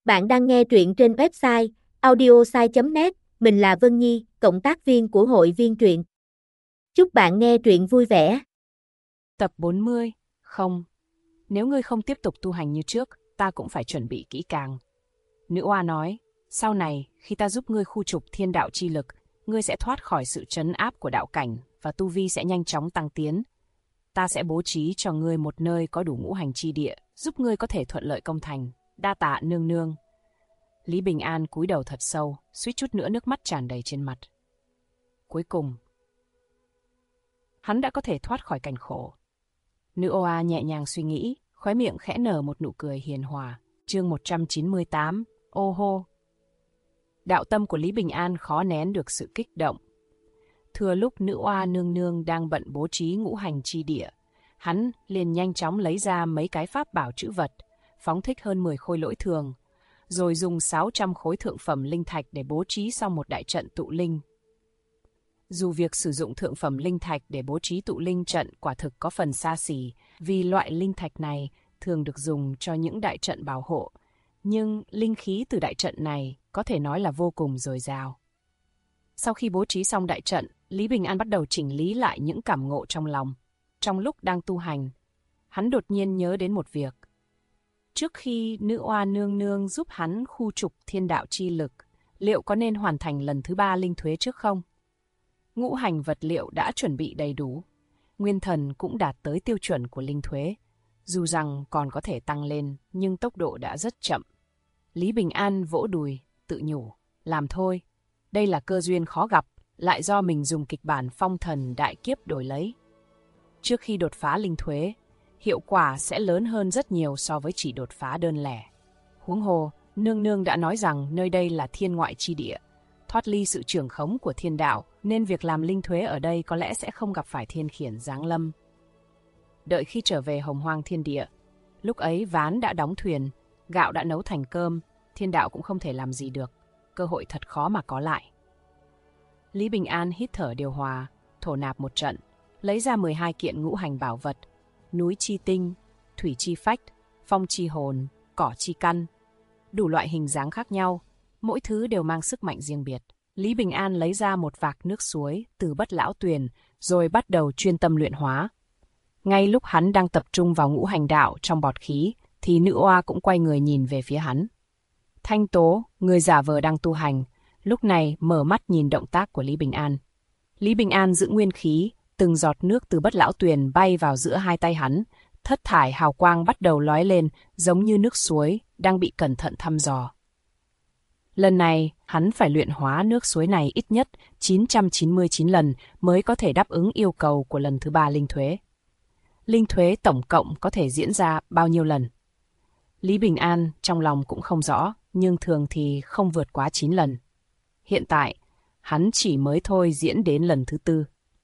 Bạn đang nghe truyện trên website audiosai.net, mình là Vân Nhi, cộng tác viên của hội viên truyện. Chúc bạn nghe truyện vui vẻ. Tập 40. Không. Nếu ngươi không tiếp tục tu hành như trước, ta cũng phải chuẩn bị kỹ càng. Nữ oa nói, sau này, khi ta giúp ngươi khu trục thiên đạo chi lực, ngươi sẽ thoát khỏi sự trấn áp của đạo cảnh và tu vi sẽ nhanh chóng tăng tiến. Ta sẽ bố trí cho ngươi một nơi có đủ ngũ hành chi địa, giúp ngươi có thể thuận lợi công thành. Đa tạ nương nương. Lý Bình An cúi đầu thật sâu, suýt chút nữa nước mắt tràn đầy trên mặt. Cuối cùng, hắn đã có thể thoát khỏi cảnh khổ. Nữ oa nhẹ nhàng suy nghĩ, khóe miệng khẽ nở một nụ cười hiền hòa. Chương 198, ô hô. Đạo tâm của Lý Bình An khó nén được sự kích động. Thừa lúc nữ oa nương nương đang bận bố trí ngũ hành chi địa, hắn liền nhanh chóng lấy ra mấy cái pháp bảo trữ vật, phóng thích hơn 10 khối lỗi thường, rồi dùng 600 khối thượng phẩm linh thạch để bố trí xong một đại trận tụ linh. Dù việc sử dụng thượng phẩm linh thạch để bố trí tụ linh trận quả thực có phần xa xỉ, vì loại linh thạch này thường được dùng cho những đại trận bảo hộ, nhưng linh khí từ đại trận này có thể nói là vô cùng dồi dào. Sau khi bố trí xong đại trận, Lý Bình An bắt đầu chỉnh lý lại những cảm ngộ trong lòng. Trong lúc đang tu hành, hắn đột nhiên nhớ đến một việc. Trước khi nữ oa nương nương giúp hắn khu trục thiên đạo chi lực, liệu có nên hoàn thành lần thứ 3 linh thuế trước không? Ngũ hành vật liệu đã chuẩn bị đầy đủ, nguyên thần cũng đạt tới tiêu chuẩn của linh thuế. Dù rằng còn có thể tăng lên, nhưng tốc độ đã rất chậm. Lý Bình An vỗ đùi, tự nhủ, làm thôi. Đây là cơ duyên khó gặp, lại do mình dùng kịch bản phong thần đại kiếp đổi lấy. Trước khi đột phá linh thuế, hiệu quả sẽ lớn hơn rất nhiều so với chỉ đột phá đơn lẻ. Huống hồ, nương nương đã nói rằng nơi đây là thiên ngoại chi địa, thoát ly sự trưởng khống của thiên đạo, nên việc làm linh thuế ở đây có lẽ sẽ không gặp phải thiên khiển giáng lâm. Đợi khi trở về Hồng Hoang thiên địa, lúc ấy ván đã đóng thuyền, gạo đã nấu thành cơm, thiên đạo cũng không thể làm gì được, cơ hội thật khó mà có lại. Lý Bình An hít thở điều hòa, thổ nạp một trận, lấy ra 12 kiện ngũ hành bảo vật, núi chi tinh, thủy chi phách, phong chi hồn, cỏ chi căn, đủ loại hình dáng khác nhau, mỗi thứ đều mang sức mạnh riêng biệt. Lý Bình An lấy ra một vạc nước suối từ Bất Lão Tuyền, rồi bắt đầu chuyên tâm luyện hóa. Ngay lúc hắn đang tập trung vào ngũ hành đạo trong bọt khí, thì nữ oa cũng quay người nhìn về phía hắn. Thanh Tố, người giả vờ đang tu hành, lúc này mở mắt nhìn động tác của Lý Bình An. Lý Bình An giữ nguyên khí, từng giọt nước từ Bất Lão Tuyền bay vào giữa hai tay hắn, thất thải hào quang bắt đầu lóe lên, giống như nước suối đang bị cẩn thận thăm dò. Lần này, hắn phải luyện hóa nước suối này ít nhất 999 lần mới có thể đáp ứng yêu cầu của lần thứ 3 linh thuế. Linh thuế tổng cộng có thể diễn ra bao nhiêu lần? Lý Bình An trong lòng cũng không rõ, nhưng thường thì không vượt quá 9 lần. Hiện tại, hắn chỉ mới thôi diễn đến lần thứ 4.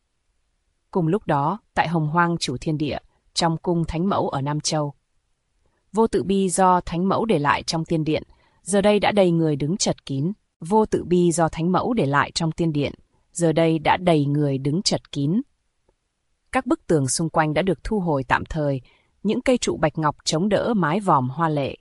Cùng lúc đó, tại Hồng Hoang Chủ Thiên Địa, trong cung Thánh Mẫu ở Nam Châu, vô tự bi do Thánh Mẫu để lại trong tiên điện, giờ đây đã đầy người đứng chật kín. Vô tự bi do Thánh Mẫu để lại trong tiên điện, giờ đây đã đầy người đứng chật kín. Các bức tường xung quanh đã được thu hồi tạm thời, những cây trụ bạch ngọc chống đỡ mái vòm hoa lệ.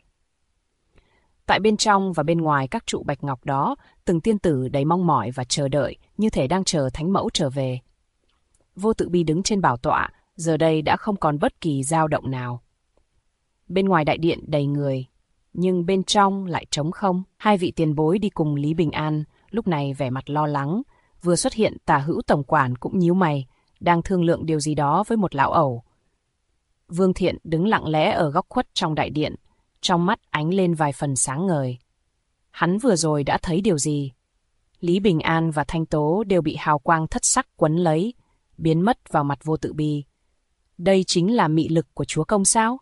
Tại bên trong và bên ngoài các trụ bạch ngọc đó, từng tiên tử đầy mong mỏi và chờ đợi, như thể đang chờ Thánh Mẫu trở về. Vô tự bi đứng trên bảo tọa, giờ đây đã không còn bất kỳ dao động nào. Bên ngoài đại điện đầy người, nhưng bên trong lại trống không. Hai vị tiền bối đi cùng Lý Bình An, lúc này vẻ mặt lo lắng. Vừa xuất hiện Tả Hữu tổng quản cũng nhíu mày, đang thương lượng điều gì đó với một lão ẩu. Vương Thiện đứng lặng lẽ ở góc khuất trong đại điện, trong mắt ánh lên vài phần sáng ngời. Hắn vừa rồi đã thấy điều gì? Lý Bình An và Thanh Tố đều bị hào quang thất sắc quấn lấy, biến mất vào mặt vô tự bi. Đây chính là mị lực của chúa công sao?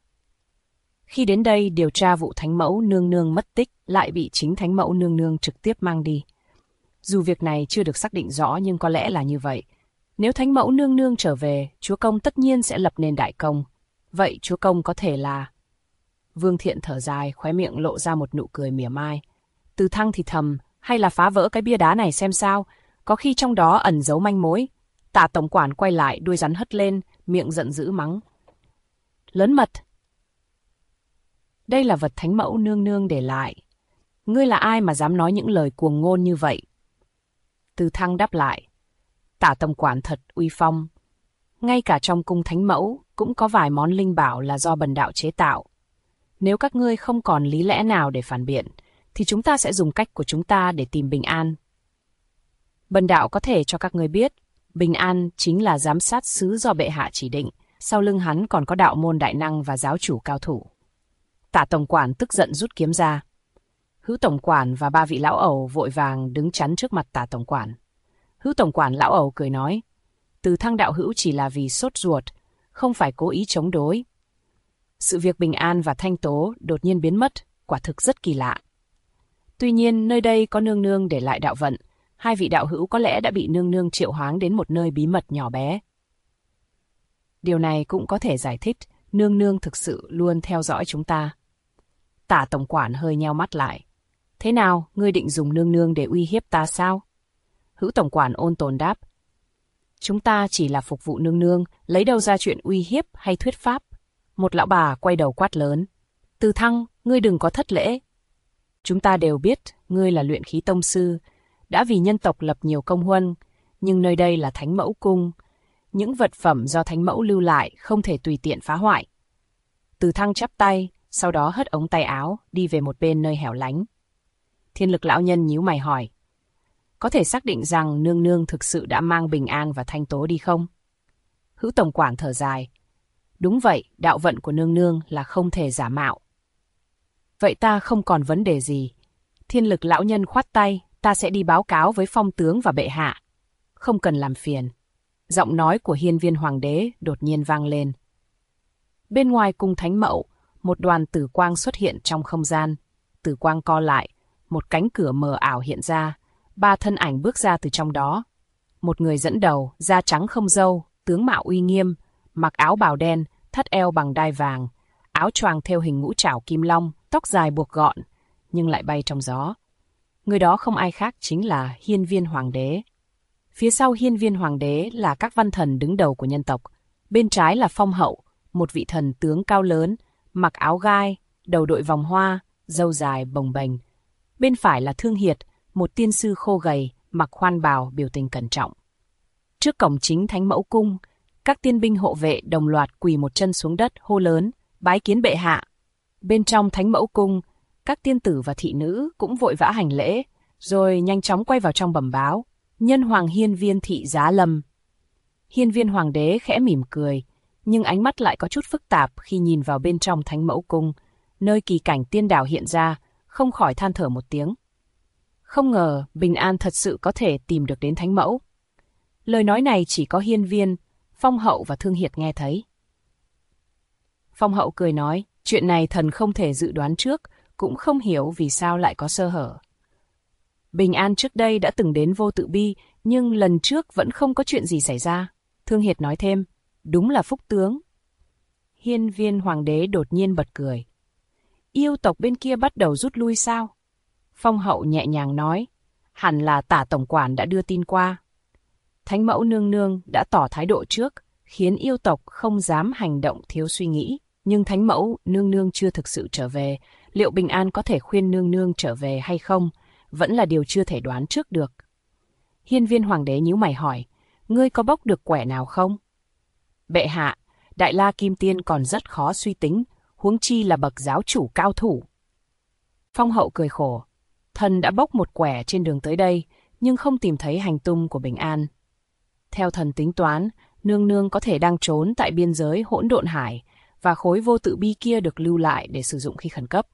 Khi đến đây điều tra vụ Thánh Mẫu nương nương mất tích, lại bị chính Thánh Mẫu nương nương trực tiếp mang đi. Dù việc này chưa được xác định rõ nhưng có lẽ là như vậy. Nếu Thánh Mẫu nương nương trở về, chúa công tất nhiên sẽ lập nên đại công. Vậy chúa công có thể là... Vương Thiện thở dài, khóe miệng lộ ra một nụ cười mỉa mai. Từ Thăng thì thầm, hay là phá vỡ cái bia đá này xem sao, có khi trong đó ẩn giấu manh mối. Tả tổng quản quay lại, đuôi rắn hất lên, miệng giận dữ mắng. Lớn mật! Đây là vật Thánh mẫu nương nương để lại. Ngươi là ai mà dám nói những lời cuồng ngôn như vậy? Từ Thăng đáp lại. Tả tổng quản thật uy phong. Ngay cả trong cung Thánh mẫu cũng có vài món linh bảo là do bần đạo chế tạo. Nếu các ngươi không còn lý lẽ nào để phản biện, thì chúng ta sẽ dùng cách của chúng ta để tìm Bình An. Bần đạo có thể cho các ngươi biết, Bình An chính là giám sát sứ do bệ hạ chỉ định, sau lưng hắn còn có đạo môn đại năng và giáo chủ cao thủ. Tả tổng quản tức giận rút kiếm ra. Hữu tổng quản và ba vị lão ẩu vội vàng đứng chắn trước mặt Tả tổng quản. Hữu tổng quản lão ẩu cười nói, Từ Thăng đạo hữu chỉ là vì sốt ruột, không phải cố ý chống đối. Sự việc Bình An và Thanh Tố đột nhiên biến mất, quả thực rất kỳ lạ. Tuy nhiên nơi đây có nương nương để lại đạo vận, hai vị đạo hữu có lẽ đã bị nương nương triệu hoán đến một nơi bí mật nhỏ bé. Điều này cũng có thể giải thích nương nương thực sự luôn theo dõi chúng ta. Tả tổng quản hơi nheo mắt lại. Thế nào, ngươi định dùng nương nương để uy hiếp ta sao? Hữu tổng quản ôn tồn đáp. Chúng ta chỉ là phục vụ nương nương, lấy đâu ra chuyện uy hiếp hay thuyết pháp. Một lão bà quay đầu quát lớn. Từ Thăng, ngươi đừng có thất lễ. Chúng ta đều biết ngươi là luyện khí tông sư, đã vì nhân tộc lập nhiều công huân, nhưng nơi đây là Thánh mẫu cung. Những vật phẩm do Thánh mẫu lưu lại không thể tùy tiện phá hoại. Từ Thăng chắp tay, sau đó hất ống tay áo, đi về một bên nơi hẻo lánh. Thiên Lực lão nhân nhíu mày hỏi. Có thể xác định rằng nương nương thực sự đã mang Bình An và Thanh Tố đi không? Hữu tổng quản thở dài. Đúng vậy, đạo vận của nương nương là không thể giả mạo. Vậy ta không còn vấn đề gì. Thiên Lực lão nhân khoát tay, ta sẽ đi báo cáo với phong tướng và bệ hạ. Không cần làm phiền. Giọng nói của Hiên Viên hoàng đế đột nhiên vang lên. Bên ngoài cung Thánh mẫu, một đoàn tử quang xuất hiện trong không gian. Tử quang co lại, một cánh cửa mờ ảo hiện ra, ba thân ảnh bước ra từ trong đó. Một người dẫn đầu, da trắng không râu, tướng mạo uy nghiêm, mặc áo bào đen, thắt eo bằng đai vàng, áo choàng thêu hình ngũ trảo kim long, tóc dài buộc gọn, nhưng lại bay trong gió. Người đó không ai khác chính là Hiên Viên hoàng đế. Phía sau Hiên Viên hoàng đế là các văn thần đứng đầu của nhân tộc. Bên trái là Phong hậu, một vị thần tướng cao lớn, mặc áo gai, đầu đội vòng hoa, râu dài bồng bềnh. Bên phải là Thương Hiệt, một tiên sư khô gầy, mặc khoan bào biểu tình cẩn trọng. Trước cổng chính Thánh mẫu cung, các tiên binh hộ vệ đồng loạt quỳ một chân xuống đất hô lớn, bái kiến bệ hạ. Bên trong Thánh mẫu cung, các tiên tử và thị nữ cũng vội vã hành lễ, rồi nhanh chóng quay vào trong bẩm báo. Nhân hoàng Hiên Viên thị giá lâm. Hiên Viên hoàng đế khẽ mỉm cười, nhưng ánh mắt lại có chút phức tạp khi nhìn vào bên trong Thánh mẫu cung, nơi kỳ cảnh tiên đảo hiện ra, không khỏi than thở một tiếng. Không ngờ Bình An thật sự có thể tìm được đến Thánh mẫu. Lời nói này chỉ có Hiên Viên, Phong hậu và Thương Hiệt nghe thấy. Phong hậu cười nói, chuyện này thần không thể dự đoán trước, cũng không hiểu vì sao lại có sơ hở. Bình An trước đây đã từng đến Vô Tự Bi, nhưng lần trước vẫn không có chuyện gì xảy ra. Thương Hiệt nói thêm, đúng là phúc tướng. Hiên Viên hoàng đế đột nhiên bật cười. Yêu tộc bên kia bắt đầu rút lui sao? Phong hậu nhẹ nhàng nói, hẳn là Tả tổng quản đã đưa tin qua. Thánh mẫu nương nương đã tỏ thái độ trước, khiến yêu tộc không dám hành động thiếu suy nghĩ. Nhưng Thánh mẫu nương nương chưa thực sự trở về, liệu Bình An có thể khuyên nương nương trở về hay không, vẫn là điều chưa thể đoán trước được. Hiên Viên hoàng đế nhíu mày hỏi, ngươi có bốc được quẻ nào không? Bệ hạ, Đại La Kim Tiên còn rất khó suy tính, huống chi là bậc giáo chủ cao thủ. Phong hậu cười khổ, thần đã bốc một quẻ trên đường tới đây, nhưng không tìm thấy hành tung của Bình An. Theo thần tính toán, nương nương có thể đang trốn tại biên giới Hỗn Độn Hải, và khối Vô Tự Bi kia được lưu lại để sử dụng khi khẩn cấp.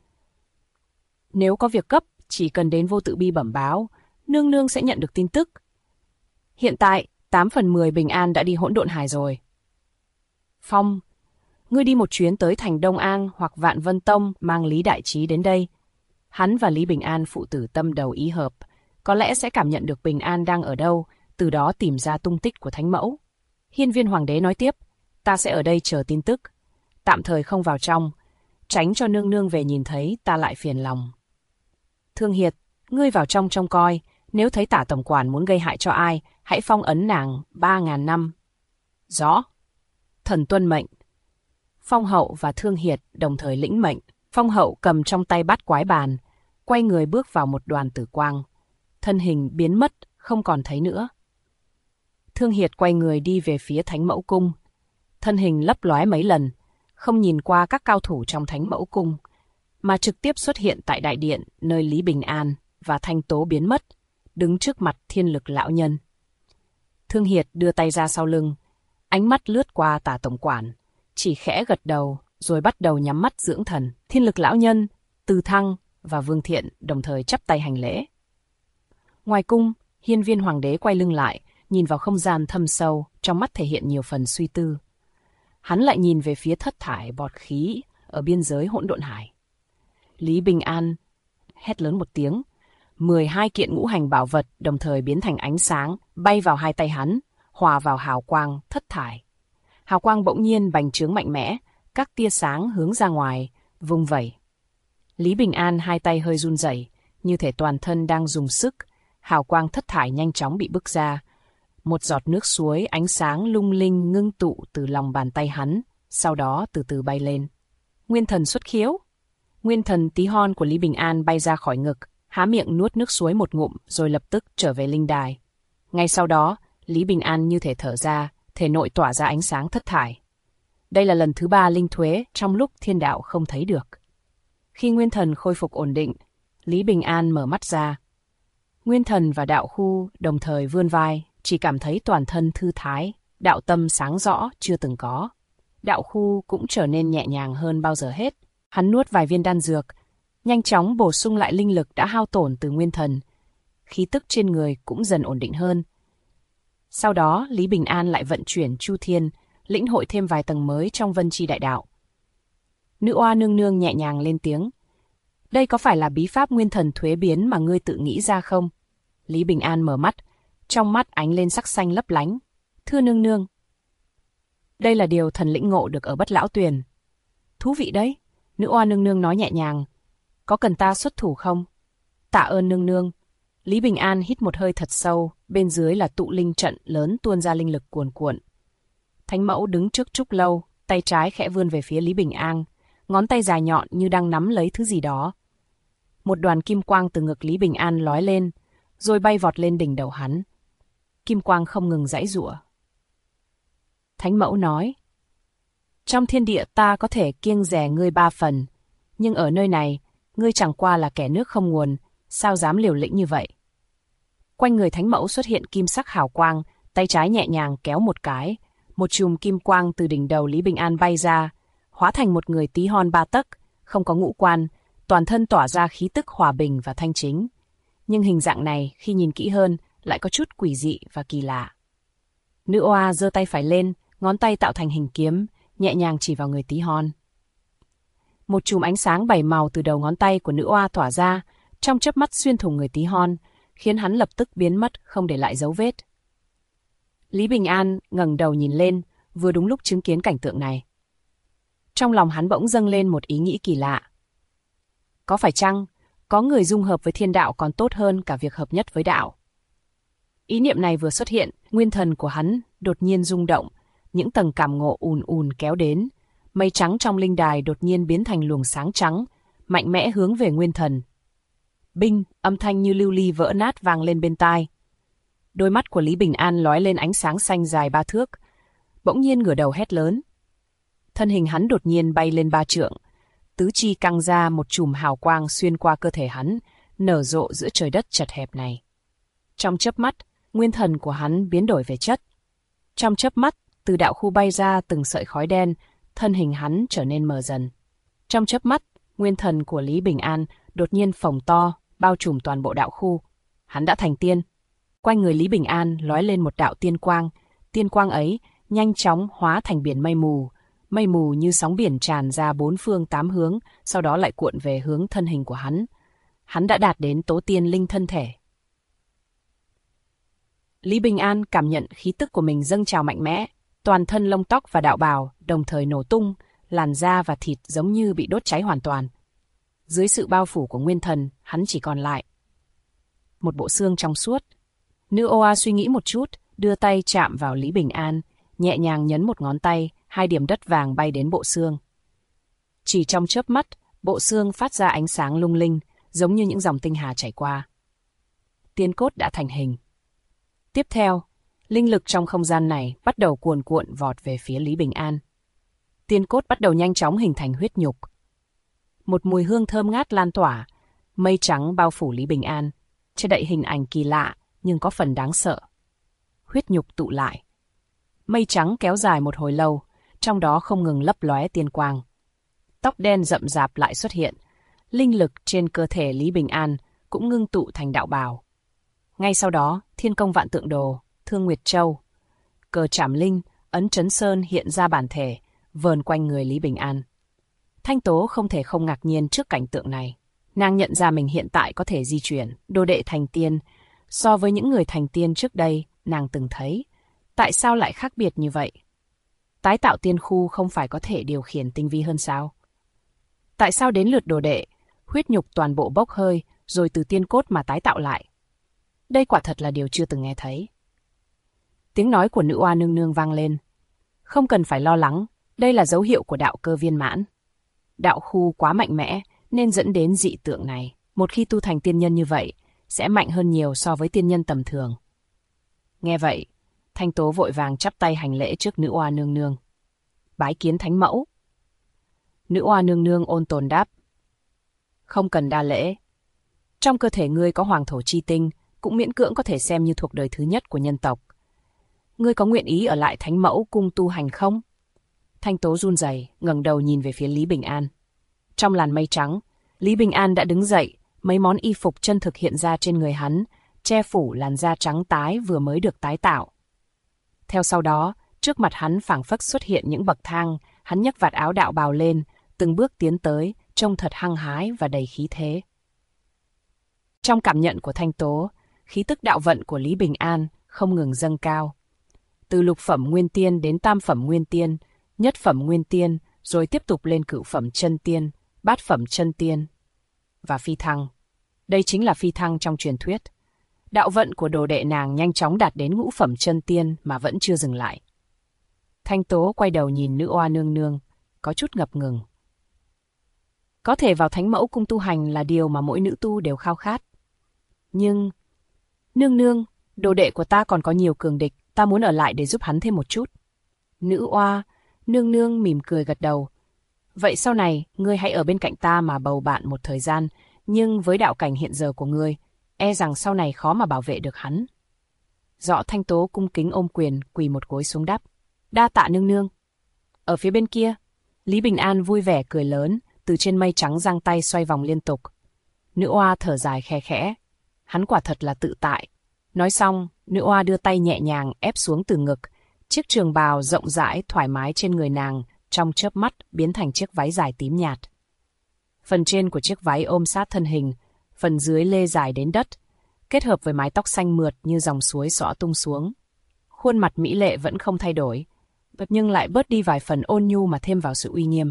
Nếu có việc cấp, chỉ cần đến Vô Tự Bi bẩm báo, nương nương sẽ nhận được tin tức. Hiện tại, 8/10 Bình An đã đi Hỗn Độn Hải rồi. Phong, ngươi đi một chuyến tới thành Đông An hoặc Vạn Vân Tông mang Lý Đại Trí đến đây. Hắn và Lý Bình An phụ tử tâm đầu ý hợp, có lẽ sẽ cảm nhận được Bình An đang ở đâu, từ đó tìm ra tung tích của Thánh mẫu. Hiên Viên hoàng đế nói tiếp, ta sẽ ở đây chờ tin tức, tạm thời không vào trong, tránh cho nương nương về nhìn thấy ta lại phiền lòng. Thương Hiệt, ngươi vào trong trông coi, nếu thấy Tả tổng quản muốn gây hại cho ai, hãy phong ấn nàng 3.000 năm. Rõ. Thần tuân mệnh. Phong hậu và Thương Hiệt đồng thời lĩnh mệnh, Phong Hậu cầm trong tay bát quái bàn, quay người bước vào một đoàn tử quang. Thân hình biến mất, không còn thấy nữa. Thương Hiệt quay người đi về phía Thánh Mẫu Cung. Thân hình lấp lóe mấy lần, không nhìn qua các cao thủ trong Thánh Mẫu Cung, mà trực tiếp xuất hiện tại đại điện nơi Lý Bình An và Thanh Tố biến mất, đứng trước mặt Thiên Lực lão nhân. Thương Hiệt đưa tay ra sau lưng, ánh mắt lướt qua Tả tổng quản, chỉ khẽ gật đầu rồi bắt đầu nhắm mắt dưỡng thần. Thiên Lực lão nhân, Từ Thăng và Vương Thiện đồng thời chắp tay hành lễ. Ngoài cung, Hiên Viên hoàng đế quay lưng lại, nhìn vào không gian thâm sâu, trong mắt thể hiện nhiều phần suy tư. Hắn lại nhìn về phía thất thải bọt khí ở biên giới hỗn độn hải. Lý Bình An hét lớn một tiếng, 12 kiện ngũ hành bảo vật đồng thời biến thành ánh sáng, bay vào hai tay hắn, hòa vào hào quang thất thải. Hào quang bỗng nhiên bành trướng mạnh mẽ, các tia sáng hướng ra ngoài, vung vẩy. Lý Bình An hai tay hơi run rẩy, như thể toàn thân đang dùng sức. Hào quang thất thải nhanh chóng bị bức ra. Một giọt nước suối ánh sáng lung linh ngưng tụ từ lòng bàn tay hắn, sau đó từ từ bay lên. Nguyên thần xuất khiếu. Nguyên thần tí hon của Lý Bình An bay ra khỏi ngực, há miệng nuốt nước suối một ngụm rồi lập tức trở về linh đài. Ngay sau đó, Lý Bình An như thể thở ra, thể nội tỏa ra ánh sáng thất thải. Đây là lần thứ 3 linh thuế trong lúc thiên đạo không thấy được. Khi nguyên thần khôi phục ổn định, Lý Bình An mở mắt ra. Nguyên thần và đạo khu đồng thời vươn vai, chỉ cảm thấy toàn thân thư thái, đạo tâm sáng rõ chưa từng có. Đạo khu cũng trở nên nhẹ nhàng hơn bao giờ hết. Hắn nuốt vài viên đan dược, nhanh chóng bổ sung lại linh lực đã hao tổn từ nguyên thần. Khí tức trên người cũng dần ổn định hơn. Sau đó, Lý Bình An lại vận chuyển Chu Thiên, lĩnh hội thêm vài tầng mới trong Vân Chi Đại Đạo. Nữ oa nương nương nhẹ nhàng lên tiếng. Đây có phải là bí pháp nguyên thần thuế biến mà ngươi tự nghĩ ra không? Lý Bình An mở mắt, trong mắt ánh lên sắc xanh lấp lánh. Thưa nương nương. Đây là điều thần lĩnh ngộ được ở Bất Lão Tuyền. Thú vị đấy, nữ oa nương nương nói nhẹ nhàng. Có cần ta xuất thủ không? Tạ ơn nương nương. Lý Bình An hít một hơi thật sâu, bên dưới là tụ linh trận lớn tuôn ra linh lực cuồn cuộn. Thánh mẫu đứng trước trúc lâu, tay trái khẽ vươn về phía Lý Bình An, ngón tay dài nhọn như đang nắm lấy thứ gì đó. Một đoàn kim quang từ ngực Lý Bình An lói lên, rồi bay vọt lên đỉnh đầu hắn. Kim quang không ngừng giãy giụa. Thánh mẫu nói, trong thiên địa ta có thể kiêng dè ngươi 3 phần, nhưng ở nơi này, ngươi chẳng qua là kẻ nước không nguồn, sao dám liều lĩnh như vậy? Quanh người thánh mẫu xuất hiện kim sắc hào quang, tay trái nhẹ nhàng kéo một cái, một chùm kim quang từ đỉnh đầu Lý Bình An bay ra, hóa thành một người tí hon 3 tấc, không có ngũ quan, toàn thân tỏa ra khí tức hòa bình và thanh chính. Nhưng hình dạng này khi nhìn kỹ hơn lại có chút quỷ dị và kỳ lạ. Nữ oa giơ tay phải lên, ngón tay tạo thành hình kiếm, nhẹ nhàng chỉ vào người tí hon. Một chùm ánh sáng 7 màu từ đầu ngón tay của nữ oa tỏa ra, trong chớp mắt xuyên thủng người tí hon, khiến hắn lập tức biến mất không để lại dấu vết. Lý Bình An ngẩng đầu nhìn lên, vừa đúng lúc chứng kiến cảnh tượng này. Trong lòng hắn bỗng dâng lên một ý nghĩ kỳ lạ. Có phải chăng, có người dung hợp với thiên đạo còn tốt hơn cả việc hợp nhất với đạo? Ý niệm này vừa xuất hiện, nguyên thần của hắn đột nhiên rung động, những tầng cảm ngộ ùn ùn kéo đến, mây trắng trong linh đài đột nhiên biến thành luồng sáng trắng, mạnh mẽ hướng về nguyên thần. Binh, âm thanh như lưu ly vỡ nát vang lên bên tai. Đôi mắt của Lý Bình An lóe lên ánh sáng xanh dài 3 thước, bỗng nhiên ngửa đầu hét lớn. Thân hình hắn đột nhiên bay lên 3 trượng, tứ chi căng ra một chùm hào quang xuyên qua cơ thể hắn, nở rộ giữa trời đất chật hẹp này. Trong chớp mắt, nguyên thần của hắn biến đổi về chất. Trong chớp mắt, từ đạo khu bay ra từng sợi khói đen, thân hình hắn trở nên mờ dần. Trong chớp mắt, nguyên thần của Lý Bình An đột nhiên phồng to, bao trùm toàn bộ đạo khu. Hắn đã thành tiên. Quanh người Lý Bình An lói lên một đạo tiên quang ấy nhanh chóng hóa thành biển mây mù như sóng biển tràn ra 4 phương 8 hướng, sau đó lại cuộn về hướng thân hình của hắn. Hắn đã đạt đến tố tiên linh thân thể. Lý Bình An cảm nhận khí tức của mình dâng trào mạnh mẽ, toàn thân lông tóc và đạo bào đồng thời nổ tung, làn da và thịt giống như bị đốt cháy hoàn toàn. Dưới sự bao phủ của nguyên thần, hắn chỉ còn lại một bộ xương trong suốt. Nữ oa suy nghĩ một chút, đưa tay chạm vào Lý Bình An, nhẹ nhàng nhấn một ngón tay, 2 điểm đất vàng bay đến bộ xương. Chỉ trong chớp mắt, Bộ xương phát ra ánh sáng lung linh, giống như những dòng tinh hà chảy qua. Tiên cốt đã thành hình. Tiếp theo, linh lực trong không gian này bắt đầu cuồn cuộn vọt về phía Lý Bình An. Tiên cốt bắt đầu nhanh chóng hình thành huyết nhục. Một mùi hương thơm ngát lan tỏa, mây trắng bao phủ Lý Bình An, che đậy hình ảnh kỳ lạ nhưng có phần đáng sợ. Huyết nhục tụ lại. Mây trắng kéo dài một hồi lâu, trong đó không ngừng lấp lóe tiên quang. Tóc đen rậm rạp lại xuất hiện, linh lực trên cơ thể Lý Bình An cũng ngưng tụ thành đạo bào. Ngay sau đó, Thiên Công Vạn Tượng Đồ, Thương Nguyệt Châu, Cờ Trảm Linh, Ấn Trấn Sơn hiện ra bản thể, vờn quanh người Lý Bình An. Thanh Tố không thể không ngạc nhiên trước cảnh tượng này. Nàng nhận ra mình hiện tại có thể di chuyển, đồ đệ thành tiên. So với những người thành tiên trước đây, nàng từng thấy, tại sao lại khác biệt như vậy? Tái tạo tiên khu không phải có thể điều khiển tinh vi hơn sao? Tại sao đến lượt đồ đệ, huyết nhục toàn bộ bốc hơi, rồi từ tiên cốt mà tái tạo lại? Đây quả thật là điều chưa từng nghe thấy. Tiếng nói của nữ oa nương nương vang lên. Không cần phải lo lắng, đây là dấu hiệu của đạo cơ viên mãn. Đạo khu quá mạnh mẽ nên dẫn đến dị tượng này. Một khi tu thành tiên nhân như vậy, sẽ mạnh hơn nhiều so với tiên nhân tầm thường. Nghe vậy, Thanh Tố vội vàng chắp tay hành lễ trước nữ oa nương nương. Bái kiến thánh mẫu. Nữ oa nương nương ôn tồn đáp. Không cần đa lễ. Trong cơ thể ngươi có hoàng thổ chi tinh, cũng miễn cưỡng có thể xem như thuộc đời thứ nhất của nhân tộc. Ngươi có nguyện ý ở lại thánh mẫu cung tu hành không? Thanh Tố run rẩy, ngẩng đầu nhìn về phía Lý Bình An. Trong làn mây trắng, Lý Bình An đã đứng dậy, mấy món y phục chân thực hiện ra trên người hắn, che phủ làn da trắng tái vừa mới được tái tạo. Theo sau đó, trước mặt hắn phảng phất xuất hiện những bậc thang, hắn nhấc vạt áo đạo bào lên, từng bước tiến tới, trông thật hăng hái và đầy khí thế. Trong cảm nhận của Thanh Tố, khí tức đạo vận của Lý Bình An không ngừng dâng cao. Từ lục phẩm nguyên tiên đến tam phẩm nguyên tiên, nhất phẩm nguyên tiên, rồi tiếp tục lên cửu phẩm chân tiên, bát phẩm chân tiên và phi thăng. Đây chính là phi thăng trong truyền thuyết. Đạo vận của đồ đệ nàng nhanh chóng đạt đến ngũ phẩm chân tiên mà vẫn chưa dừng lại. Thanh Tố quay đầu nhìn nữ oa nương nương, có chút ngập ngừng. Có thể vào thánh mẫu cung tu hành là điều mà mỗi nữ tu đều khao khát. Nhưng, nương nương, đồ đệ của ta còn có nhiều cường địch, ta muốn ở lại để giúp hắn thêm một chút. Nữ oa, nương nương mỉm cười gật đầu. Vậy sau này, ngươi hãy ở bên cạnh ta mà bầu bạn một thời gian, nhưng với đạo cảnh hiện giờ của ngươi, e rằng sau này khó mà bảo vệ được hắn. Dọ Thanh Tố cung kính ôm quyền, quỳ một gối xuống đáp. Đa tạ nương nương. Ở phía bên kia, Lý Bình An vui vẻ cười lớn, từ trên mây trắng giang tay xoay vòng liên tục. Nữ oa thở dài khe khẽ. Hắn quả thật là tự tại. Nói xong, nữ oa đưa tay nhẹ nhàng ép xuống từ ngực. Chiếc trường bào rộng rãi thoải mái trên người nàng trong chớp mắt biến thành chiếc váy dài tím nhạt. Phần trên của chiếc váy ôm sát thân hình, phần dưới lê dài đến đất, kết hợp với mái tóc xanh mượt như dòng suối xõa tung xuống. Khuôn mặt mỹ lệ vẫn không thay đổi, nhưng lại bớt đi vài phần ôn nhu mà thêm vào sự uy nghiêm.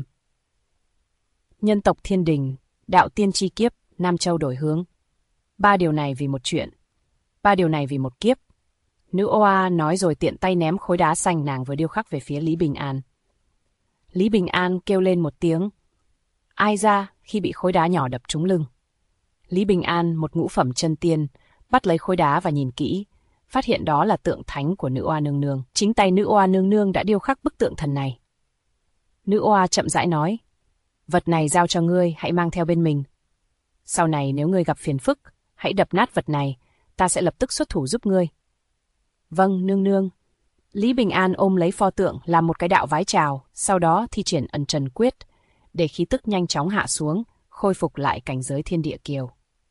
Nhân tộc thiên đình, đạo tiên chi kiếp, Nam Châu đổi hướng. 3 điều này vì một chuyện, 3 điều này vì một kiếp. Nữ oa nói rồi tiện tay ném khối đá xanh nàng vừa điêu khắc về phía Lý Bình An. Lý Bình An kêu lên một tiếng. Ai ra khi bị khối đá nhỏ đập trúng lưng. Lý Bình An, một ngũ phẩm chân tiên, bắt lấy khối đá và nhìn kỹ, phát hiện đó là tượng thánh của nữ oa nương nương. Chính tay nữ oa nương nương đã điêu khắc bức tượng thần này. Nữ oa chậm rãi nói, vật này giao cho ngươi, hãy mang theo bên mình. Sau này nếu ngươi gặp phiền phức, hãy đập nát vật này, ta sẽ lập tức xuất thủ giúp ngươi. Vâng, nương nương. Lý Bình An ôm lấy pho tượng làm một cái đạo vái chào, sau đó thi triển ẩn trần quyết, để khí tức nhanh chóng hạ xuống, khôi phục lại cảnh giới thiên địa kiều.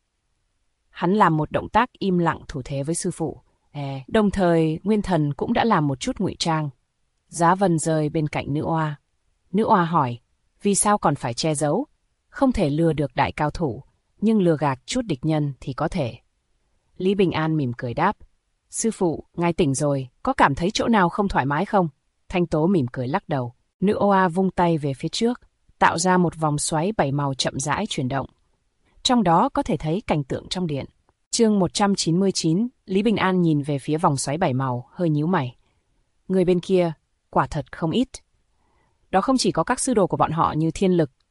Hắn làm một động tác im lặng thủ thế với sư phụ, đồng thời Nguyên Thần cũng đã làm một chút ngụy trang. Giá Vân rơi bên cạnh nữ oa. Nữ oa hỏi, vì sao còn phải che giấu? Không thể lừa được đại cao thủ, nhưng lừa gạt chút địch nhân thì có thể. Lý Bình An mỉm cười đáp, sư phụ, ngài tỉnh rồi, có cảm thấy chỗ nào không thoải mái không? Thanh Tố mỉm cười lắc đầu. Nữ oa vung tay về phía trước, tạo ra một vòng xoáy 7 màu chậm rãi chuyển động. Trong đó có thể thấy cảnh tượng trong điện. Chương 199, Lý Bình An nhìn về phía vòng xoáy 7 màu, hơi nhíu mày. Người bên kia, quả thật không ít. Đó không chỉ có các sư đồ của bọn họ như Thiên Lực,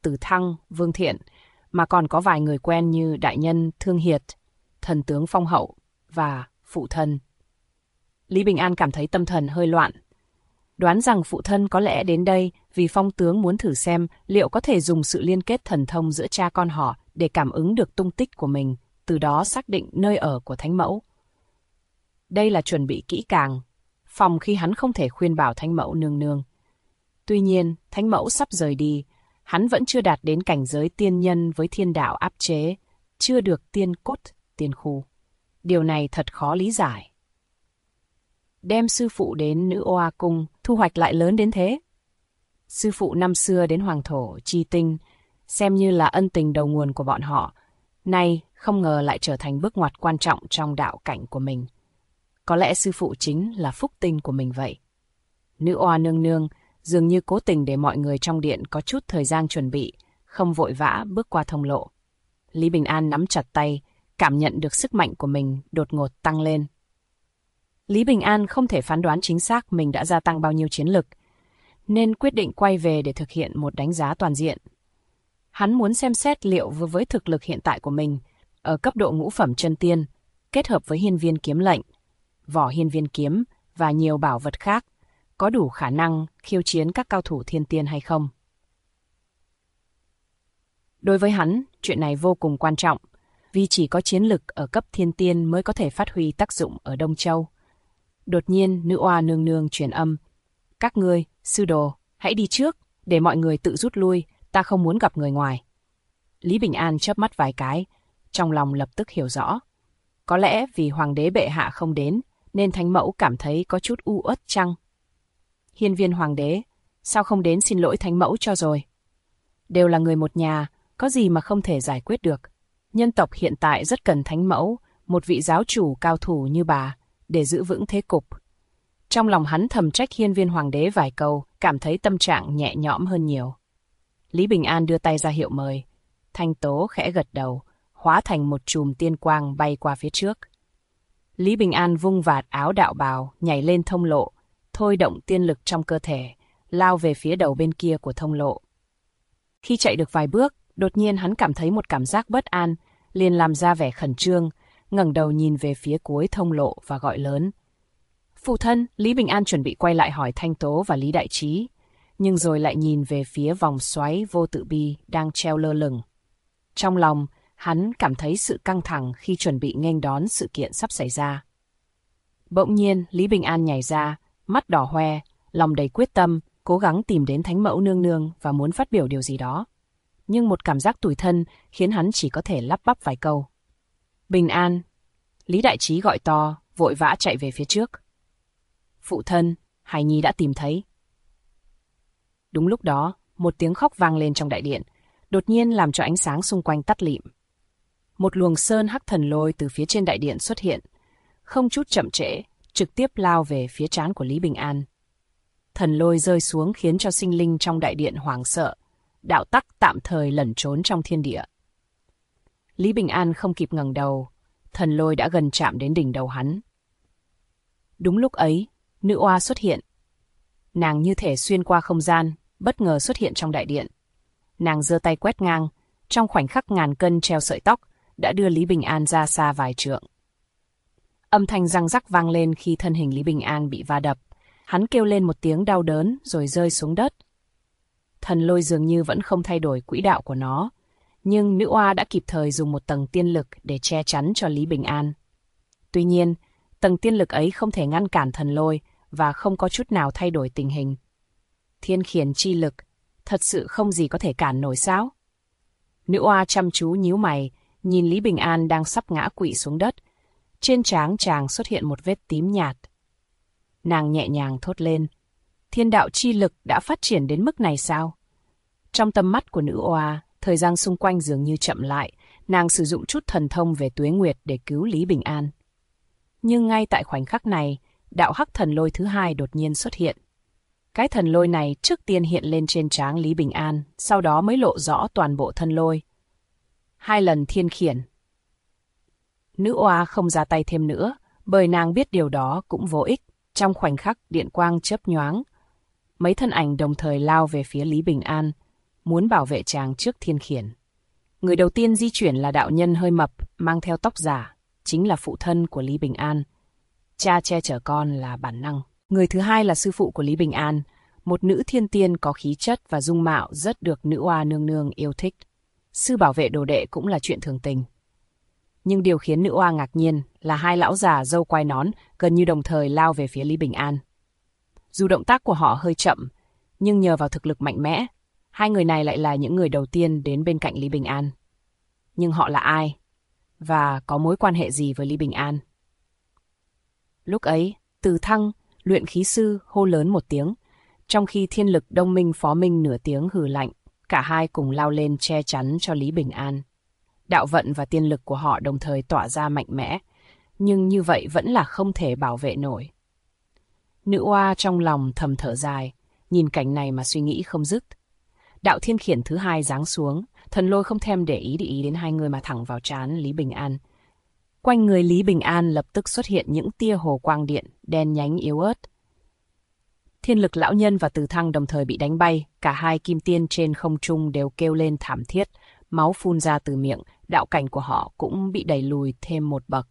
Từ Thăng, Vương Thiện, mà còn có vài người quen như đại nhân Thương Hiệt, thần tướng Phong Hậu và phụ thân. Lý Bình An cảm thấy tâm thần hơi loạn. Đoán rằng phụ thân có lẽ đến đây vì Phong tướng muốn thử xem liệu có thể dùng sự liên kết thần thông giữa cha con họ để cảm ứng được tung tích của mình, từ đó xác định nơi ở của Thánh Mẫu. Đây là chuẩn bị kỹ càng, phòng khi hắn không thể khuyên bảo Thánh Mẫu nương nương. Tuy nhiên, Thánh Mẫu sắp rời đi, hắn vẫn chưa đạt đến cảnh giới tiên nhân với thiên đạo áp chế, chưa được tiên cốt, tiên khu. Điều này thật khó lý giải. Đem sư phụ đến Nữ Oa Cung, thu hoạch lại lớn đến thế. Sư phụ năm xưa đến Hoàng Thổ, Chi Tinh, xem như là ân tình đầu nguồn của bọn họ, nay không ngờ lại trở thành bước ngoặt quan trọng trong đạo cảnh của mình. Có lẽ sư phụ chính là phúc tinh của mình vậy. Nữ Oa nương nương dường như cố tình để mọi người trong điện có chút thời gian chuẩn bị, không vội vã bước qua thông lộ. Lý Bình An nắm chặt tay, cảm nhận được sức mạnh của mình đột ngột tăng lên. Lý Bình An không thể phán đoán chính xác mình đã gia tăng bao nhiêu chiến lực, nên quyết định quay về để thực hiện một đánh giá toàn diện. Hắn muốn xem xét liệu với thực lực hiện tại của mình, ở cấp độ ngũ phẩm chân tiên, kết hợp với hiên viên kiếm lệnh, vỏ hiên viên kiếm và nhiều bảo vật khác, có đủ khả năng khiêu chiến các cao thủ thiên tiên hay không. Đối với hắn, chuyện này vô cùng quan trọng, vì chỉ có chiến lực ở cấp thiên tiên mới có thể phát huy tác dụng ở Đông Châu. Đột nhiên, Nữ Oa nương nương truyền âm. Các ngươi, sư đồ, hãy đi trước, để mọi người tự rút lui, ta không muốn gặp người ngoài. Lý Bình An chớp mắt vài cái, trong lòng lập tức hiểu rõ. Có lẽ vì hoàng đế bệ hạ không đến, nên Thánh Mẫu cảm thấy có chút u uất chăng? Hiên viên hoàng đế, sao không đến xin lỗi Thánh Mẫu cho rồi? Đều là người một nhà, có gì mà không thể giải quyết được. Nhân tộc hiện tại rất cần Thánh Mẫu, một vị giáo chủ cao thủ như bà, để giữ vững thế cục. Trong lòng hắn thầm trách hiên viên hoàng đế vài câu, cảm thấy tâm trạng nhẹ nhõm hơn nhiều. Lý Bình An đưa tay ra hiệu mời. Thanh Tố khẽ gật đầu, hóa thành một chùm tiên quang bay qua phía trước. Lý Bình An vung vạt áo đạo bào, nhảy lên thông lộ, thôi động tiên lực trong cơ thể, lao về phía đầu bên kia của thông lộ. Khi chạy được vài bước, đột nhiên hắn cảm thấy một cảm giác bất an, liền làm ra vẻ khẩn trương, ngẩng đầu nhìn về phía cuối thông lộ và gọi lớn. Phụ thân, Lý Bình An chuẩn bị quay lại hỏi Thanh Tố và Lý Đại Trí, nhưng rồi lại nhìn về phía vòng xoáy vô tự bi đang treo lơ lửng. Trong lòng, hắn cảm thấy sự căng thẳng khi chuẩn bị nghênh đón sự kiện sắp xảy ra. Bỗng nhiên, Lý Bình An nhảy ra, mắt đỏ hoe, lòng đầy quyết tâm, cố gắng tìm đến Thánh Mẫu nương nương và muốn phát biểu điều gì đó. Nhưng một cảm giác tủi thân khiến hắn chỉ có thể lắp bắp vài câu. Bình An. Lý Đại Trí gọi to, vội vã chạy về phía trước. Phụ thân, Hải Nhi đã tìm thấy. Đúng lúc đó, một tiếng khóc vang lên trong đại điện, đột nhiên làm cho ánh sáng xung quanh tắt lịm. Một luồng sơn hắc thần lôi từ phía trên đại điện xuất hiện, không chút chậm trễ, trực tiếp lao về phía trán của Lý Bình An. Thần lôi rơi xuống khiến cho sinh linh trong đại điện hoảng sợ, đạo tắc tạm thời lẩn trốn trong thiên địa. Lý Bình An không kịp ngẩng đầu, thần lôi đã gần chạm đến đỉnh đầu hắn. Đúng lúc ấy, Nữ Oa xuất hiện. Nàng như thể xuyên qua không gian, bất ngờ xuất hiện trong đại điện. Nàng giơ tay quét ngang, trong khoảnh khắc ngàn cân treo sợi tóc, đã đưa Lý Bình An ra xa vài trượng. Âm thanh răng rắc vang lên khi thân hình Lý Bình An bị va đập. Hắn kêu lên một tiếng đau đớn rồi rơi xuống đất. Thần lôi dường như vẫn không thay đổi quỹ đạo của nó, nhưng Nữ Oa đã kịp thời dùng một tầng tiên lực để che chắn cho Lý Bình An. Tuy nhiên, tầng tiên lực ấy không thể ngăn cản thần lôi và không có chút nào thay đổi tình hình. Thiên khiển chi lực, thật sự không gì có thể cản nổi sao? Nữ Oa chăm chú nhíu mày, nhìn Lý Bình An đang sắp ngã quỵ xuống đất. Trên trán chàng xuất hiện một vết tím nhạt. Nàng nhẹ nhàng thốt lên. Thiên đạo chi lực đã phát triển đến mức này sao? Trong tầm mắt của Nữ Oa, thời gian xung quanh dường như chậm lại, nàng sử dụng chút thần thông về tuế nguyệt để cứu Lý Bình An. Nhưng ngay tại khoảnh khắc này, đạo hắc thần lôi thứ hai đột nhiên xuất hiện. Cái thần lôi này trước tiên hiện lên trên trán Lý Bình An, sau đó mới lộ rõ toàn bộ thân lôi. 2 lần thiên khiển. Nữ Oa không ra tay thêm nữa, bởi nàng biết điều đó cũng vô ích. Trong khoảnh khắc điện quang chớp nhoáng, mấy thân ảnh đồng thời lao về phía Lý Bình An. muốn bảo vệ chàng trước thiên khiển. Người đầu tiên di chuyển là đạo nhân hơi mập, mang theo tóc giả, chính là phụ thân của Lý Bình An. Cha che chở con là bản năng. Người thứ hai là sư phụ của Lý Bình An, một nữ thiên tiên có khí chất và dung mạo rất được nữ oa nương nương yêu thích. Sư bảo vệ đồ đệ cũng là chuyện thường tình. Nhưng điều khiến nữ oa ngạc nhiên là hai lão già râu quai nón gần như đồng thời lao về phía Lý Bình An. Dù động tác của họ hơi chậm, nhưng nhờ vào thực lực mạnh mẽ, hai người này lại là những người đầu tiên đến bên cạnh Lý Bình An. Nhưng họ là ai? Và có mối quan hệ gì với Lý Bình An? Lúc ấy, Từ Thăng, luyện khí sư, hô lớn một tiếng, trong khi Thiên Lực Đông Minh Phó Minh nửa tiếng hừ lạnh, cả hai cùng lao lên che chắn cho Lý Bình An. Đạo vận và tiên lực của họ đồng thời tỏa ra mạnh mẽ, nhưng như vậy vẫn là không thể bảo vệ nổi. Nữ oa trong lòng thầm thở dài, nhìn cảnh này mà suy nghĩ không dứt. Đạo thiên khiển thứ hai giáng xuống, thần lôi không thèm để ý đến hai người mà thẳng vào trán Lý Bình An. Quanh người Lý Bình An lập tức xuất hiện những tia hồ quang điện, đen nhánh yếu ớt. Thiên Lực lão nhân và Từ Thăng đồng thời bị đánh bay, cả hai kim tiên trên không trung đều kêu lên thảm thiết, máu phun ra từ miệng, đạo cảnh của họ cũng bị đẩy lùi thêm một bậc.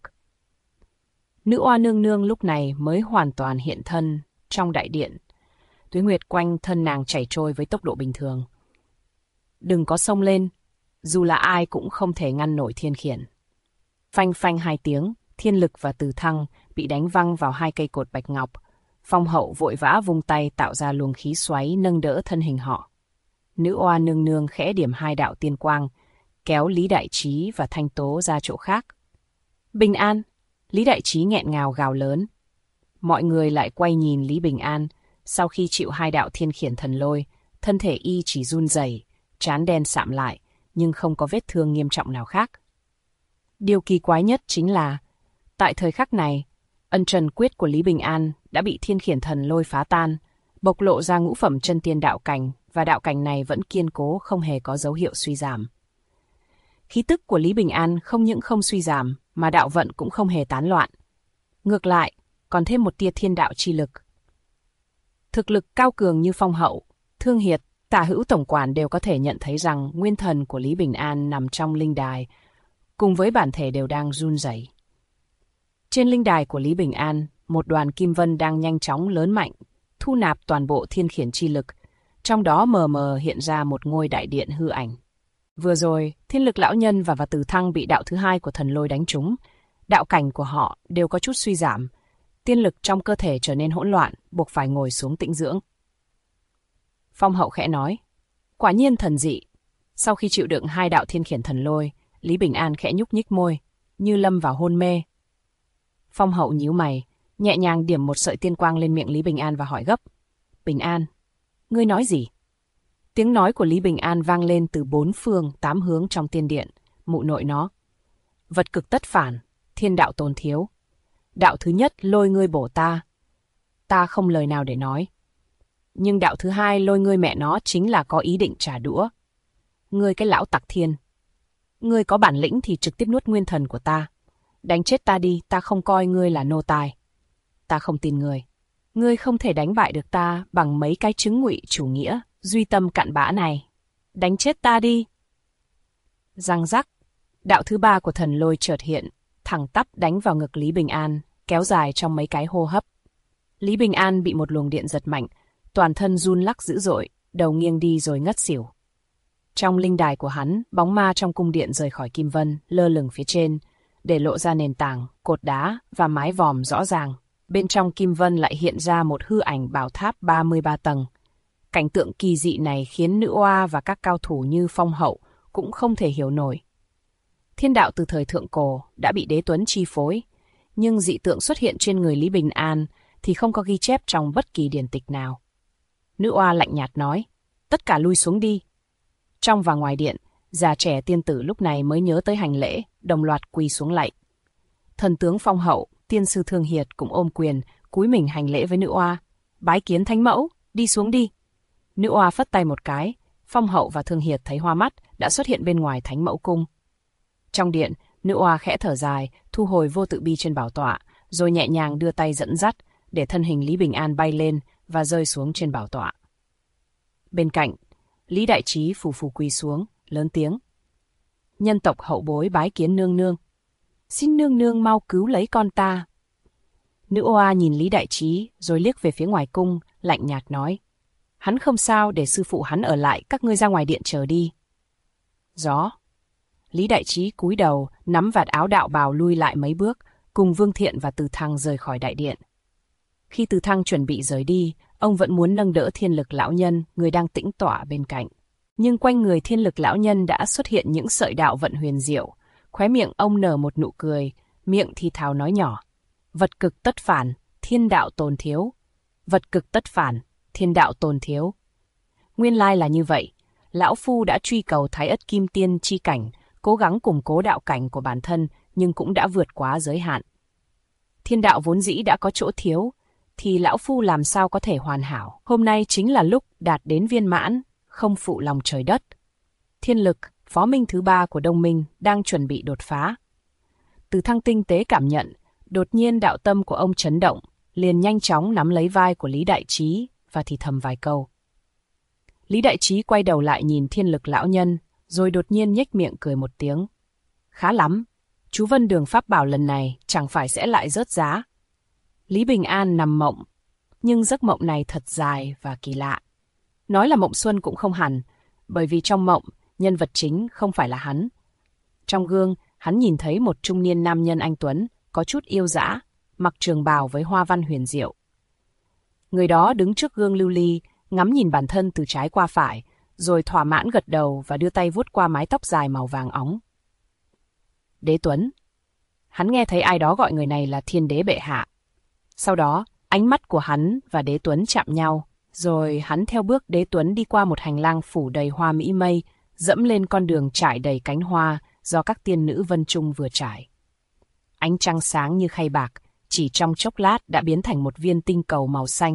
Nữ oa nương nương lúc này mới hoàn toàn hiện thân trong đại điện. Tuế nguyệt quanh thân nàng chảy trôi với tốc độ bình thường. Đừng có xông lên, dù là ai cũng không thể ngăn nổi thiên khiển. Phanh phanh hai tiếng, Thiên Lực và Từ Thăng bị đánh văng vào hai cây cột bạch ngọc. Phong hậu vội vã vung tay tạo ra luồng khí xoáy nâng đỡ thân hình họ. Nữ oa nương nương khẽ điểm hai đạo tiên quang, kéo Lý Đại Trí và Thanh Tố ra chỗ khác. Bình An! Lý Đại Trí nghẹn ngào gào lớn. Mọi người lại quay nhìn Lý Bình An. Sau khi chịu hai đạo thiên khiển thần lôi, thân thể y chỉ run rẩy, trán đen sạm lại, nhưng không có vết thương nghiêm trọng nào khác. Điều kỳ quái nhất chính là, tại thời khắc này, ân trần quyết của Lý Bình An đã bị thiên khiển thần lôi phá tan, bộc lộ ra ngũ phẩm chân tiên đạo cảnh, và đạo cảnh này vẫn kiên cố không hề có dấu hiệu suy giảm. Khí tức của Lý Bình An không những không suy giảm, mà đạo vận cũng không hề tán loạn. Ngược lại, còn thêm một tia thiên đạo chi lực. Thực lực cao cường như Phong hậu, Thương Hiệt, Tả Hữu tổng quản đều có thể nhận thấy rằng nguyên thần của Lý Bình An nằm trong linh đài, cùng với bản thể đều đang run rẩy. Trên linh đài của Lý Bình An, một đoàn kim vân đang nhanh chóng lớn mạnh, thu nạp toàn bộ thiên khiển chi lực, trong đó mờ mờ hiện ra một ngôi đại điện hư ảnh. Vừa rồi, Thiên Lực lão nhân và Từ Thăng bị đạo thứ hai của thần lôi đánh trúng, đạo cảnh của họ đều có chút suy giảm, tiên lực trong cơ thể trở nên hỗn loạn, buộc phải ngồi xuống tĩnh dưỡng. Phong hậu khẽ nói, quả nhiên thần dị. Sau khi chịu đựng hai đạo thiên khiển thần lôi, Lý Bình An khẽ nhúc nhích môi, như lâm vào hôn mê. Phong hậu nhíu mày, nhẹ nhàng điểm một sợi tiên quang lên miệng Lý Bình An và hỏi gấp, Bình An, ngươi nói gì? Tiếng nói của Lý Bình An vang lên từ bốn phương, tám hướng trong tiên điện, mụ nội nó. Vật cực tất phản, thiên đạo tồn thiếu. Đạo thứ nhất lôi ngươi bổ ta không lời nào để nói. Nhưng đạo thứ hai lôi ngươi mẹ nó chính là có ý định trả đũa. Ngươi cái lão tặc thiên. Ngươi có bản lĩnh thì trực tiếp nuốt nguyên thần của ta. Đánh chết ta đi, ta không coi ngươi là nô tài. Ta không tin ngươi. Ngươi không thể đánh bại được ta bằng mấy cái chứng ngụy chủ nghĩa, duy tâm cặn bã này. Đánh chết ta đi. Răng rắc, đạo thứ ba của thần lôi chợt hiện, thẳng tắp đánh vào ngực Lý Bình An, kéo dài trong mấy cái hô hấp. Lý Bình An bị một luồng điện giật mạnh, toàn thân run lắc dữ dội, đầu nghiêng đi rồi ngất xỉu. Trong linh đài của hắn, bóng ma trong cung điện rời khỏi kim vân, lơ lửng phía trên, để lộ ra nền tảng, cột đá và mái vòm rõ ràng. Bên trong kim vân lại hiện ra một hư ảnh bảo tháp 33 tầng. Cảnh tượng kỳ dị này khiến nữ oa và các cao thủ như Phong hậu cũng không thể hiểu nổi. Thiên đạo từ thời thượng cổ đã bị đế tuấn chi phối, nhưng dị tượng xuất hiện trên người Lý Bình An thì không có ghi chép trong bất kỳ điển tịch nào. Nữ oa lạnh nhạt nói, tất cả lui xuống đi. Trong và ngoài điện, già trẻ tiên tử lúc này mới nhớ tới hành lễ, đồng loạt quỳ xuống lạy. Thần tướng Phong hậu, tiên sư Thương Hiệt cũng ôm quyền, cúi mình hành lễ với nữ oa, bái kiến thánh mẫu, đi xuống đi. Nữ oa phất tay một cái, Phong hậu và Thương Hiệt thấy hoa mắt, đã xuất hiện bên ngoài thánh mẫu cung. Trong điện, nữ oa khẽ thở dài, thu hồi vô tự bi trên bảo tọa, rồi nhẹ nhàng đưa tay dẫn dắt, để thân hình Lý Bình An bay lên và rơi xuống trên bảo tọa. Bên cạnh, Lý Đại Trí phù phù quỳ xuống, lớn tiếng. Nhân tộc hậu bối bái kiến nương nương. Xin nương nương mau cứu lấy con ta. Nữ oa nhìn Lý Đại Trí rồi liếc về phía ngoài cung, lạnh nhạt nói. Hắn không sao, để sư phụ hắn ở lại, các ngươi ra ngoài điện chờ đi. Gió. Lý Đại Trí cúi đầu, nắm vạt áo đạo bào lui lại mấy bước, cùng Vương Thiện và Từ Thăng rời khỏi đại điện. Khi Từ Thăng chuẩn bị rời đi, ông vẫn muốn nâng đỡ Thiên Lực lão nhân, người đang tĩnh tọa bên cạnh. Nhưng quanh người Thiên Lực lão nhân đã xuất hiện những sợi đạo vận huyền diệu. Khóe miệng ông nở một nụ cười, miệng thì thào nói nhỏ. Vật cực tất phản, thiên đạo tồn thiếu. Vật cực tất phản, thiên đạo tồn thiếu. Nguyên lai là như vậy. Lão Phu đã truy cầu Thái Ất Kim Tiên chi cảnh, cố gắng củng cố đạo cảnh của bản thân, nhưng cũng đã vượt quá giới hạn. Thiên đạo vốn dĩ đã có chỗ thiếu, thì Lão Phu làm sao có thể hoàn hảo. Hôm nay chính là lúc đạt đến viên mãn, không phụ lòng trời đất. Thiên Lực, phó minh thứ 3 của Đông Minh, đang chuẩn bị đột phá. Từ Thăng tinh tế cảm nhận, đột nhiên đạo tâm của ông chấn động, liền nhanh chóng nắm lấy vai của Lý Đại Trí và thì thầm vài câu. Lý Đại Trí quay đầu lại nhìn Thiên Lực lão nhân, rồi đột nhiên nhếch miệng cười một tiếng. Khá lắm, chú Vân Đường pháp bảo lần này chẳng phải sẽ lại rớt giá. Lý Bình An nằm mộng, nhưng giấc mộng này thật dài và kỳ lạ. Nói là mộng xuân cũng không hẳn, bởi vì trong mộng, nhân vật chính không phải là hắn. Trong gương, hắn nhìn thấy một trung niên nam nhân anh tuấn, có chút yêu dã, mặc trường bào với hoa văn huyền diệu. Người đó đứng trước gương lưu ly, ngắm nhìn bản thân từ trái qua phải, rồi thỏa mãn gật đầu và đưa tay vuốt qua mái tóc dài màu vàng óng. Đế Tuấn. Hắn nghe thấy ai đó gọi người này là Thiên Đế bệ hạ. Sau đó, ánh mắt của hắn và Đế Tuấn chạm nhau, rồi hắn theo bước Đế Tuấn đi qua một hành lang phủ đầy hoa mỹ mây, dẫm lên con đường trải đầy cánh hoa do các tiên nữ Vân Trung vừa trải. Ánh trăng sáng như khay bạc, chỉ trong chốc lát đã biến thành một viên tinh cầu màu xanh.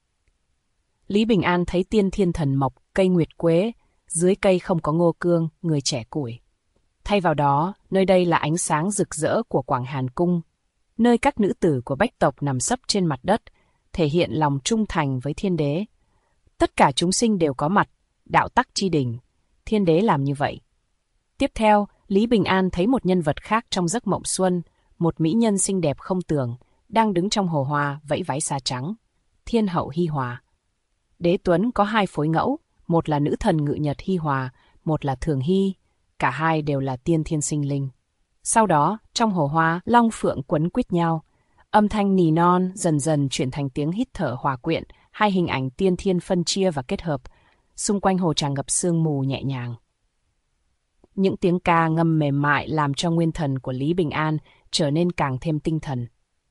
Lý Bình An thấy tiên thiên thần mộc, cây nguyệt quế, dưới cây không có ngô cương, người trẻ củi. Thay vào đó, nơi đây là ánh sáng rực rỡ của Quảng Hàn Cung, nơi các nữ tử của bách tộc nằm sấp trên mặt đất, thể hiện lòng trung thành với Thiên Đế. Tất cả chúng sinh đều có mặt, đạo tắc chi đỉnh, Thiên Đế làm như vậy. Tiếp theo, Lý Bình An thấy một nhân vật khác trong giấc mộng xuân, một mỹ nhân xinh đẹp không tưởng, đang đứng trong hồ hoa vẫy váy xà trắng. Thiên hậu Hi Hòa. Đế Tuấn có 2 phối ngẫu, một là nữ thần ngự nhật Hi Hòa, một là Thường Hy, cả hai đều là tiên thiên sinh linh. Sau đó, trong hồ hoa, long phượng quấn quýt nhau, âm thanh nỉ non dần dần chuyển thành tiếng hít thở hòa quyện, 2 hình ảnh tiên thiên phân chia và kết hợp, xung quanh hồ tràn ngập sương mù nhẹ nhàng. Những tiếng ca ngâm mềm mại làm cho nguyên thần của Lý Bình An trở nên càng thêm tinh thần.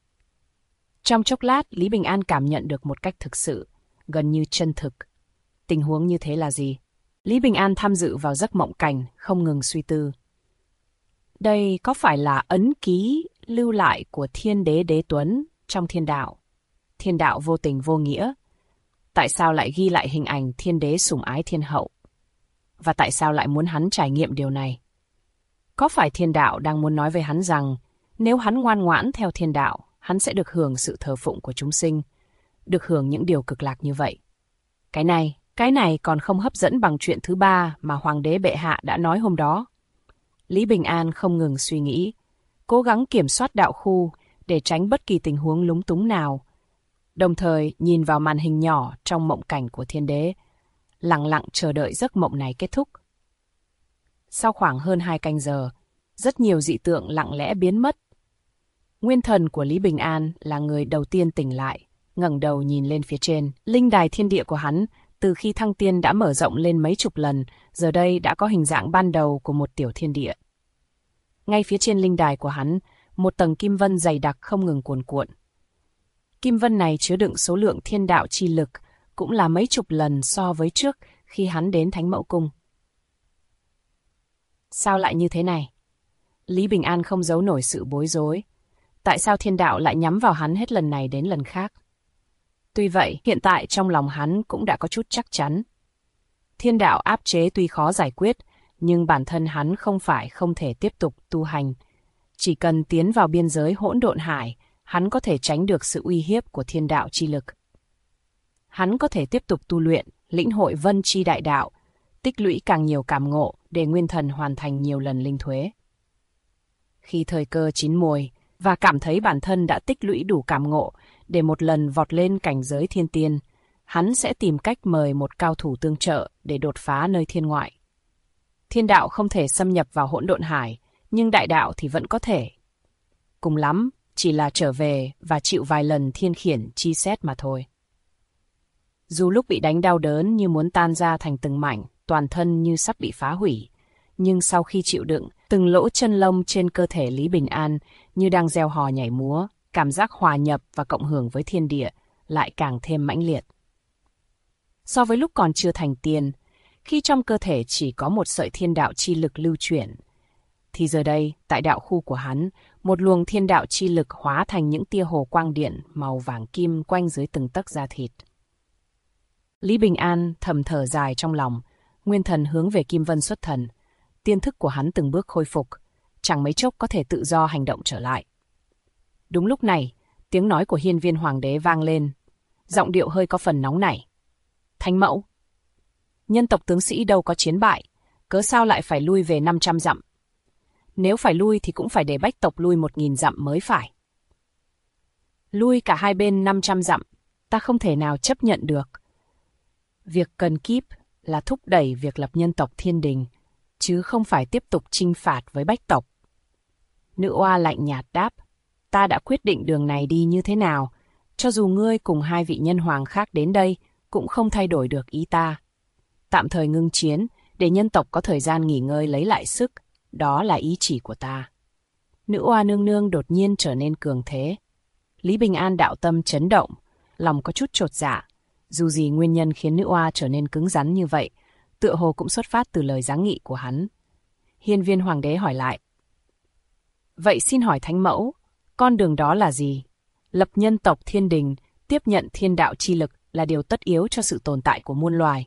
Trong chốc lát, Lý Bình An cảm nhận được một cách thực sự, gần như chân thực. Tình huống như thế là gì? Lý Bình An tham dự vào giấc mộng cảnh, không ngừng suy tư. Đây có phải là ấn ký lưu lại của Thiên Đế Đế Tuấn trong thiên đạo? Thiên đạo vô tình vô nghĩa. Tại sao lại ghi lại hình ảnh Thiên Đế sủng ái thiên hậu? Và tại sao lại muốn hắn trải nghiệm điều này? Có phải thiên đạo đang muốn nói với hắn rằng nếu hắn ngoan ngoãn theo thiên đạo, hắn sẽ được hưởng sự thờ phụng của chúng sinh, được hưởng những điều cực lạc như vậy? Cái này còn không hấp dẫn bằng chuyện thứ 3 mà Hoàng đế bệ hạ đã nói hôm đó. Lý Bình An không ngừng suy nghĩ, cố gắng kiểm soát đạo khu để tránh bất kỳ tình huống lúng túng nào, đồng thời nhìn vào màn hình nhỏ trong mộng cảnh của Thiên Đế, lặng lặng chờ đợi giấc mộng này kết thúc. Sau khoảng hơn 2 canh giờ, rất nhiều dị tượng lặng lẽ biến mất. Nguyên thần của Lý Bình An là người đầu tiên tỉnh lại, ngẩng đầu nhìn lên phía trên. Linh đài thiên địa của hắn từ khi thăng tiên đã mở rộng lên mấy chục lần, giờ đây đã có hình dạng ban đầu của một tiểu thiên địa. Ngay phía trên linh đài của hắn, một tầng kim vân dày đặc không ngừng cuồn cuộn. Kim vân này chứa đựng số lượng thiên đạo chi lực, cũng là mấy chục lần so với trước khi hắn đến Thánh Mẫu Cung. Sao lại như thế này? Lý Bình An không giấu nổi sự bối rối. Tại sao thiên đạo lại nhắm vào hắn hết lần này đến lần khác? Tuy vậy, hiện tại trong lòng hắn cũng đã có chút chắc chắn. Thiên đạo áp chế tuy khó giải quyết, nhưng bản thân hắn không phải không thể tiếp tục tu hành. Chỉ cần tiến vào biên giới hỗn độn hải, hắn có thể tránh được sự uy hiếp của thiên đạo chi lực. Hắn có thể tiếp tục tu luyện, lĩnh hội vân chi đại đạo, tích lũy càng nhiều cảm ngộ để nguyên thần hoàn thành nhiều lần linh thuế. Khi thời cơ chín muồi và cảm thấy bản thân đã tích lũy đủ cảm ngộ để một lần vọt lên cảnh giới thiên tiên, hắn sẽ tìm cách mời một cao thủ tương trợ để đột phá nơi thiên ngoại. Thiên đạo không thể xâm nhập vào hỗn độn hải, nhưng đại đạo thì vẫn có thể. Cùng lắm, chỉ là trở về và chịu vài lần thiên khiển chi xét mà thôi. Dù lúc bị đánh đau đớn như muốn tan ra thành từng mảnh, toàn thân như sắp bị phá hủy, nhưng sau khi chịu đựng, từng lỗ chân lông trên cơ thể Lý Bình An như đang reo hò nhảy múa, cảm giác hòa nhập và cộng hưởng với thiên địa lại càng thêm mãnh liệt. So với lúc còn chưa thành tiên, khi trong cơ thể chỉ có một sợi thiên đạo chi lực lưu chuyển, thì giờ đây, tại đạo khu của hắn, một luồng thiên đạo chi lực hóa thành những tia hồ quang điện màu vàng kim quanh dưới từng tấc da thịt. Lý Bình An thầm thở dài trong lòng, nguyên thần hướng về Kim Vân xuất thần. Tiên thức của hắn từng bước khôi phục, chẳng mấy chốc có thể tự do hành động trở lại. Đúng lúc này, tiếng nói của Hiên Viên Hoàng đế vang lên, giọng điệu hơi có phần nóng nảy. Thánh mẫu, nhân tộc tướng sĩ đâu có chiến bại, cớ sao lại phải lui về 500 dặm? Nếu phải lui thì cũng phải để bách tộc lui 1000 dặm mới phải. Lui cả hai bên 500 dặm, ta không thể nào chấp nhận được. Việc cần kíp là thúc đẩy việc lập nhân tộc thiên đình, chứ không phải tiếp tục chinh phạt với bách tộc. Nữ oa lạnh nhạt đáp, ta đã quyết định đường này đi như thế nào, cho dù ngươi cùng hai vị nhân hoàng khác đến đây, cũng không thay đổi được ý ta. Tạm thời ngưng chiến, để nhân tộc có thời gian nghỉ ngơi lấy lại sức, đó là ý chỉ của ta. Nữ oa nương nương đột nhiên trở nên cường thế. Lý Bình An đạo tâm chấn động, lòng có chút chột dạ. Dù gì nguyên nhân khiến nữ oa trở nên cứng rắn như vậy, tựa hồ cũng xuất phát từ lời giáng nghị của hắn. Hiên Viên Hoàng đế hỏi lại. Vậy xin hỏi thánh mẫu, con đường đó là gì? Lập nhân tộc thiên đình, tiếp nhận thiên đạo chi lực là điều tất yếu cho sự tồn tại của muôn loài.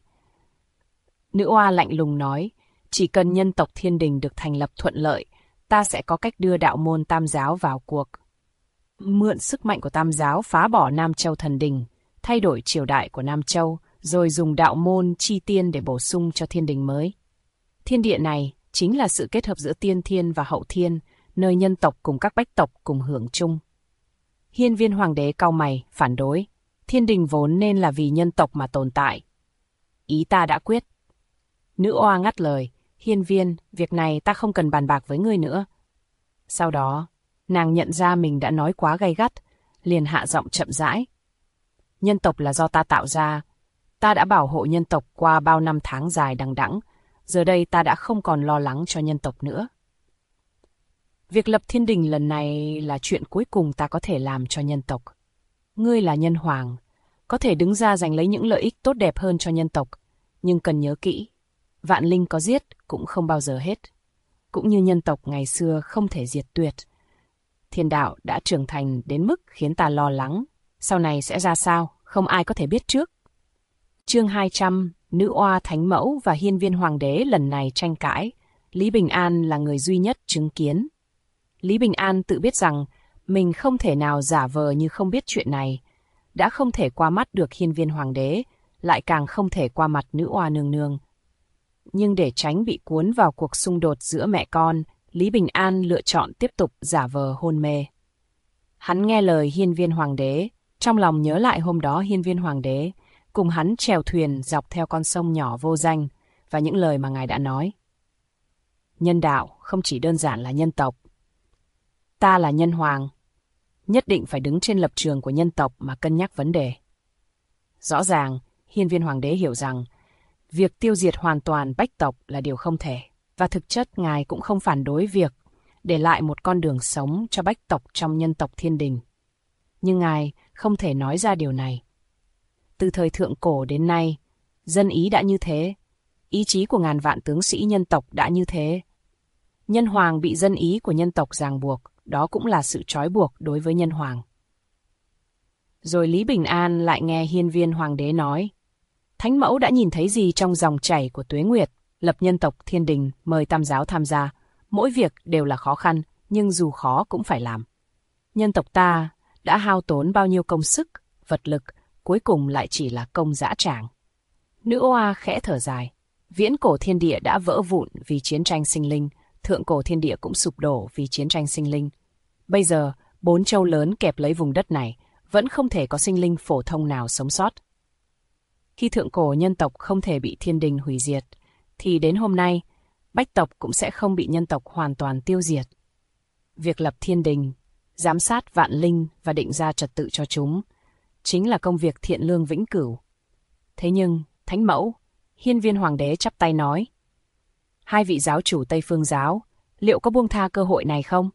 Nữ oa lạnh lùng nói, chỉ cần nhân tộc thiên đình được thành lập thuận lợi, ta sẽ có cách đưa đạo môn Tam giáo vào cuộc. Mượn sức mạnh của Tam giáo phá bỏ Nam Châu thần đình, thay đổi triều đại của Nam Châu, rồi dùng đạo môn chi tiên để bổ sung cho thiên đình mới. Thiên địa này chính là sự kết hợp giữa tiên thiên và hậu thiên, nơi nhân tộc cùng các bách tộc cùng hưởng chung. Hiên Viên Hoàng đế cau mày, phản đối. Thiên đình vốn nên là vì nhân tộc mà tồn tại. Ý ta đã quyết. Nữ oa ngắt lời, Hiên Viên, việc này ta không cần bàn bạc với ngươi nữa. Sau đó, nàng nhận ra mình đã nói quá gay gắt, liền hạ giọng chậm rãi. Nhân tộc là do ta tạo ra. Ta đã bảo hộ nhân tộc qua bao năm tháng dài đằng đẵng. Giờ đây ta đã không còn lo lắng cho nhân tộc nữa. Việc lập thiên đình lần này là chuyện cuối cùng ta có thể làm cho nhân tộc. Ngươi là nhân hoàng, có thể đứng ra giành lấy những lợi ích tốt đẹp hơn cho nhân tộc. Nhưng cần nhớ kỹ, vạn linh có giết cũng không bao giờ hết. Cũng như nhân tộc ngày xưa không thể diệt tuyệt. Thiên đạo đã trưởng thành đến mức khiến ta lo lắng. Sau này sẽ ra sao, không ai có thể biết trước. Chương 200, Nữ oa thánh mẫu và Hiên Viên Hoàng đế lần này tranh cãi. Lý Bình An là người duy nhất chứng kiến. Lý Bình An tự biết rằng mình không thể nào giả vờ như không biết chuyện này. Đã không thể qua mắt được Hiên Viên Hoàng đế, lại càng không thể qua mặt nữ oa nương nương. Nhưng để tránh bị cuốn vào cuộc xung đột giữa mẹ con, Lý Bình An lựa chọn tiếp tục giả vờ hôn mê. Hắn nghe lời Hiên Viên Hoàng đế, trong lòng nhớ lại hôm đó Hiên Viên Hoàng đế cùng hắn chèo thuyền dọc theo con sông nhỏ vô danh và những lời mà ngài đã nói. Nhân đạo không chỉ đơn giản là nhân tộc. Ta là nhân hoàng, nhất định phải đứng trên lập trường của nhân tộc mà cân nhắc vấn đề. Rõ ràng, Hiên Viên Hoàng đế hiểu rằng việc tiêu diệt hoàn toàn bách tộc là điều không thể, và thực chất ngài cũng không phản đối việc để lại một con đường sống cho bách tộc trong nhân tộc thiên đình. Nhưng ngài không thể nói ra điều này. Từ thời thượng cổ đến nay, dân ý đã như thế, ý chí của ngàn vạn tướng sĩ nhân tộc đã như thế. Nhân hoàng bị dân ý của nhân tộc ràng buộc, đó cũng là sự trói buộc đối với nhân hoàng. Rồi Lý Bình An lại nghe Hiên Viên Hoàng đế nói, Thánh mẫu đã nhìn thấy gì trong dòng chảy của tuế nguyệt, lập nhân tộc thiên đình, mời Tam giáo tham gia. Mỗi việc đều là khó khăn, nhưng dù khó cũng phải làm. Nhân tộc ta đã hao tốn bao nhiêu công sức, vật lực, cuối cùng lại chỉ là công dã tràng. Nữ oa khẽ thở dài. Viễn cổ thiên địa đã vỡ vụn vì chiến tranh sinh linh, thượng cổ thiên địa cũng sụp đổ vì chiến tranh sinh linh. Bây giờ, 4 châu lớn kẹp lấy vùng đất này, vẫn không thể có sinh linh phổ thông nào sống sót. Khi thượng cổ nhân tộc không thể bị thiên đình hủy diệt, thì đến hôm nay, bách tộc cũng sẽ không bị nhân tộc hoàn toàn tiêu diệt. Việc lập thiên đình, giám sát vạn linh và định ra trật tự cho chúng, chính là công việc thiện lương vĩnh cửu. Thế nhưng, Thánh Mẫu, Hiên Viên Hoàng đế chắp tay nói, hai vị giáo chủ Tây Phương giáo, liệu có buông tha cơ hội này không?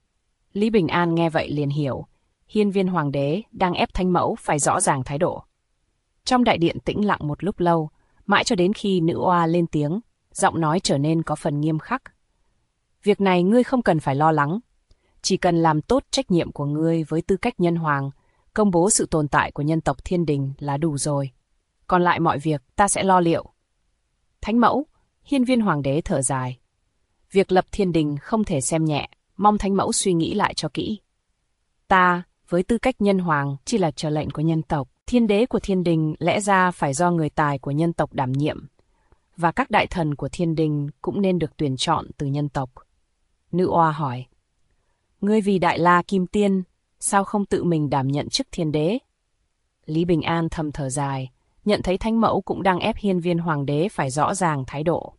Lý Bình An nghe vậy liền hiểu, Hiên Viên Hoàng đế đang ép Thánh Mẫu phải rõ ràng thái độ. Trong đại điện tĩnh lặng một lúc lâu, mãi cho đến khi nữ oa lên tiếng, giọng nói trở nên có phần nghiêm khắc. Việc này ngươi không cần phải lo lắng, chỉ cần làm tốt trách nhiệm của ngươi với tư cách nhân hoàng, công bố sự tồn tại của nhân tộc thiên đình là đủ rồi. Còn lại mọi việc ta sẽ lo liệu. Thánh Mẫu, Hiên Viên Hoàng đế thở dài. Việc lập thiên đình không thể xem nhẹ, mong Thánh Mẫu suy nghĩ lại cho kỹ. Ta, với tư cách nhân hoàng, chỉ là chờ lệnh của nhân tộc. Thiên đế của thiên đình lẽ ra phải do người tài của nhân tộc đảm nhiệm, và các đại thần của thiên đình cũng nên được tuyển chọn từ nhân tộc. Nữ oa hỏi, ngươi vì Đại La Kim Tiên, sao không tự mình đảm nhận chức thiên đế? Lý Bình An thầm thở dài, nhận thấy Thánh Mẫu cũng đang ép Hiên Viên Hoàng đế phải rõ ràng thái độ.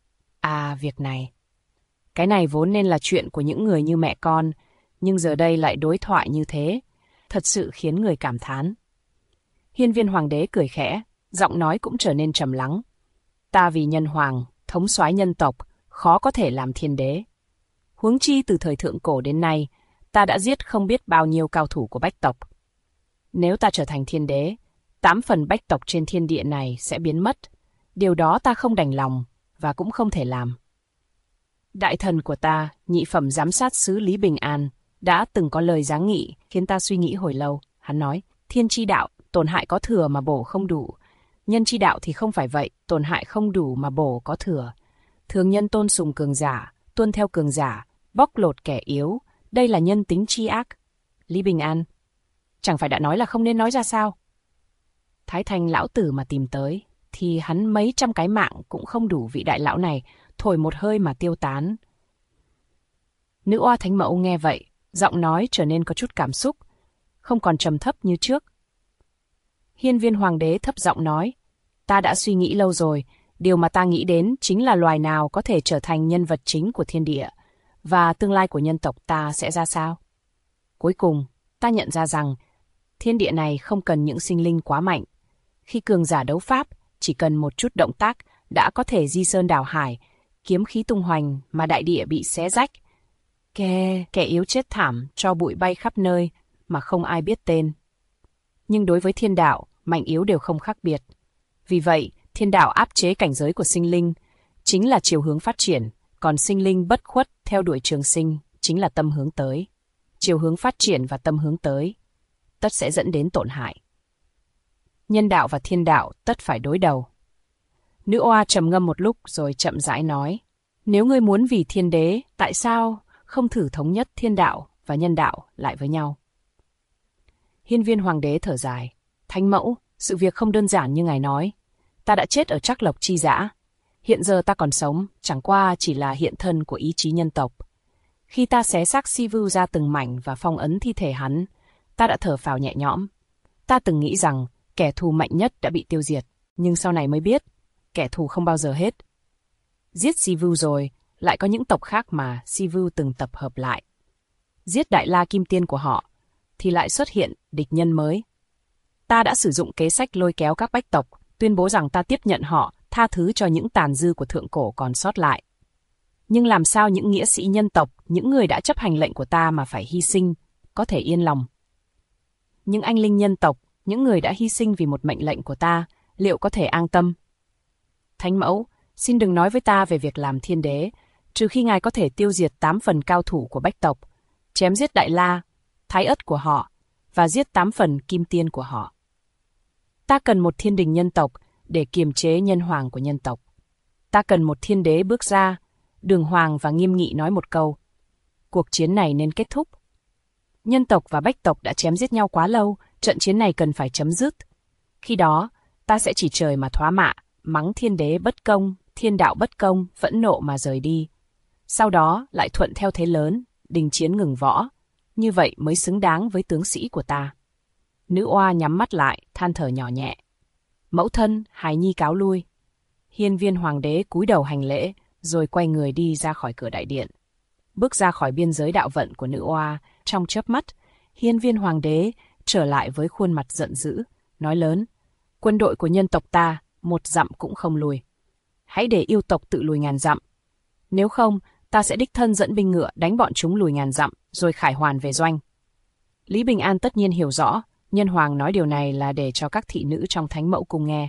Việc này. Cái này vốn nên là chuyện của những người như mẹ con, nhưng giờ đây lại đối thoại như thế, thật sự khiến người cảm thán. Hiên Viên Hoàng đế cười khẽ, giọng nói cũng trở nên trầm lắng. Ta vì nhân hoàng, thống soái nhân tộc, khó có thể làm thiên đế. Huống chi từ thời thượng cổ đến nay, ta đã giết không biết bao nhiêu cao thủ của bách tộc. Nếu ta trở thành thiên đế, 8 phần bách tộc trên thiên địa này sẽ biến mất. Điều đó ta không đành lòng, và cũng không thể làm. Đại thần của ta, nhị phẩm giám sát sứ Lý Bình An, đã từng có lời giáng nghị, khiến ta suy nghĩ hồi lâu. Hắn nói, thiên chi đạo, tổn hại có thừa mà bổ không đủ. Nhân chi đạo thì không phải vậy, tổn hại không đủ mà bổ có thừa. Thường nhân tôn sùng cường giả, tuân theo cường giả, bóc lột kẻ yếu, đây là nhân tính chi ác. Lý Bình An, chẳng phải đã nói là không nên nói ra sao? Thái Thanh lão tử mà tìm tới, thì hắn mấy trăm cái mạng cũng không đủ vị đại lão này, thổi một hơi mà tiêu tán. Nữ oa Thánh Mẫu nghe vậy, giọng nói trở nên có chút cảm xúc, không còn trầm thấp như trước. Hiên Viên Hoàng đế thấp giọng nói, ta đã suy nghĩ lâu rồi, điều mà ta nghĩ đến chính là loài nào có thể trở thành nhân vật chính của thiên địa, và tương lai của nhân tộc ta sẽ ra sao. Cuối cùng, ta nhận ra rằng, thiên địa này không cần những sinh linh quá mạnh. Khi cường giả đấu pháp, chỉ cần một chút động tác đã có thể di sơn đảo hải, kiếm khí tung hoành mà đại địa bị xé rách. Kẻ yếu chết thảm, cho bụi bay khắp nơi mà không ai biết tên. Nhưng đối với thiên đạo, mạnh yếu đều không khác biệt. Vì vậy, thiên đạo áp chế cảnh giới của sinh linh, chính là chiều hướng phát triển, còn sinh linh bất khuất theo đuổi trường sinh, chính là tâm hướng tới. Chiều hướng phát triển và tâm hướng tới, tất sẽ dẫn đến tổn hại. Nhân đạo và thiên đạo tất phải đối đầu. Nữ oa trầm ngâm một lúc rồi chậm rãi nói, nếu ngươi muốn vì thiên đế, tại sao không thử thống nhất thiên đạo và nhân đạo lại với nhau? Hiên Viên Hoàng đế thở dài, Thánh Mẫu, sự việc không đơn giản như ngài nói. Ta đã chết ở Trắc Lộc Chi Dã. Hiện giờ ta còn sống, chẳng qua chỉ là hiện thân của ý chí nhân tộc. Khi ta xé xác Si Vu ra từng mảnh và phong ấn thi thể hắn, ta đã thở phào nhẹ nhõm. Ta từng nghĩ rằng kẻ thù mạnh nhất đã bị tiêu diệt, nhưng sau này mới biết, kẻ thù không bao giờ hết. Giết Si Vu rồi, lại có những tộc khác mà Si Vu từng tập hợp lại. Giết Đại La Kim Tiên của họ, thì lại xuất hiện địch nhân mới. Ta đã sử dụng kế sách lôi kéo các bách tộc, tuyên bố rằng ta tiếp nhận họ, tha thứ cho những tàn dư của thượng cổ còn sót lại. Nhưng làm sao những nghĩa sĩ nhân tộc, những người đã chấp hành lệnh của ta mà phải hy sinh, có thể yên lòng? Những anh linh nhân tộc, những người đã hy sinh vì một mệnh lệnh của ta, liệu có thể an tâm? Thánh Mẫu, xin đừng nói với ta về việc làm thiên đế, trừ khi ngài có thể tiêu diệt 8 phần cao thủ của bách tộc, chém giết Đại La, Thái Ất của họ, và giết 8 phần kim tiên của họ. Ta cần một thiên đình nhân tộc để kiềm chế nhân hoàng của nhân tộc. Ta cần một thiên đế bước ra, đường hoàng và nghiêm nghị nói một câu. Cuộc chiến này nên kết thúc. Nhân tộc và bách tộc đã chém giết nhau quá lâu, trận chiến này cần phải chấm dứt. Khi đó, ta sẽ chỉ trời mà thoá mạ, mắng thiên đế bất công, thiên đạo bất công, phẫn nộ mà rời đi. Sau đó lại thuận theo thế lớn, đình chiến ngừng võ. Như vậy mới xứng đáng với tướng sĩ của ta. Nữ oa nhắm mắt lại, than thở nhỏ nhẹ. Mẫu thân, hài nhi cáo lui. Hiên viên hoàng đế cúi đầu hành lễ, rồi quay người đi ra khỏi cửa đại điện. Bước ra khỏi biên giới đạo vận của nữ oa, trong chớp mắt, hiên viên hoàng đế trở lại với khuôn mặt giận dữ, nói lớn. Quân đội của nhân tộc ta, 1 dặm cũng không lùi. Hãy để yêu tộc tự lùi ngàn dặm. Nếu không, ta sẽ đích thân dẫn binh ngựa đánh bọn chúng lùi ngàn dặm, rồi khải hoàn về doanh. Lý Bình An tất nhiên hiểu rõ, nhân hoàng nói điều này là để cho các thị nữ trong Thánh Mẫu Cung nghe.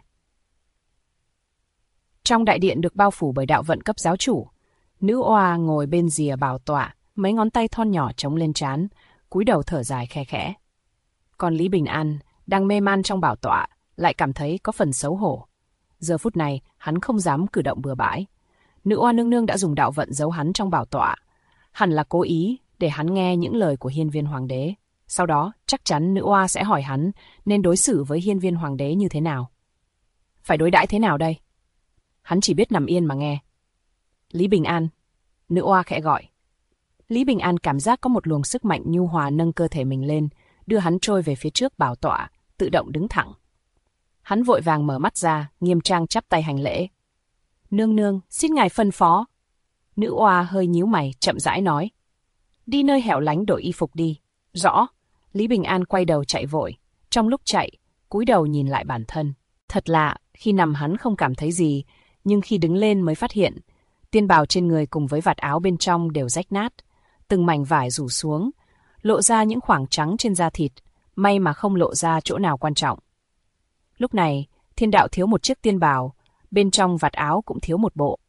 Trong đại điện được bao phủ bởi đạo vận cấp giáo chủ, nữ oa ngồi bên rìa bảo tọa, mấy ngón tay thon nhỏ chống lên trán, cúi đầu thở dài khe khẽ. Còn Lý Bình An, đang mê man trong bảo tọa, lại cảm thấy có phần xấu hổ. Giờ phút này, hắn không dám cử động bừa bãi. Nữ oa nương nương đã dùng đạo vận giấu hắn trong bảo tọa. Hẳn là cố ý để hắn nghe những lời của hiên viên hoàng đế. Sau đó, chắc chắn nữ oa sẽ hỏi hắn nên đối xử với hiên viên hoàng đế như thế nào. Phải đối đãi thế nào đây? Hắn chỉ biết nằm yên mà nghe. Lý Bình An. Nữ oa khẽ gọi. Lý Bình An cảm giác có một luồng sức mạnh nhu hòa nâng cơ thể mình lên, đưa hắn trôi về phía trước bảo tọa, tự động đứng thẳng. Hắn vội vàng mở mắt ra, nghiêm trang chắp tay hành lễ. Nương nương, xin ngài phân phó. Nữ oa hơi nhíu mày, chậm rãi nói. Đi nơi hẻo lánh đổi y phục đi. Rõ. Lý Bình An quay đầu chạy vội. Trong lúc chạy, cúi đầu nhìn lại bản thân. Thật lạ, khi nằm hắn không cảm thấy gì, nhưng khi đứng lên mới phát hiện. Tiên bào trên người cùng với vạt áo bên trong đều rách nát. Từng mảnh vải rủ xuống, lộ ra những khoảng trắng trên da thịt, may mà không lộ ra chỗ nào quan trọng. Lúc này, thiên đạo thiếu một chiếc tiên bào, bên trong vạt áo cũng thiếu một bộ.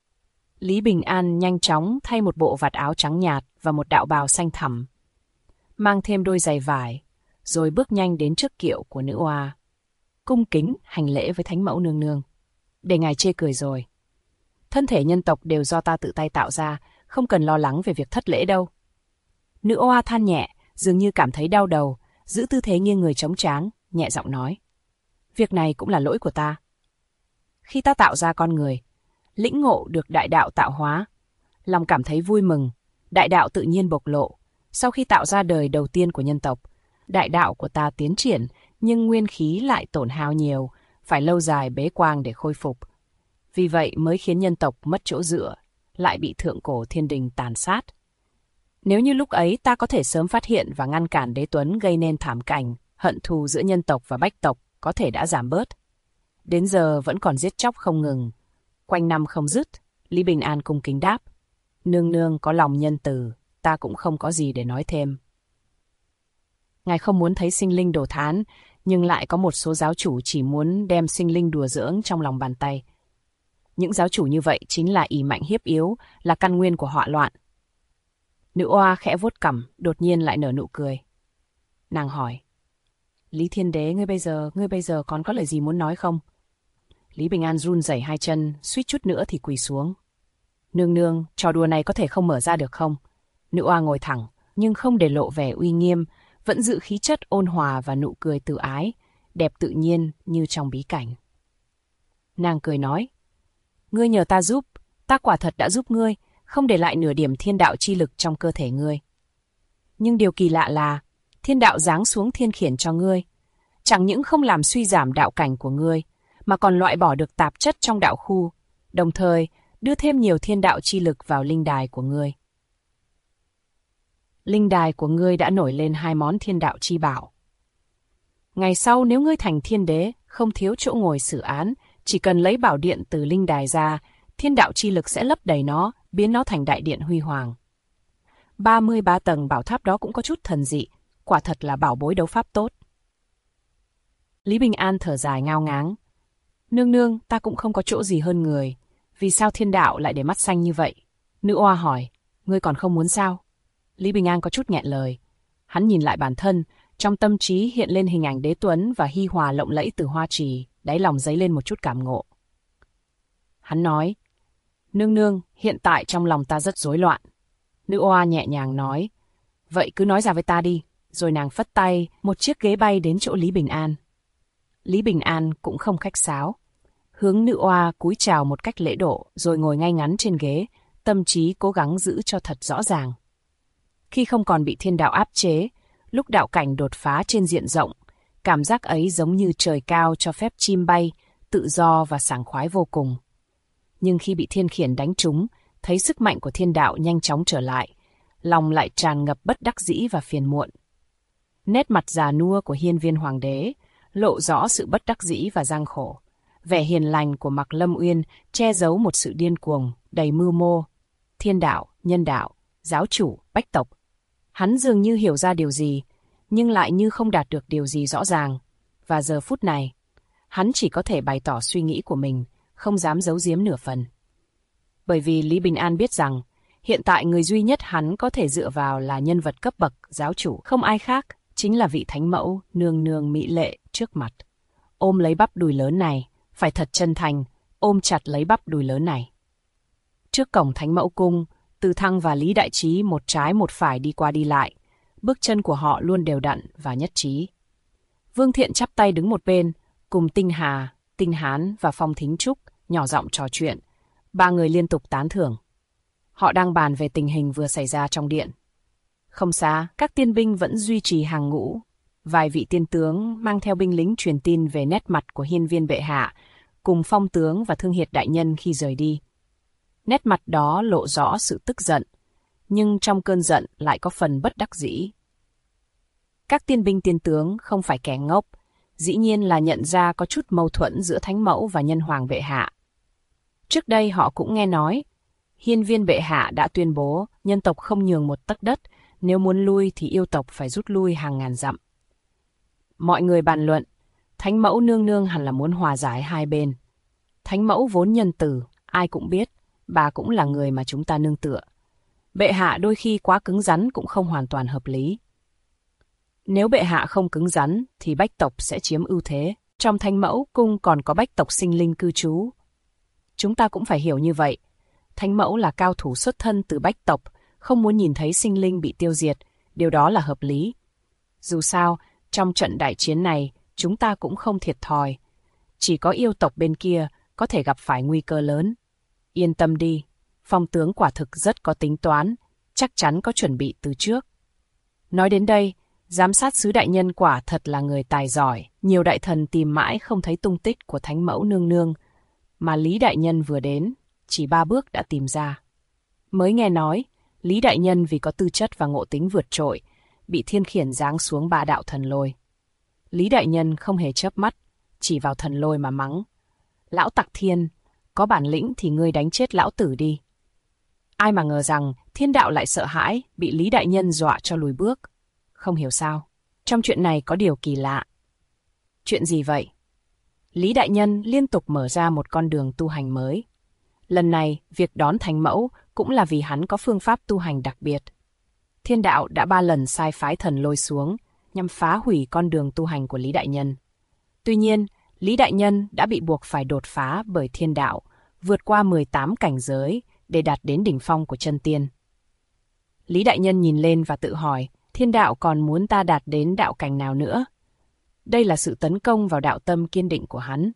Lý Bình An nhanh chóng thay một bộ vạt áo trắng nhạt và một đạo bào xanh thẳm. Mang thêm đôi giày vải, rồi bước nhanh đến trước kiệu của nữ oa. Cung kính hành lễ với Thánh Mẫu nương nương. Để ngài chê cười rồi. Thân thể nhân tộc đều do ta tự tay tạo ra, không cần lo lắng về việc thất lễ đâu. Nữ oa than nhẹ, dường như cảm thấy đau đầu, giữ tư thế nghiêng người chống tráng, nhẹ giọng nói. Việc này cũng là lỗi của ta. Khi ta tạo ra con người, lĩnh ngộ được đại đạo tạo hóa, lòng cảm thấy vui mừng, đại đạo tự nhiên bộc lộ. Sau khi tạo ra đời đầu tiên của nhân tộc, đại đạo của ta tiến triển, nhưng nguyên khí lại tổn hao nhiều, phải lâu dài bế quang để khôi phục. Vì vậy mới khiến nhân tộc mất chỗ dựa, lại bị thượng cổ thiên đình tàn sát. Nếu như lúc ấy ta có thể sớm phát hiện và ngăn cản Đế Tuấn gây nên thảm cảnh, hận thù giữa nhân tộc và bách tộc có thể đã giảm bớt. Đến giờ vẫn còn giết chóc không ngừng, quanh năm không dứt. Lý Bình An cung kính đáp. Nương nương có lòng nhân từ, ta cũng không có gì để nói thêm. Ngài không muốn thấy sinh linh đổ thán, nhưng lại có một số giáo chủ chỉ muốn đem sinh linh đùa giỡn trong lòng bàn tay. Những giáo chủ như vậy chính là ỷ mạnh hiếp yếu, là căn nguyên của họa loạn. Nữ oa khẽ vuốt cằm, đột nhiên lại nở nụ cười. Nàng hỏi. Lý Thiên Đế, ngươi bây giờ còn có lời gì muốn nói không? Lý Bình An run rẩy hai chân, suýt chút nữa thì quỳ xuống. Nương nương, trò đùa này có thể không mở ra được không? Nữ oa ngồi thẳng, nhưng không để lộ vẻ uy nghiêm, vẫn giữ khí chất ôn hòa và nụ cười tự ái, đẹp tự nhiên như trong bí cảnh. Nàng cười nói. Ngươi nhờ ta giúp, ta quả thật đã giúp ngươi, không để lại nửa điểm thiên đạo chi lực trong cơ thể ngươi. Nhưng điều kỳ lạ là, thiên đạo giáng xuống thiên khiển cho ngươi, chẳng những không làm suy giảm đạo cảnh của ngươi, mà còn loại bỏ được tạp chất trong đạo khu, đồng thời đưa thêm nhiều thiên đạo chi lực vào linh đài của ngươi. Linh đài của ngươi đã nổi lên 2 món thiên đạo chi bảo. Ngày sau nếu ngươi thành thiên đế, không thiếu chỗ ngồi xử án, chỉ cần lấy bảo điện từ linh đài ra, thiên đạo chi lực sẽ lấp đầy nó, biến nó thành đại điện huy hoàng. 33 tầng bảo tháp đó cũng có chút thần dị, quả thật là bảo bối đấu pháp tốt. Lý Bình An thở dài ngao ngáng. Nương nương, ta cũng không có chỗ gì hơn người. Vì sao thiên đạo lại để mắt xanh như vậy? Nữ oa hỏi, ngươi còn không muốn sao? Lý Bình An có chút nghẹn lời. Hắn nhìn lại bản thân, trong tâm trí hiện lên hình ảnh Đế Tuấn và hi hòa lộng lẫy từ hoa trì, đáy lòng dấy lên một chút cảm ngộ. Hắn nói, nương nương, hiện tại trong lòng ta rất rối loạn. Nữ oa nhẹ nhàng nói, vậy cứ nói ra với ta đi. Rồi nàng phất tay, một chiếc ghế bay đến chỗ Lý Bình An. Lý Bình An cũng không khách sáo. hướng nữ oa cúi chào một cách lễ độ rồi ngồi ngay ngắn trên ghế, tâm trí cố gắng giữ cho thật rõ ràng. Khi không còn bị thiên đạo áp chế, lúc đạo cảnh đột phá trên diện rộng, cảm giác ấy giống như trời cao cho phép chim bay, tự do và sảng khoái vô cùng. Nhưng khi bị thiên khiển đánh trúng, thấy sức mạnh của thiên đạo nhanh chóng trở lại, lòng lại tràn ngập bất đắc dĩ và phiền muộn. Nét mặt già nua của hiên viên hoàng đế lộ rõ sự bất đắc dĩ và gian khổ. Vẻ hiền lành của Mạc Lâm Uyên che giấu một sự điên cuồng, đầy mưu mô. Thiên đạo, nhân đạo, giáo chủ, bách tộc. Hắn dường như hiểu ra điều gì, nhưng lại như không đạt được điều gì rõ ràng. Và giờ phút này, hắn chỉ có thể bày tỏ suy nghĩ của mình, không dám giấu giếm nửa phần. Bởi vì Lý Bình An biết rằng, hiện tại người duy nhất hắn có thể dựa vào là nhân vật cấp bậc giáo chủ, không ai khác, chính là vị thánh mẫu, nương nương mỹ lệ trước mặt. Ôm lấy bắp đùi lớn này, phải thật chân thành, ôm chặt lấy bắp đùi lớn này. Trước cổng thánh mẫu cung, Từ Thăng và Lý Đại Trí một trái một phải đi qua đi lại, bước chân của họ luôn đều đặn và nhất trí. Vương Thiện chắp tay đứng một bên, cùng Tinh Hà, Tinh Hán và Phong Thính Trúc nhỏ giọng trò chuyện. Ba người liên tục tán thưởng. Họ đang bàn về tình hình vừa xảy ra trong điện. Không xa, các tiên binh vẫn duy trì hàng ngũ. Vài vị tiên tướng mang theo binh lính truyền tin về nét mặt của hiên viên bệ hạ, cùng Phong tướng và Thương Hiệt đại nhân khi rời đi. Nét mặt đó lộ rõ sự tức giận, nhưng trong cơn giận lại có phần bất đắc dĩ. Các tiên binh tiên tướng không phải kẻ ngốc, dĩ nhiên là nhận ra có chút mâu thuẫn giữa thánh mẫu và nhân hoàng bệ hạ. Trước đây họ cũng nghe nói, hiên viên bệ hạ đã tuyên bố nhân tộc không nhường một tấc đất, nếu muốn lui thì yêu tộc phải rút lui hàng ngàn dặm. Mọi người bàn luận, thánh mẫu nương nương hẳn là muốn hòa giải hai bên. Thánh mẫu vốn nhân từ, ai cũng biết, bà cũng là người mà chúng ta nương tựa. Bệ hạ đôi khi quá cứng rắn cũng không hoàn toàn hợp lý. Nếu bệ hạ không cứng rắn thì bách tộc sẽ chiếm ưu thế. Trong thánh mẫu cung còn có bách tộc sinh linh cư trú. Chúng ta cũng phải hiểu như vậy. Thánh mẫu là cao thủ xuất thân từ bách tộc, không muốn nhìn thấy sinh linh bị tiêu diệt, điều đó là hợp lý. Dù sao, trong trận đại chiến này, chúng ta cũng không thiệt thòi. Chỉ có yêu tộc bên kia có thể gặp phải nguy cơ lớn. Yên tâm đi, Phong tướng quả thực rất có tính toán, chắc chắn có chuẩn bị từ trước. Nói đến đây, giám sát sứ đại nhân quả thật là người tài giỏi. Nhiều đại thần tìm mãi không thấy tung tích của thánh mẫu nương nương, mà Lý đại nhân vừa đến, chỉ 3 bước đã tìm ra. Mới nghe nói, Lý đại nhân vì có tư chất và ngộ tính vượt trội, bị thiên khiển giáng xuống 3 đạo thần lôi. Lý đại nhân không hề chớp mắt, chỉ vào thần lôi mà mắng. Lão tặc thiên, có bản lĩnh thì ngươi đánh chết lão tử đi. Ai mà ngờ rằng thiên đạo lại sợ hãi, bị Lý đại nhân dọa cho lùi bước. Không hiểu sao, trong chuyện này có điều kỳ lạ. Chuyện gì vậy? Lý đại nhân liên tục mở ra một con đường tu hành mới. Lần này, việc đón thánh mẫu cũng là vì hắn có phương pháp tu hành đặc biệt. Thiên đạo đã 3 lần sai phái thần lôi xuống, nhằm phá hủy con đường tu hành của Lý đại nhân. Tuy nhiên, Lý đại nhân đã bị buộc phải đột phá bởi thiên đạo, vượt qua 18 cảnh giới để đạt đến đỉnh phong của chân tiên. Lý đại nhân nhìn lên và tự hỏi, thiên đạo còn muốn ta đạt đến đạo cảnh nào nữa? Đây là sự tấn công vào đạo tâm kiên định của hắn.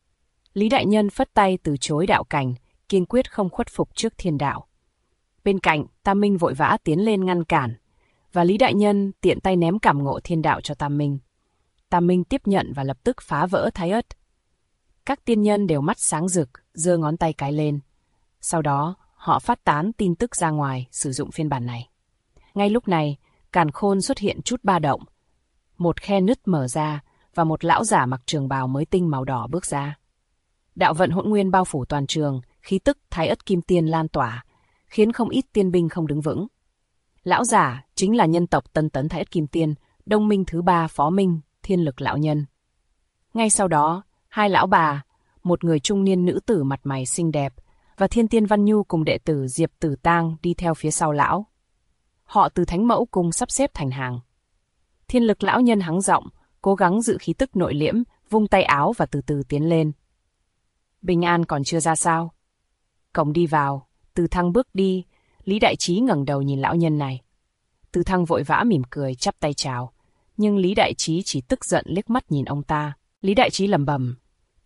Lý đại nhân phất tay từ chối đạo cảnh, kiên quyết không khuất phục trước thiên đạo. Bên cạnh, Tam Minh vội vã tiến lên ngăn cản, và Lý đại nhân tiện tay ném cảm ngộ thiên đạo cho Tam Minh. Tam Minh tiếp nhận và lập tức phá vỡ thái ất. Các tiên nhân đều mắt sáng rực, giơ ngón tay cái lên. Sau đó, họ phát tán tin tức ra ngoài, sử dụng phiên bản này. Ngay lúc này, càn khôn xuất hiện chút ba động. Một khe nứt mở ra, và một lão giả mặc trường bào mới tinh màu đỏ bước ra. Đạo vận hỗn nguyên bao phủ toàn trường, khí tức thái ất kim tiên lan tỏa, khiến không ít tiên binh không đứng vững. Lão giả chính là nhân tộc Tân Tấn Thái ất kim tiên, Đông Minh thứ 3 Phó Minh, Thiên Lực lão nhân. Ngay sau đó, 2 lão bà, một người trung niên nữ tử mặt mày xinh đẹp, và Thiên Tiên Văn Nhu cùng đệ tử Diệp Tử Tang đi theo phía sau lão. Họ từ thánh mẫu cung sắp xếp thành hàng. Thiên Lực lão nhân hắng giọng, cố gắng giữ khí tức nội liễm, vung tay áo và từ từ tiến lên. Bình an còn chưa ra sao? Cổng đi vào, Từ Thăng bước đi, Lý Đại Trí ngẩng đầu nhìn lão nhân này. Từ Thăng vội vã mỉm cười, chắp tay chào, nhưng Lý Đại Trí chỉ tức giận liếc mắt nhìn ông ta. Lý Đại Trí lẩm bẩm,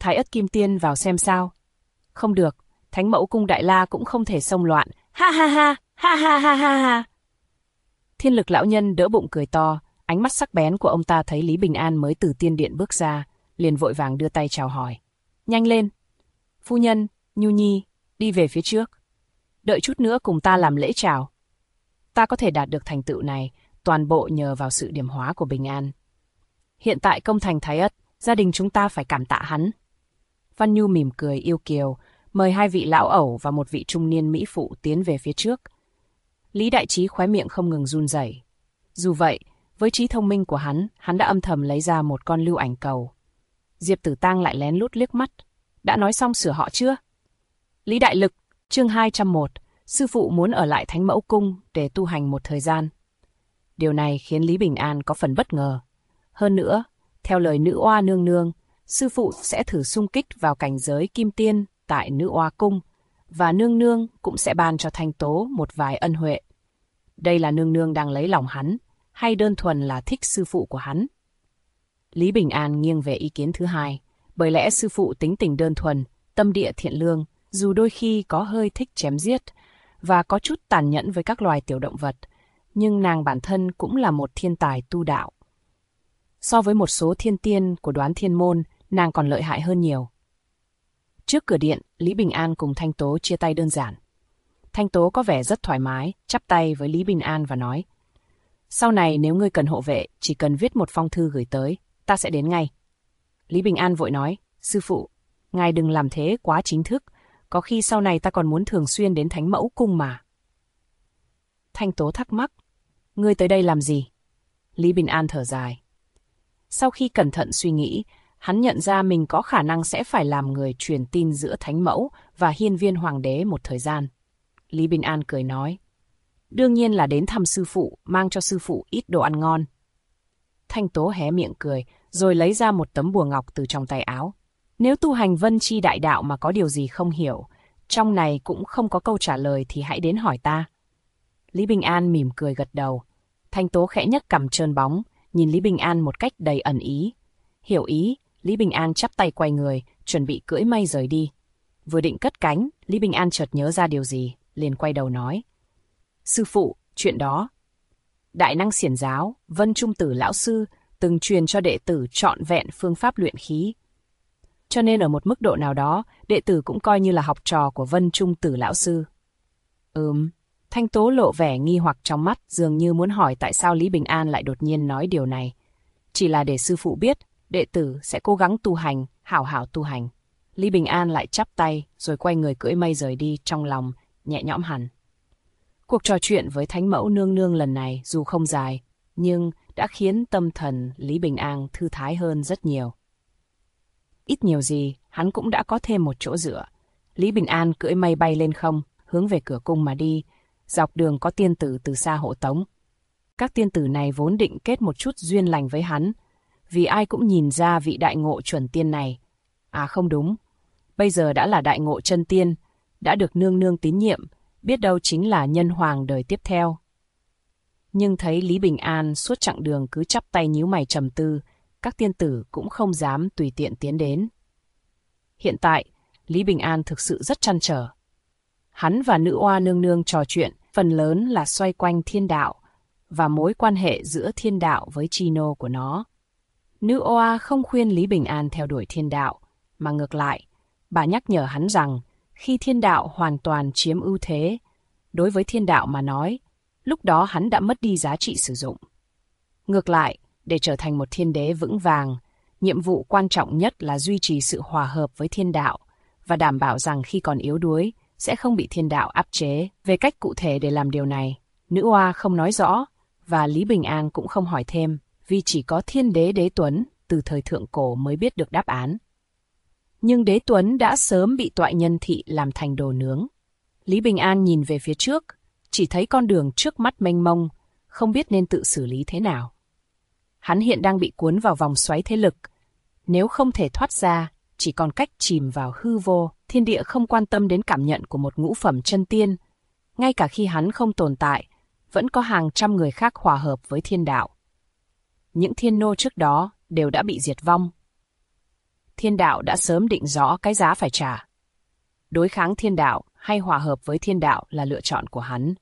Thái Ất Kim Tiên vào xem sao. Không được, Thánh Mẫu Cung Đại La cũng không thể xông loạn. Ha ha ha, ha ha ha ha ha. Thiên Lực lão nhân đỡ bụng cười to, ánh mắt sắc bén của ông ta thấy Lý Bình An mới từ tiên điện bước ra, liền vội vàng đưa tay chào hỏi. Nhanh lên! Phu nhân, Nhu Nhi, đi về phía trước. Đợi chút nữa cùng ta làm lễ chào. Ta có thể đạt được thành tựu này, toàn bộ nhờ vào sự điểm hóa của Bình An. Hiện tại công thành Thái Ất, gia đình chúng ta phải cảm tạ hắn. Văn Nhu mỉm cười yêu kiều, mời hai vị lão ẩu và một vị trung niên mỹ phụ tiến về phía trước. Lý Đại Trí khóe miệng không ngừng run rẩy. Dù vậy, với trí thông minh của hắn đã âm thầm lấy ra một con lưu ảnh cầu. Diệp Tử Tang lại lén lút liếc mắt. Đã nói xong sửa họ chưa? Lý Đại Lực, chương 201, sư phụ muốn ở lại Thánh Mẫu Cung để tu hành một thời gian. Điều này khiến Lý Bình An có phần bất ngờ. Hơn nữa, theo lời Nữ Oa nương nương, sư phụ sẽ thử xung kích vào cảnh giới kim tiên tại Nữ Oa Cung, và nương nương cũng sẽ ban cho Thanh Tố một vài ân huệ. Đây là nương nương đang lấy lòng hắn, hay đơn thuần là thích sư phụ của hắn? Lý Bình An nghiêng về ý kiến thứ hai, bởi lẽ sư phụ tính tình đơn thuần, tâm địa thiện lương, dù đôi khi có hơi thích chém giết, và có chút tàn nhẫn với các loài tiểu động vật, nhưng nàng bản thân cũng là một thiên tài tu đạo. So với một số thiên tiên của Đoán Thiên Môn, nàng còn lợi hại hơn nhiều. Trước cửa điện, Lý Bình An cùng Thanh Tố chia tay đơn giản. Thanh Tố có vẻ rất thoải mái, chắp tay với Lý Bình An và nói: Sau này nếu ngươi cần hộ vệ, chỉ cần viết một phong thư gửi tới, ta sẽ đến ngay. Lý Bình An vội nói: Sư phụ, ngài đừng làm thế quá chính thức, có khi sau này ta còn muốn thường xuyên đến Thánh Mẫu Cung mà. Thanh Tố thắc mắc: Ngươi tới đây làm gì? Lý Bình An thở dài. Sau khi cẩn thận suy nghĩ, hắn nhận ra mình có khả năng sẽ phải làm người truyền tin giữa Thánh Mẫu và Hiên Viên Hoàng đế một thời gian. Lý Bình An cười nói: Đương nhiên là đến thăm sư phụ, mang cho sư phụ ít đồ ăn ngon. Thanh Tố hé miệng cười, rồi lấy ra một tấm bùa ngọc từ trong tay áo. Nếu tu hành Vân Chi đại đạo mà có điều gì không hiểu, trong này cũng không có câu trả lời thì hãy đến hỏi ta. Lý Bình An mỉm cười gật đầu. Thanh Tố khẽ nhấc cằm trơn bóng, nhìn Lý Bình An một cách đầy ẩn ý. Hiểu ý, Lý Bình An chắp tay quay người, chuẩn bị cưỡi mây rời đi. Vừa định cất cánh, Lý Bình An chợt nhớ ra điều gì, liền quay đầu nói: Sư phụ, chuyện đó. Đại năng xiển giáo, Vân Trung Tử lão sư từng truyền cho đệ tử trọn vẹn phương pháp luyện khí. Cho nên ở một mức độ nào đó, đệ tử cũng coi như là học trò của Vân Trung Tử lão sư. Thanh Tố lộ vẻ nghi hoặc trong mắt, dường như muốn hỏi tại sao Lý Bình An lại đột nhiên nói điều này. Chỉ là để sư phụ biết, đệ tử sẽ cố gắng tu hành, hảo hảo tu hành. Lý Bình An lại chắp tay, rồi quay người cưỡi mây rời đi, trong lòng nhẹ nhõm hẳn. Cuộc trò chuyện với Thánh Mẫu nương nương lần này dù không dài, nhưng đã khiến tâm thần Lý Bình An thư thái hơn rất nhiều. Ít nhiều gì, hắn cũng đã có thêm một chỗ dựa. Lý Bình An cưỡi mây bay lên không, hướng về cửa cung mà đi. Dọc đường có tiên tử từ xa hộ tống. Các tiên tử này vốn định kết một chút duyên lành với hắn, vì ai cũng nhìn ra vị đại ngộ chuẩn tiên này. À không đúng, bây giờ đã là đại ngộ chân tiên, đã được nương nương tín nhiệm, biết đâu chính là nhân hoàng đời tiếp theo. Nhưng thấy Lý Bình An suốt chặng đường cứ chắp tay nhíu mày trầm tư, các tiên tử cũng không dám tùy tiện tiến đến. Hiện tại, Lý Bình An thực sự rất trăn trở. Hắn và Nữ Oa nương nương trò chuyện, phần lớn là xoay quanh thiên đạo và mối quan hệ giữa thiên đạo với chi nô của nó. Nữ Oa không khuyên Lý Bình An theo đuổi thiên đạo, mà ngược lại, bà nhắc nhở hắn rằng khi thiên đạo hoàn toàn chiếm ưu thế, đối với thiên đạo mà nói, lúc đó hắn đã mất đi giá trị sử dụng. Ngược lại, để trở thành một thiên đế vững vàng, nhiệm vụ quan trọng nhất là duy trì sự hòa hợp với thiên đạo và đảm bảo rằng khi còn yếu đuối, sẽ không bị thiên đạo áp chế. Về cách cụ thể để làm điều này, Nữ Oa không nói rõ, và Lý Bình An cũng không hỏi thêm, vì chỉ có thiên đế Đế Tuấn từ thời thượng cổ mới biết được đáp án. Nhưng Đế Tuấn đã sớm bị Toại Nhân Thị làm thành đồ nướng. Lý Bình An nhìn về phía trước, chỉ thấy con đường trước mắt mênh mông, không biết nên tự xử lý thế nào. Hắn hiện đang bị cuốn vào vòng xoáy thế lực. Nếu không thể thoát ra, chỉ còn cách chìm vào hư vô. Thiên địa không quan tâm đến cảm nhận của một ngũ phẩm chân tiên. Ngay cả khi hắn không tồn tại, vẫn có hàng trăm người khác hòa hợp với thiên đạo. Những thiên nô trước đó đều đã bị diệt vong. Thiên đạo đã sớm định rõ cái giá phải trả. Đối kháng thiên đạo hay hòa hợp với thiên đạo là lựa chọn của hắn.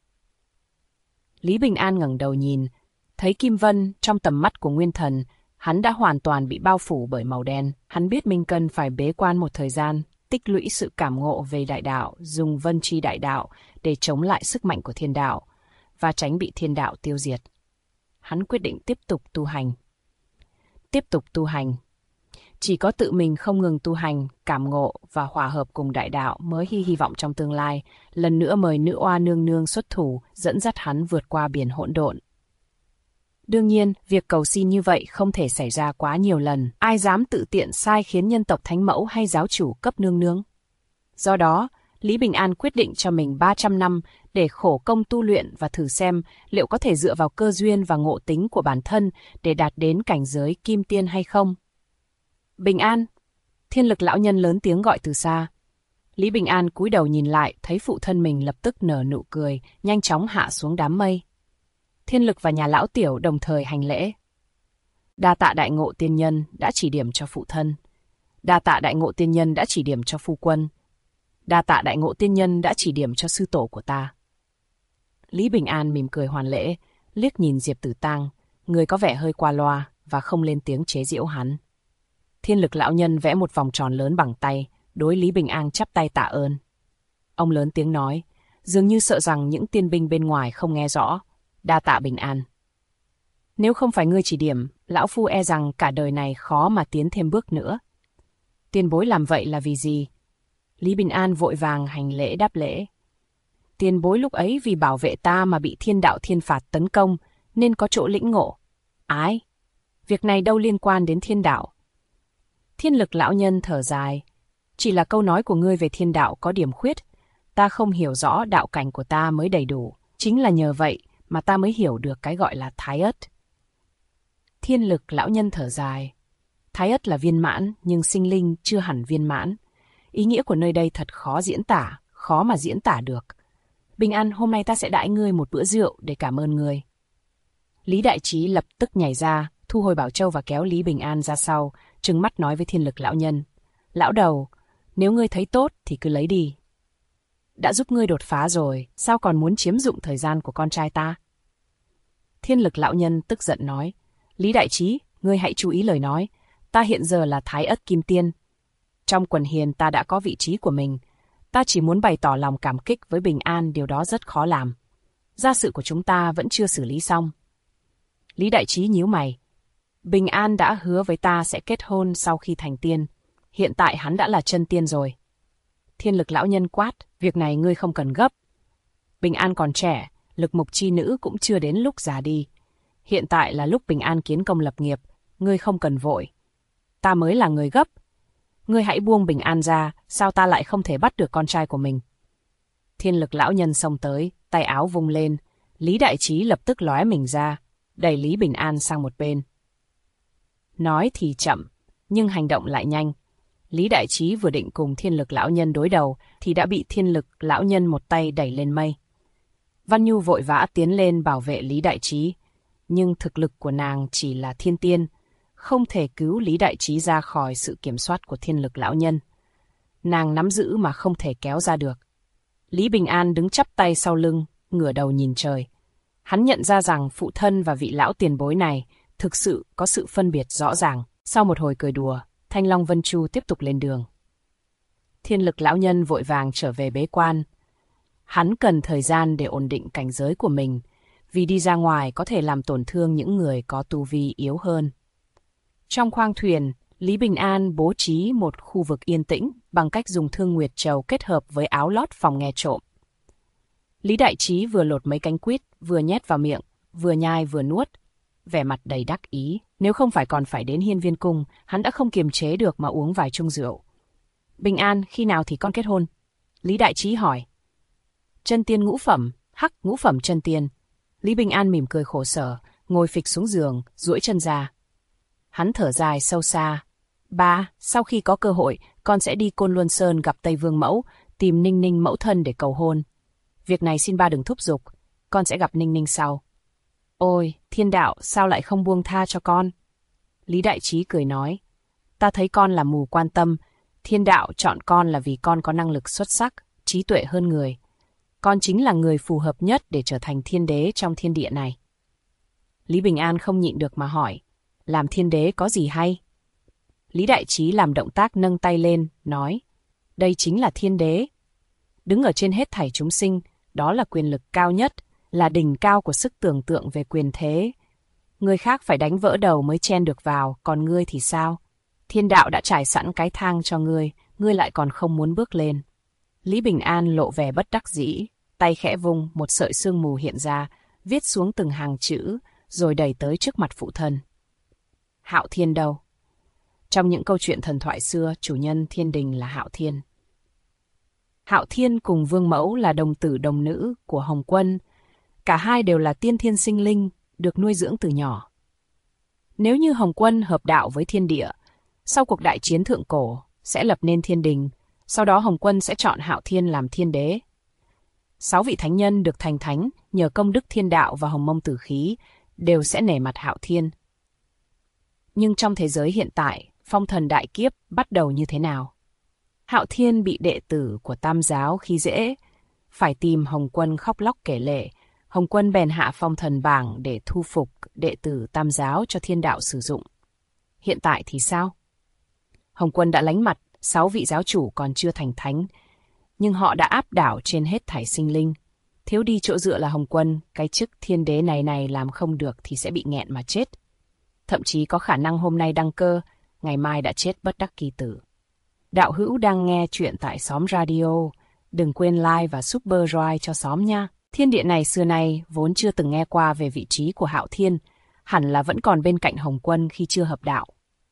Lý Bình An ngẩng đầu nhìn, thấy Kim Vân trong tầm mắt của Nguyên Thần, hắn đã hoàn toàn bị bao phủ bởi màu đen. Hắn biết mình cần phải bế quan một thời gian, tích lũy sự cảm ngộ về đại đạo, dùng vân chi đại đạo để chống lại sức mạnh của thiên đạo và tránh bị thiên đạo tiêu diệt. Hắn quyết định tiếp tục tu hành. Tiếp tục tu hành. Chỉ có tự mình không ngừng tu hành, cảm ngộ và hòa hợp cùng đại đạo mới hy vọng trong tương lai, lần nữa mời nữ oa nương nương xuất thủ, dẫn dắt hắn vượt qua biển hỗn độn. Đương nhiên, việc cầu xin như vậy không thể xảy ra quá nhiều lần. Ai dám tự tiện sai khiến nhân tộc thánh mẫu hay giáo chủ cấp nương nương? Do đó, Lý Bình An quyết định cho mình 300 năm để khổ công tu luyện và thử xem liệu có thể dựa vào cơ duyên và ngộ tính của bản thân để đạt đến cảnh giới kim tiên hay không. Bình An! Thiên Lực lão nhân lớn tiếng gọi từ xa. Lý Bình An cúi đầu nhìn lại, thấy phụ thân mình lập tức nở nụ cười, nhanh chóng hạ xuống đám mây. Thiên Lực và nhà lão tiểu đồng thời hành lễ. Đa tạ đại ngộ tiên nhân đã chỉ điểm cho phụ thân. Đa tạ đại ngộ tiên nhân đã chỉ điểm cho phu quân. Đa tạ đại ngộ tiên nhân đã chỉ điểm cho sư tổ của ta. Lý Bình An mỉm cười hoàn lễ, liếc nhìn Diệp Tử Tang, người có vẻ hơi qua loa và không lên tiếng chế giễu hắn. Thiên Lực lão nhân vẽ một vòng tròn lớn bằng tay, đối Lý Bình An chắp tay tạ ơn. Ông lớn tiếng nói, dường như sợ rằng những tiên binh bên ngoài không nghe rõ. Đa tạ Bình An. Nếu không phải ngươi chỉ điểm, lão phu e rằng cả đời này khó mà tiến thêm bước nữa. Tiền bối làm vậy là vì gì? Lý Bình An vội vàng hành lễ đáp lễ. Tiền bối lúc ấy vì bảo vệ ta mà bị thiên đạo thiên phạt tấn công, nên có chỗ lĩnh ngộ. Ái, việc này đâu liên quan đến thiên đạo. Thiên Lực lão nhân thở dài. Chỉ là câu nói của ngươi về thiên đạo có điểm khuyết. Ta không hiểu rõ đạo cảnh của ta mới đầy đủ. Chính là nhờ vậy mà ta mới hiểu được cái gọi là Thái Ất. Thiên Lực lão nhân thở dài. Thái Ất là viên mãn, nhưng sinh linh chưa hẳn viên mãn. Ý nghĩa của nơi đây thật khó diễn tả, khó mà diễn tả được. Bình An, hôm nay ta sẽ đãi ngươi một bữa rượu để cảm ơn ngươi. Lý Đại Trí lập tức nhảy ra, thu hồi bảo châu và kéo Lý Bình An ra sau, trừng mắt nói với Thiên Lực lão nhân. Lão đầu, nếu ngươi thấy tốt thì cứ lấy đi. Đã giúp ngươi đột phá rồi, sao còn muốn chiếm dụng thời gian của con trai ta? Thiên Lực lão nhân tức giận nói. Lý Đại Trí, ngươi hãy chú ý lời nói. Ta hiện giờ là Thái Ất Kim Tiên. Trong quần hiền ta đã có vị trí của mình. Ta chỉ muốn bày tỏ lòng cảm kích với Bình An, điều đó rất khó làm. Gia sự của chúng ta vẫn chưa xử lý xong. Lý Đại Trí nhíu mày. Bình An đã hứa với ta sẽ kết hôn sau khi thành tiên. Hiện tại hắn đã là chân tiên rồi. Thiên Lực lão nhân quát, việc này ngươi không cần gấp. Bình An còn trẻ, lực mục chi nữ cũng chưa đến lúc già đi. Hiện tại là lúc Bình An kiến công lập nghiệp, ngươi không cần vội. Ta mới là người gấp. Ngươi hãy buông Bình An ra, sao ta lại không thể bắt được con trai của mình? Thiên Lực lão nhân xông tới, tay áo vung lên. Lý Đại Trí lập tức lóe mình ra, đẩy Lý Bình An sang một bên. Nói thì chậm, nhưng hành động lại nhanh. Lý Đại Trí vừa định cùng Thiên Lực lão nhân đối đầu, thì đã bị Thiên Lực lão nhân một tay đẩy lên mây. Văn Nhu vội vã tiến lên bảo vệ Lý Đại Trí, nhưng thực lực của nàng chỉ là thiên tiên, không thể cứu Lý Đại Trí ra khỏi sự kiểm soát của Thiên Lực lão nhân. Nàng nắm giữ mà không thể kéo ra được. Lý Bình An đứng chắp tay sau lưng, ngửa đầu nhìn trời. Hắn nhận ra rằng phụ thân và vị lão tiền bối này thực sự có sự phân biệt rõ ràng. Sau một hồi cười đùa, Thanh Long Vân Chu tiếp tục lên đường. Thiên Lực lão nhân vội vàng trở về bế quan. Hắn cần thời gian để ổn định cảnh giới của mình, vì đi ra ngoài có thể làm tổn thương những người có tu vi yếu hơn. Trong khoang thuyền, Lý Bình An bố trí một khu vực yên tĩnh bằng cách dùng thương nguyệt trầu kết hợp với áo lót phòng nghe trộm. Lý Đại Trí vừa lột mấy cánh quýt, vừa nhét vào miệng, vừa nhai vừa nuốt, vẻ mặt đầy đắc ý. Nếu không phải còn phải đến Hiên Viên Cung, hắn đã không kiềm chế được mà uống vài chung rượu. Bình An, khi nào thì con kết hôn? Lý Đại Trí hỏi. Chân tiên ngũ phẩm, hắc ngũ phẩm chân tiên. Lý Bình An mỉm cười khổ sở, ngồi phịch xuống giường, duỗi chân ra. Hắn thở dài sâu xa. Ba, sau khi có cơ hội, con sẽ đi Côn Luân Sơn gặp Tây Vương Mẫu, tìm Ninh Ninh mẫu thân để cầu hôn. Việc này xin ba đừng thúc giục, con sẽ gặp Ninh Ninh sau. Ôi, thiên đạo sao lại không buông tha cho con? Lý Đại Trí cười nói. ta thấy con là mù quan tâm. Thiên đạo chọn con là vì con có năng lực xuất sắc, trí tuệ hơn người. Con chính là người phù hợp nhất để trở thành thiên đế trong thiên địa này. Lý Bình An không nhịn được mà hỏi, làm thiên đế có gì hay? Lý Đại Trí làm động tác nâng tay lên, nói, đây chính là thiên đế. Đứng ở trên hết thảy chúng sinh, đó là quyền lực cao nhất, là đỉnh cao của sức tưởng tượng về quyền thế. Người khác phải đánh vỡ đầu mới chen được vào, còn ngươi thì sao? Thiên đạo đã trải sẵn cái thang cho ngươi lại còn không muốn bước lên. Lý Bình An lộ vẻ bất đắc dĩ, tay khẽ vung, một sợi sương mù hiện ra, viết xuống từng hàng chữ, rồi đẩy tới trước mặt phụ thân. Hạo Thiên đâu? Trong những câu chuyện thần thoại xưa, chủ nhân thiên đình là Hạo Thiên. Hạo Thiên cùng Vương Mẫu là đồng tử đồng nữ của Hồng Quân. Cả hai đều là tiên thiên sinh linh, được nuôi dưỡng từ nhỏ. Nếu như Hồng Quân hợp đạo với thiên địa, sau cuộc đại chiến thượng cổ, sẽ lập nên thiên đình, sau đó Hồng Quân sẽ chọn Hạo Thiên làm thiên đế. 6 vị thánh nhân được thành thánh nhờ công đức thiên đạo và hồng mông tử khí, đều sẽ nể mặt Hạo Thiên. Nhưng trong thế giới hiện tại, phong thần đại kiếp bắt đầu như thế nào? Hạo Thiên bị đệ tử của Tam giáo khi dễ, phải tìm Hồng Quân khóc lóc kể lể. Hồng Quân bèn hạ phong thần bảng để thu phục đệ tử Tam giáo cho thiên đạo sử dụng. Hiện tại thì sao? Hồng Quân đã lánh mặt, 6 vị giáo chủ còn chưa thành thánh, nhưng họ đã áp đảo trên hết thảy sinh linh. Thiếu đi chỗ dựa là Hồng Quân, cái chức thiên đế này làm không được thì sẽ bị nghẹn mà chết. Thậm chí có khả năng hôm nay đăng cơ, ngày mai đã chết bất đắc kỳ tử. Đạo hữu đang nghe chuyện tại Xóm Radio, đừng quên like và subscribe cho xóm nha. Thiên địa này xưa nay vốn chưa từng nghe qua về vị trí của Hạo Thiên, hẳn là vẫn còn bên cạnh Hồng Quân khi chưa hợp đạo.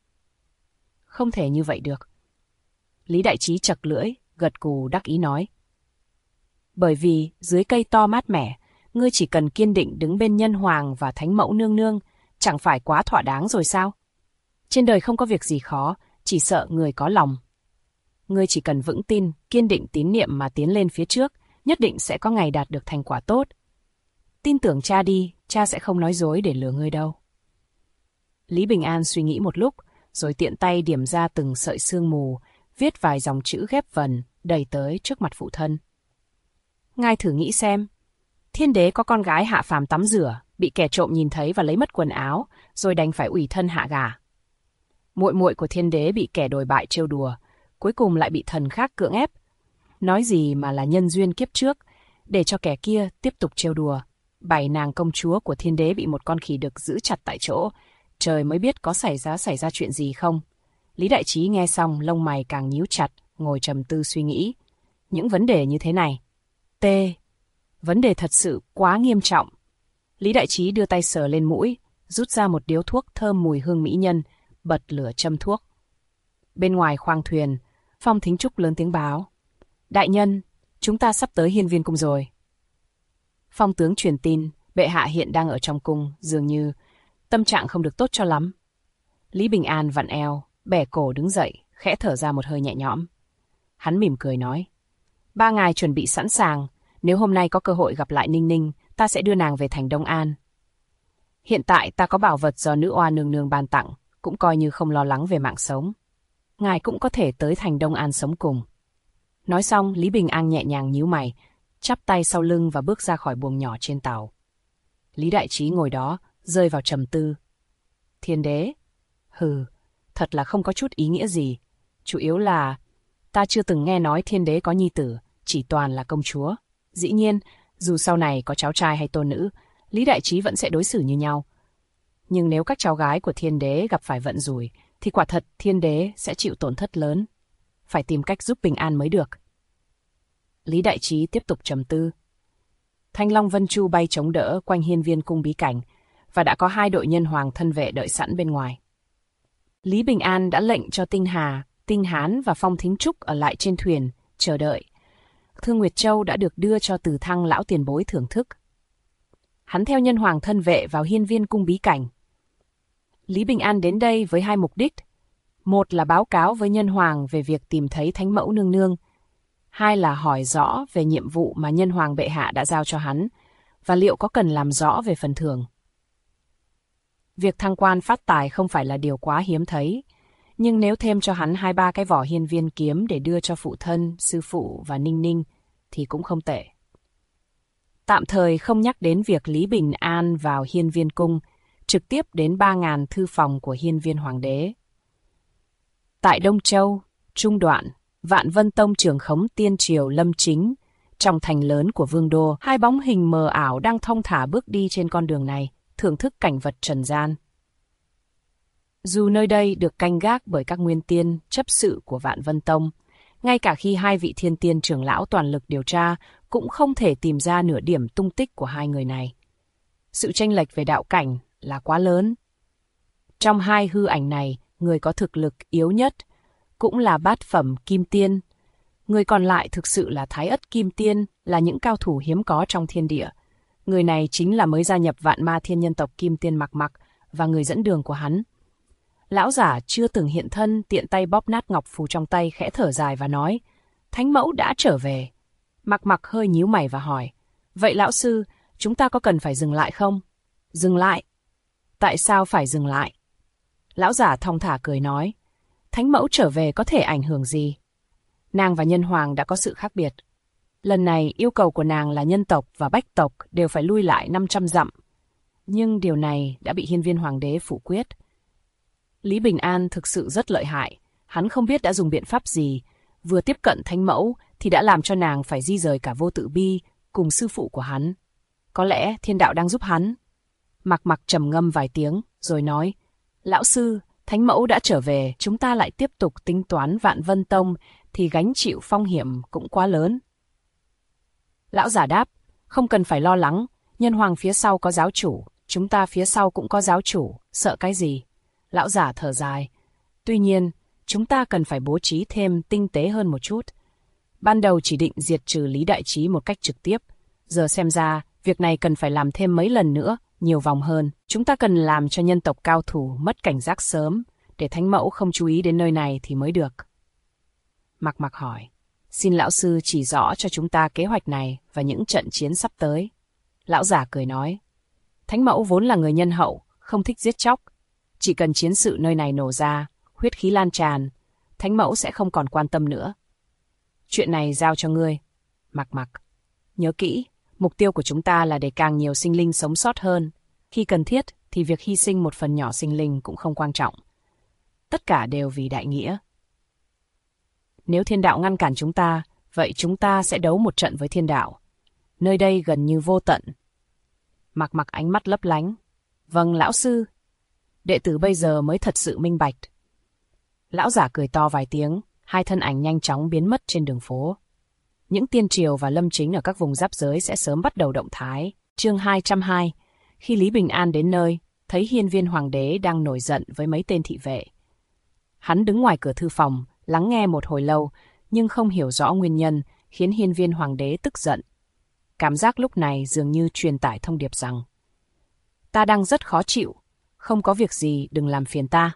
Không thể như vậy được. Lý Đại Trí chật lưỡi, gật gù đắc ý nói. Bởi vì dưới cây to mát mẻ, ngươi chỉ cần kiên định đứng bên Nhân Hoàng và Thánh Mẫu nương nương, chẳng phải quá thỏa đáng rồi sao? Trên đời không có việc gì khó, chỉ sợ người có lòng. Ngươi chỉ cần vững tin, kiên định tín niệm mà tiến lên phía trước, nhất định sẽ có ngày đạt được thành quả tốt. Tin tưởng cha đi, cha sẽ không nói dối để lừa ngươi đâu. Lý Bình An suy nghĩ một lúc, rồi tiện tay điểm ra từng sợi sương mù, viết vài dòng chữ ghép vần, đẩy tới trước mặt phụ thân. Ngài thử nghĩ xem, thiên đế có con gái hạ phàm tắm rửa, bị kẻ trộm nhìn thấy và lấy mất quần áo, rồi đành phải ủy thân hạ gả. Muội muội của thiên đế bị kẻ đồi bại trêu đùa, cuối cùng lại bị thần khác cưỡng ép. Nói gì mà là nhân duyên kiếp trước, để cho kẻ kia tiếp tục trêu đùa. 7 nàng công chúa của thiên đế bị một con khỉ đực giữ chặt tại chỗ, trời mới biết có xảy ra chuyện gì không. Lý Đại Trí nghe xong lông mày càng nhíu chặt, ngồi trầm tư suy nghĩ. Những vấn đề như thế này. Vấn đề thật sự quá nghiêm trọng. Lý Đại Trí đưa tay sờ lên mũi, rút ra một điếu thuốc thơm mùi hương mỹ nhân, bật lửa châm thuốc. Bên ngoài khoang thuyền, Phong Thính Trúc lớn tiếng báo. Đại nhân, chúng ta sắp tới Hiên Viên cung rồi. Phong tướng truyền tin, bệ hạ hiện đang ở trong cung, dường như tâm trạng không được tốt cho lắm. Lý Bình An vặn eo, bẻ cổ đứng dậy, khẽ thở ra một hơi nhẹ nhõm. Hắn mỉm cười nói. 3 ngài chuẩn bị sẵn sàng, nếu hôm nay có cơ hội gặp lại Ninh Ninh, ta sẽ đưa nàng về thành Đông An. Hiện tại ta có bảo vật do nữ oa nương nương ban tặng, cũng coi như không lo lắng về mạng sống. Ngài cũng có thể tới thành Đông An sống cùng. Nói xong, Lý Bình An nhẹ nhàng nhíu mày, chắp tay sau lưng và bước ra khỏi buồng nhỏ trên tàu. Lý Đại Trí ngồi đó, rơi vào trầm tư. Thiên đế? Hừ, thật là không có chút ý nghĩa gì. Chủ yếu là ta chưa từng nghe nói thiên đế có nhi tử, chỉ toàn là công chúa. Dĩ nhiên, dù sau này có cháu trai hay tôn nữ, Lý Đại Trí vẫn sẽ đối xử như nhau. Nhưng nếu các cháu gái của thiên đế gặp phải vận rủi, thì quả thật thiên đế sẽ chịu tổn thất lớn. Phải tìm cách giúp Bình An mới được. Lý Đại Trí tiếp tục trầm tư. Thanh Long Vân Chu bay chống đỡ quanh Hiên Viên cung bí cảnh, và đã có 2 đội nhân hoàng thân vệ đợi sẵn bên ngoài. Lý Bình An đã lệnh cho Tinh Hà, Tinh Hán và Phong Thính Trúc ở lại trên thuyền, chờ đợi. Thương Nguyệt Châu đã được đưa cho Từ Thăng lão tiền bối thưởng thức. Hắn theo nhân hoàng thân vệ vào Hiên Viên cung bí cảnh. Lý Bình An đến đây với 2 mục đích. Một là báo cáo với nhân hoàng về việc tìm thấy Thánh Mẫu nương nương. 2 là hỏi rõ về nhiệm vụ mà nhân hoàng bệ hạ đã giao cho hắn, và liệu có cần làm rõ về phần thưởng. Việc thăng quan phát tài không phải là điều quá hiếm thấy, Nhưng nếu thêm cho hắn 2-3 cái vỏ hiên viên kiếm để đưa cho phụ thân, sư phụ và Ninh Ninh, thì cũng không tệ. Tạm thời không nhắc đến việc Lý Bình An vào hiên viên cung, trực tiếp đến 3.000 thư phòng của hiên viên hoàng đế. Tại Đông Châu, Trung Đoạn, Vạn Vân Tông trưởng khống tiên triều Lâm Chính, trong thành lớn của vương đô, 2 bóng hình mờ ảo đang thong thả bước đi trên con đường này, thưởng thức cảnh vật trần gian. Dù nơi đây được canh gác bởi các nguyên tiên, chấp sự của Vạn Vân Tông, ngay cả khi 2 vị thiên tiên trưởng lão toàn lực điều tra, cũng không thể tìm ra nửa điểm tung tích của 2 người này. Sự chênh lệch về đạo cảnh là quá lớn. Trong 2 hư ảnh này, người có thực lực yếu nhất cũng là bát phẩm kim tiên. Người còn lại thực sự là thái ất kim tiên, là những cao thủ hiếm có trong thiên địa. Người này chính là mới gia nhập Vạn Ma Thiên Nhân tộc Kim Tiên Mặc Mặc và người dẫn đường của hắn. Lão giả chưa từng hiện thân, tiện tay bóp nát ngọc phù trong tay, khẽ thở dài và nói, Thánh mẫu đã trở về. Mặc Mặc hơi nhíu mày và hỏi, vậy lão sư, chúng ta có cần phải dừng lại không? Dừng lại? Tại sao phải dừng lại? Lão giả thong thả cười nói, Thánh mẫu trở về có thể ảnh hưởng gì? Nàng và nhân hoàng đã có sự khác biệt. Lần này yêu cầu của nàng là nhân tộc và bách tộc đều phải lui lại 500 dặm. Nhưng điều này đã bị hiên viên hoàng đế phủ quyết. Lý Bình An thực sự rất lợi hại. Hắn không biết đã dùng biện pháp gì. Vừa tiếp cận thánh mẫu thì đã làm cho nàng phải di rời cả Vô Tự Bi cùng sư phụ của hắn. Có lẽ thiên đạo đang giúp hắn. Mặc Mặc trầm ngâm vài tiếng rồi nói, lão sư, thánh mẫu đã trở về, chúng ta lại tiếp tục tính toán Vạn Vân Tông thì gánh chịu phong hiểm cũng quá lớn. Lão giả đáp, không cần phải lo lắng, nhân hoàng phía sau có giáo chủ, chúng ta phía sau cũng có giáo chủ, sợ cái gì? Lão giả thở dài, tuy nhiên, chúng ta cần phải bố trí thêm tinh tế hơn một chút. Ban đầu chỉ định diệt trừ Lý Đại Trí một cách trực tiếp, giờ xem ra, việc này cần phải làm thêm mấy lần nữa, nhiều vòng hơn. Chúng ta cần làm cho nhân tộc cao thủ mất cảnh giác sớm, để thánh mẫu không chú ý đến nơi này thì mới được. Mặc Mặc hỏi, xin lão sư chỉ rõ cho chúng ta kế hoạch này và những trận chiến sắp tới. Lão giả cười nói, thánh mẫu vốn là người nhân hậu, không thích giết chóc. Chỉ cần chiến sự nơi này nổ ra, huyết khí lan tràn, thánh mẫu sẽ không còn quan tâm nữa. Chuyện này giao cho ngươi. Mặc Mặc, nhớ kỹ, mục tiêu của chúng ta là để càng nhiều sinh linh sống sót hơn. Khi cần thiết thì việc hy sinh một phần nhỏ sinh linh cũng không quan trọng. Tất cả đều vì đại nghĩa. Nếu thiên đạo ngăn cản chúng ta, vậy chúng ta sẽ đấu một trận với thiên đạo. Nơi đây gần như vô tận. Mặc Mặc ánh mắt lấp lánh. Vâng, lão sư. Đệ tử bây giờ mới thật sự minh bạch. Lão giả cười to vài tiếng, 2 thân ảnh nhanh chóng biến mất trên đường phố. Những tiên triều và lâm chính ở các vùng giáp giới sẽ sớm bắt đầu động thái. Chương 202. Khi Lý Bình An đến nơi, thấy hiên viên hoàng đế đang nổi giận với mấy tên thị vệ. Hắn đứng ngoài cửa thư phòng, lắng nghe một hồi lâu, nhưng không hiểu rõ nguyên nhân, khiến hiên viên hoàng đế tức giận. Cảm giác lúc này dường như truyền tải thông điệp rằng, ta đang rất khó chịu, không có việc gì đừng làm phiền ta.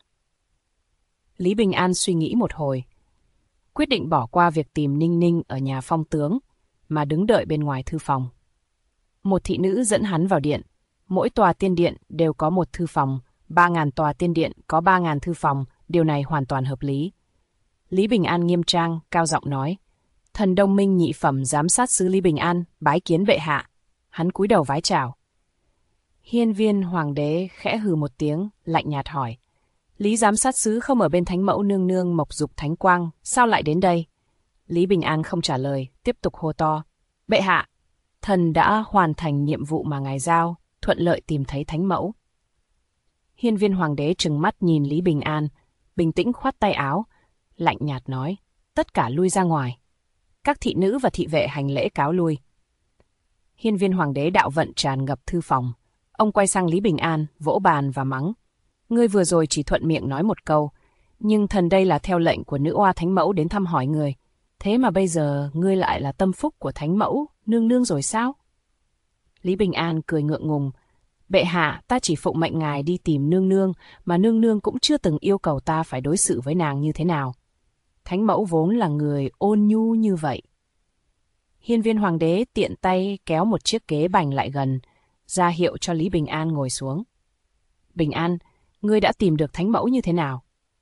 Lý Bình An suy nghĩ một hồi, quyết định bỏ qua việc tìm Ninh Ninh ở nhà phong tướng, mà đứng đợi bên ngoài thư phòng. Một thị nữ dẫn hắn vào điện, mỗi tòa tiên điện đều có một thư phòng, 3.000 tòa tiên điện có 3.000 thư phòng, điều này hoàn toàn hợp lý. Lý Bình An nghiêm trang, cao giọng nói, thần Đông Minh nhị phẩm giám sát sứ Lý Bình An, bái kiến bệ hạ. Hắn cúi đầu vái chào. Hiên viên hoàng đế khẽ hừ một tiếng, lạnh nhạt hỏi, Lý giám sát sứ không ở bên thánh mẫu nương nương Mộc Dục Thánh Quang, sao lại đến đây? Lý Bình An không trả lời, tiếp tục hô to, bệ hạ, thần đã hoàn thành nhiệm vụ mà ngài giao, thuận lợi tìm thấy thánh mẫu. Hiên viên hoàng đế trừng mắt nhìn Lý Bình An, bình tĩnh khoát tay áo, lạnh nhạt nói, tất cả lui ra ngoài. Các thị nữ và thị vệ hành lễ cáo lui. Hiên viên hoàng đế đạo vận tràn ngập thư phòng. Ông quay sang Lý Bình An, vỗ bàn và mắng. Ngươi vừa rồi chỉ thuận miệng nói một câu, nhưng thần đây là theo lệnh của nữ oa thánh mẫu đến thăm hỏi người. Thế mà bây giờ ngươi lại là tâm phúc của thánh mẫu, nương nương rồi sao? Lý Bình An cười ngượng ngùng. Bệ hạ, ta chỉ phụng mệnh ngài đi tìm nương nương, mà nương nương cũng chưa từng yêu cầu ta phải đối xử với nàng như thế nào. Thánh mẫu vốn là người ôn nhu như vậy. Hiên viên hoàng đế tiện tay kéo một chiếc ghế bành lại gần, ra hiệu cho Lý Bình An ngồi xuống. Bình An, ngươi đã tìm được thánh mẫu như thế nào?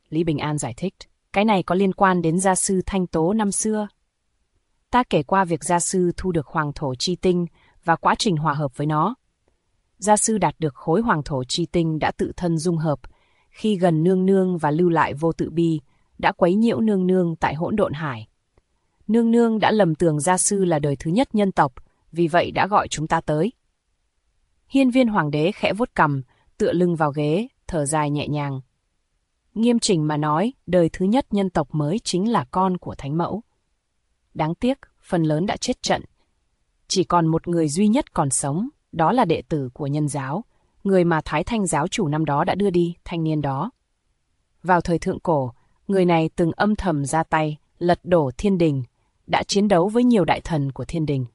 Lý Bình An giải thích, cái này có liên quan đến gia sư Thanh Tố năm xưa. Ta kể qua việc gia sư thu được hoàng thổ chi tinh và quá trình hòa hợp với nó. Gia sư đạt được khối hoàng thổ chi tinh đã tự thân dung hợp, khi gần nương nương và lưu lại vô tự bi, đã quấy nhiễu nương nương tại hỗn độn hải. Nương nương đã lầm tưởng gia sư là đời thứ nhất nhân tộc, vì vậy đã gọi chúng ta tới. Hiên Viên Hoàng đế khẽ vuốt cằm, tựa lưng vào ghế, thở dài nhẹ nhàng. Nghiêm chỉnh mà nói, đời thứ nhất nhân tộc mới chính là con của Thánh Mẫu. Đáng tiếc, phần lớn đã chết trận. Chỉ còn một người duy nhất còn sống, đó là đệ tử của Nhân giáo, người mà Thái Thanh giáo chủ năm đó đã đưa đi, thanh niên đó. Vào thời thượng cổ, người này từng âm thầm ra tay, lật đổ thiên đình, đã chiến đấu với nhiều đại thần của thiên đình.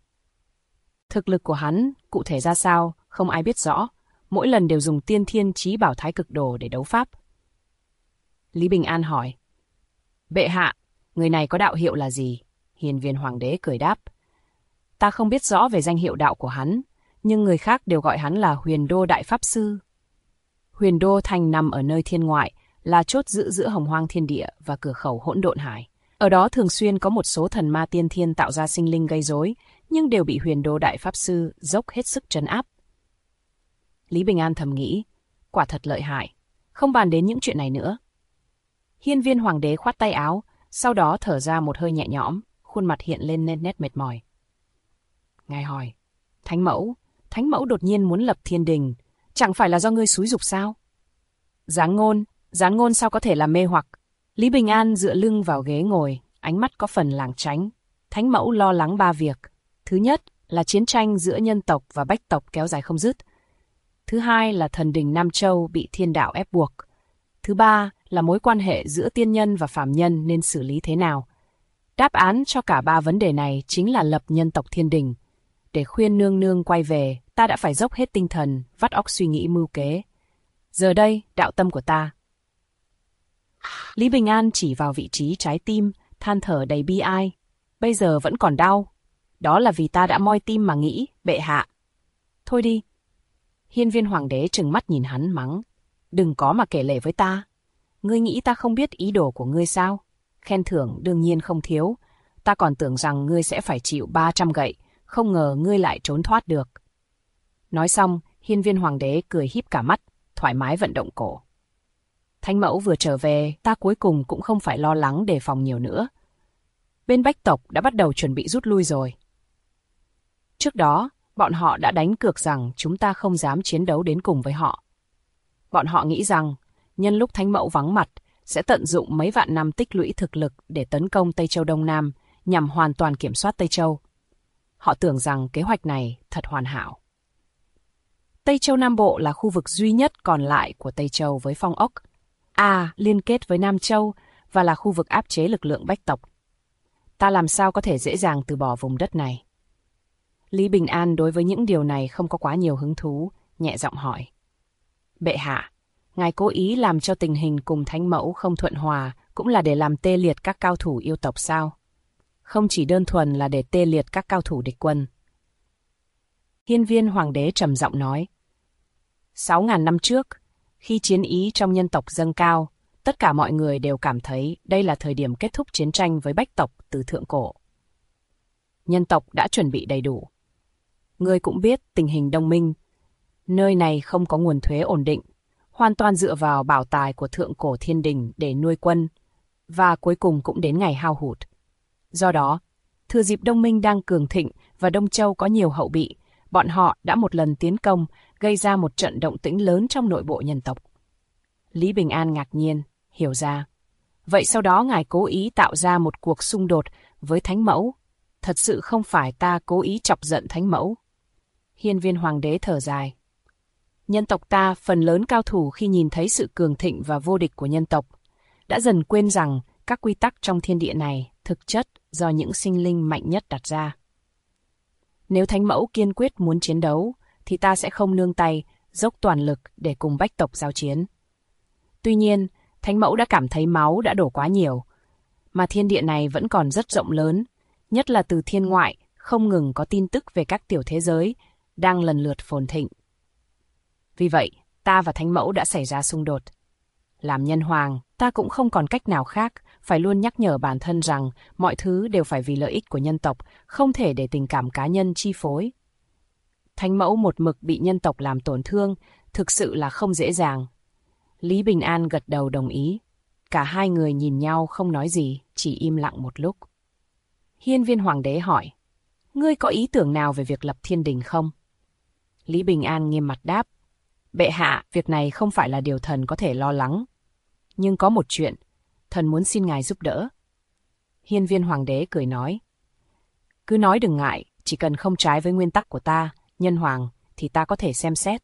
Thực lực của hắn, cụ thể ra sao, không ai biết rõ, mỗi lần đều dùng tiên thiên chí bảo thái cực đồ để đấu pháp. Lý Bình An hỏi, bệ hạ, người này có đạo hiệu là gì? Hiên Viên Hoàng đế cười đáp, ta không biết rõ về danh hiệu đạo của hắn, nhưng người khác đều gọi hắn là Huyền Đô Đại Pháp Sư. Huyền Đô thành nằm ở nơi thiên ngoại, là chốt giữ giữa Hồng Hoang thiên địa và cửa khẩu hỗn độn hải. Ở đó thường xuyên có một số thần ma tiên thiên tạo ra sinh linh gây rối, nhưng đều bị Huyền Đô Đại Pháp Sư dốc hết sức trấn áp. Lý Bình An thầm nghĩ, quả thật lợi hại, không bàn đến những chuyện này nữa. Hiên Viên Hoàng đế khoát tay áo, sau đó thở ra một hơi nhẹ nhõm, khuôn mặt hiện lên nét mệt mỏi. Ngài hỏi, Thánh Mẫu đột nhiên muốn lập thiên đình, chẳng phải là do ngươi xúi giục sao? Gián ngôn sao có thể là mê hoặc? Lý Bình An dựa lưng vào ghế ngồi, ánh mắt có phần lảng tránh. Thánh Mẫu lo lắng 3 việc. Thứ nhất là chiến tranh giữa nhân tộc và bách tộc kéo dài không dứt. Thứ hai là thần đình Nam Châu bị thiên đạo ép buộc. Thứ ba là mối quan hệ giữa tiên nhân và phàm nhân nên xử lý thế nào. Đáp án cho cả 3 vấn đề này chính là lập nhân tộc thiên đình. Để khuyên nương nương quay về, ta đã phải dốc hết tinh thần, vắt óc suy nghĩ mưu kế. Giờ đây, đạo tâm của ta. Lý Bình An chỉ vào vị trí trái tim, than thở đầy bi ai. Bây giờ vẫn còn đau. Đó là vì ta đã moi tim mà nghĩ, bệ hạ. Thôi đi. Hiên Viên Hoàng đế trừng mắt nhìn hắn mắng. Đừng có mà kể lể với ta. Ngươi nghĩ ta không biết ý đồ của ngươi sao? Khen thưởng đương nhiên không thiếu. Ta còn tưởng rằng ngươi sẽ phải chịu 300 gậy, không ngờ ngươi lại trốn thoát được. Nói xong, Hiên Viên Hoàng đế cười híp cả mắt, thoải mái vận động cổ. Thánh Mẫu vừa trở về, ta cuối cùng cũng không phải lo lắng đề phòng nhiều nữa. Bên bách tộc đã bắt đầu chuẩn bị rút lui rồi. Trước đó, bọn họ đã đánh cược rằng chúng ta không dám chiến đấu đến cùng với họ. Bọn họ nghĩ rằng, nhân lúc Thánh Mẫu vắng mặt, sẽ tận dụng mấy vạn năm tích lũy thực lực để tấn công Tây Châu Đông Nam, nhằm hoàn toàn kiểm soát Tây Châu. Họ tưởng rằng kế hoạch này thật hoàn hảo. Tây Châu Nam Bộ là khu vực duy nhất còn lại của Tây Châu với Phong Ốc, liên kết với Nam Châu và là khu vực áp chế lực lượng bách tộc. Ta làm sao có thể dễ dàng từ bỏ vùng đất này? Lý Bình An đối với những điều này không có quá nhiều hứng thú, nhẹ giọng hỏi. Bệ hạ, ngài cố ý làm cho tình hình cùng Thánh Mẫu không thuận hòa cũng là để làm tê liệt các cao thủ yêu tộc sao? Không chỉ đơn thuần là để tê liệt các cao thủ địch quân. Hiên Viên Hoàng đế trầm giọng nói. 6.000 năm trước, khi chiến ý trong nhân tộc dâng cao, tất cả mọi người đều cảm thấy đây là thời điểm kết thúc chiến tranh với bách tộc từ thượng cổ. Nhân tộc đã chuẩn bị đầy đủ. Ngươi cũng biết tình hình Đông Minh. Nơi này không có nguồn thuế ổn định, hoàn toàn dựa vào bảo tài của thượng cổ thiên đình để nuôi quân, và cuối cùng cũng đến ngày hao hụt. Do đó, thừa dịp Đông Minh đang cường thịnh và Đông Châu có nhiều hậu bị, bọn họ đã một lần tiến công, gây ra một trận động tĩnh lớn trong nội bộ nhân tộc. Lý Bình An ngạc nhiên, hiểu ra. Vậy sau đó ngài cố ý tạo ra một cuộc xung đột với Thánh Mẫu. Thật sự không phải ta cố ý chọc giận Thánh Mẫu. Hiên Viên Hoàng đế thở dài. Nhân tộc ta phần lớn cao thủ khi nhìn thấy sự cường thịnh và vô địch của nhân tộc, đã dần quên rằng các quy tắc trong thiên địa này thực chất do những sinh linh mạnh nhất đặt ra. Nếu Thánh Mẫu kiên quyết muốn chiến đấu, thì ta sẽ không nương tay, dốc toàn lực để cùng bách tộc giao chiến. Tuy nhiên, Thánh Mẫu đã cảm thấy máu đã đổ quá nhiều, mà thiên địa này vẫn còn rất rộng lớn, nhất là từ thiên ngoại không ngừng có tin tức về các tiểu thế giới đang lần lượt phồn thịnh. Vì vậy, ta và Thánh Mẫu đã xảy ra xung đột. Làm nhân hoàng, ta cũng không còn cách nào khác, phải luôn nhắc nhở bản thân rằng mọi thứ đều phải vì lợi ích của nhân tộc, không thể để tình cảm cá nhân chi phối. Thánh mẫu một mực bị nhân tộc làm tổn thương, thực sự là không dễ dàng. Lý Bình An gật đầu đồng ý. Cả hai người nhìn nhau không nói gì, chỉ im lặng một lúc. Hiên Viên Hoàng đế hỏi, ngươi có ý tưởng nào về việc lập thiên đình không? Lý Bình An nghiêm mặt đáp, bệ hạ, việc này không phải là điều thần có thể lo lắng. Nhưng có một chuyện, thần muốn xin ngài giúp đỡ. Hiên Viên Hoàng đế cười nói, cứ nói đừng ngại, chỉ cần không trái với nguyên tắc của ta, nhân hoàng, thì ta có thể xem xét.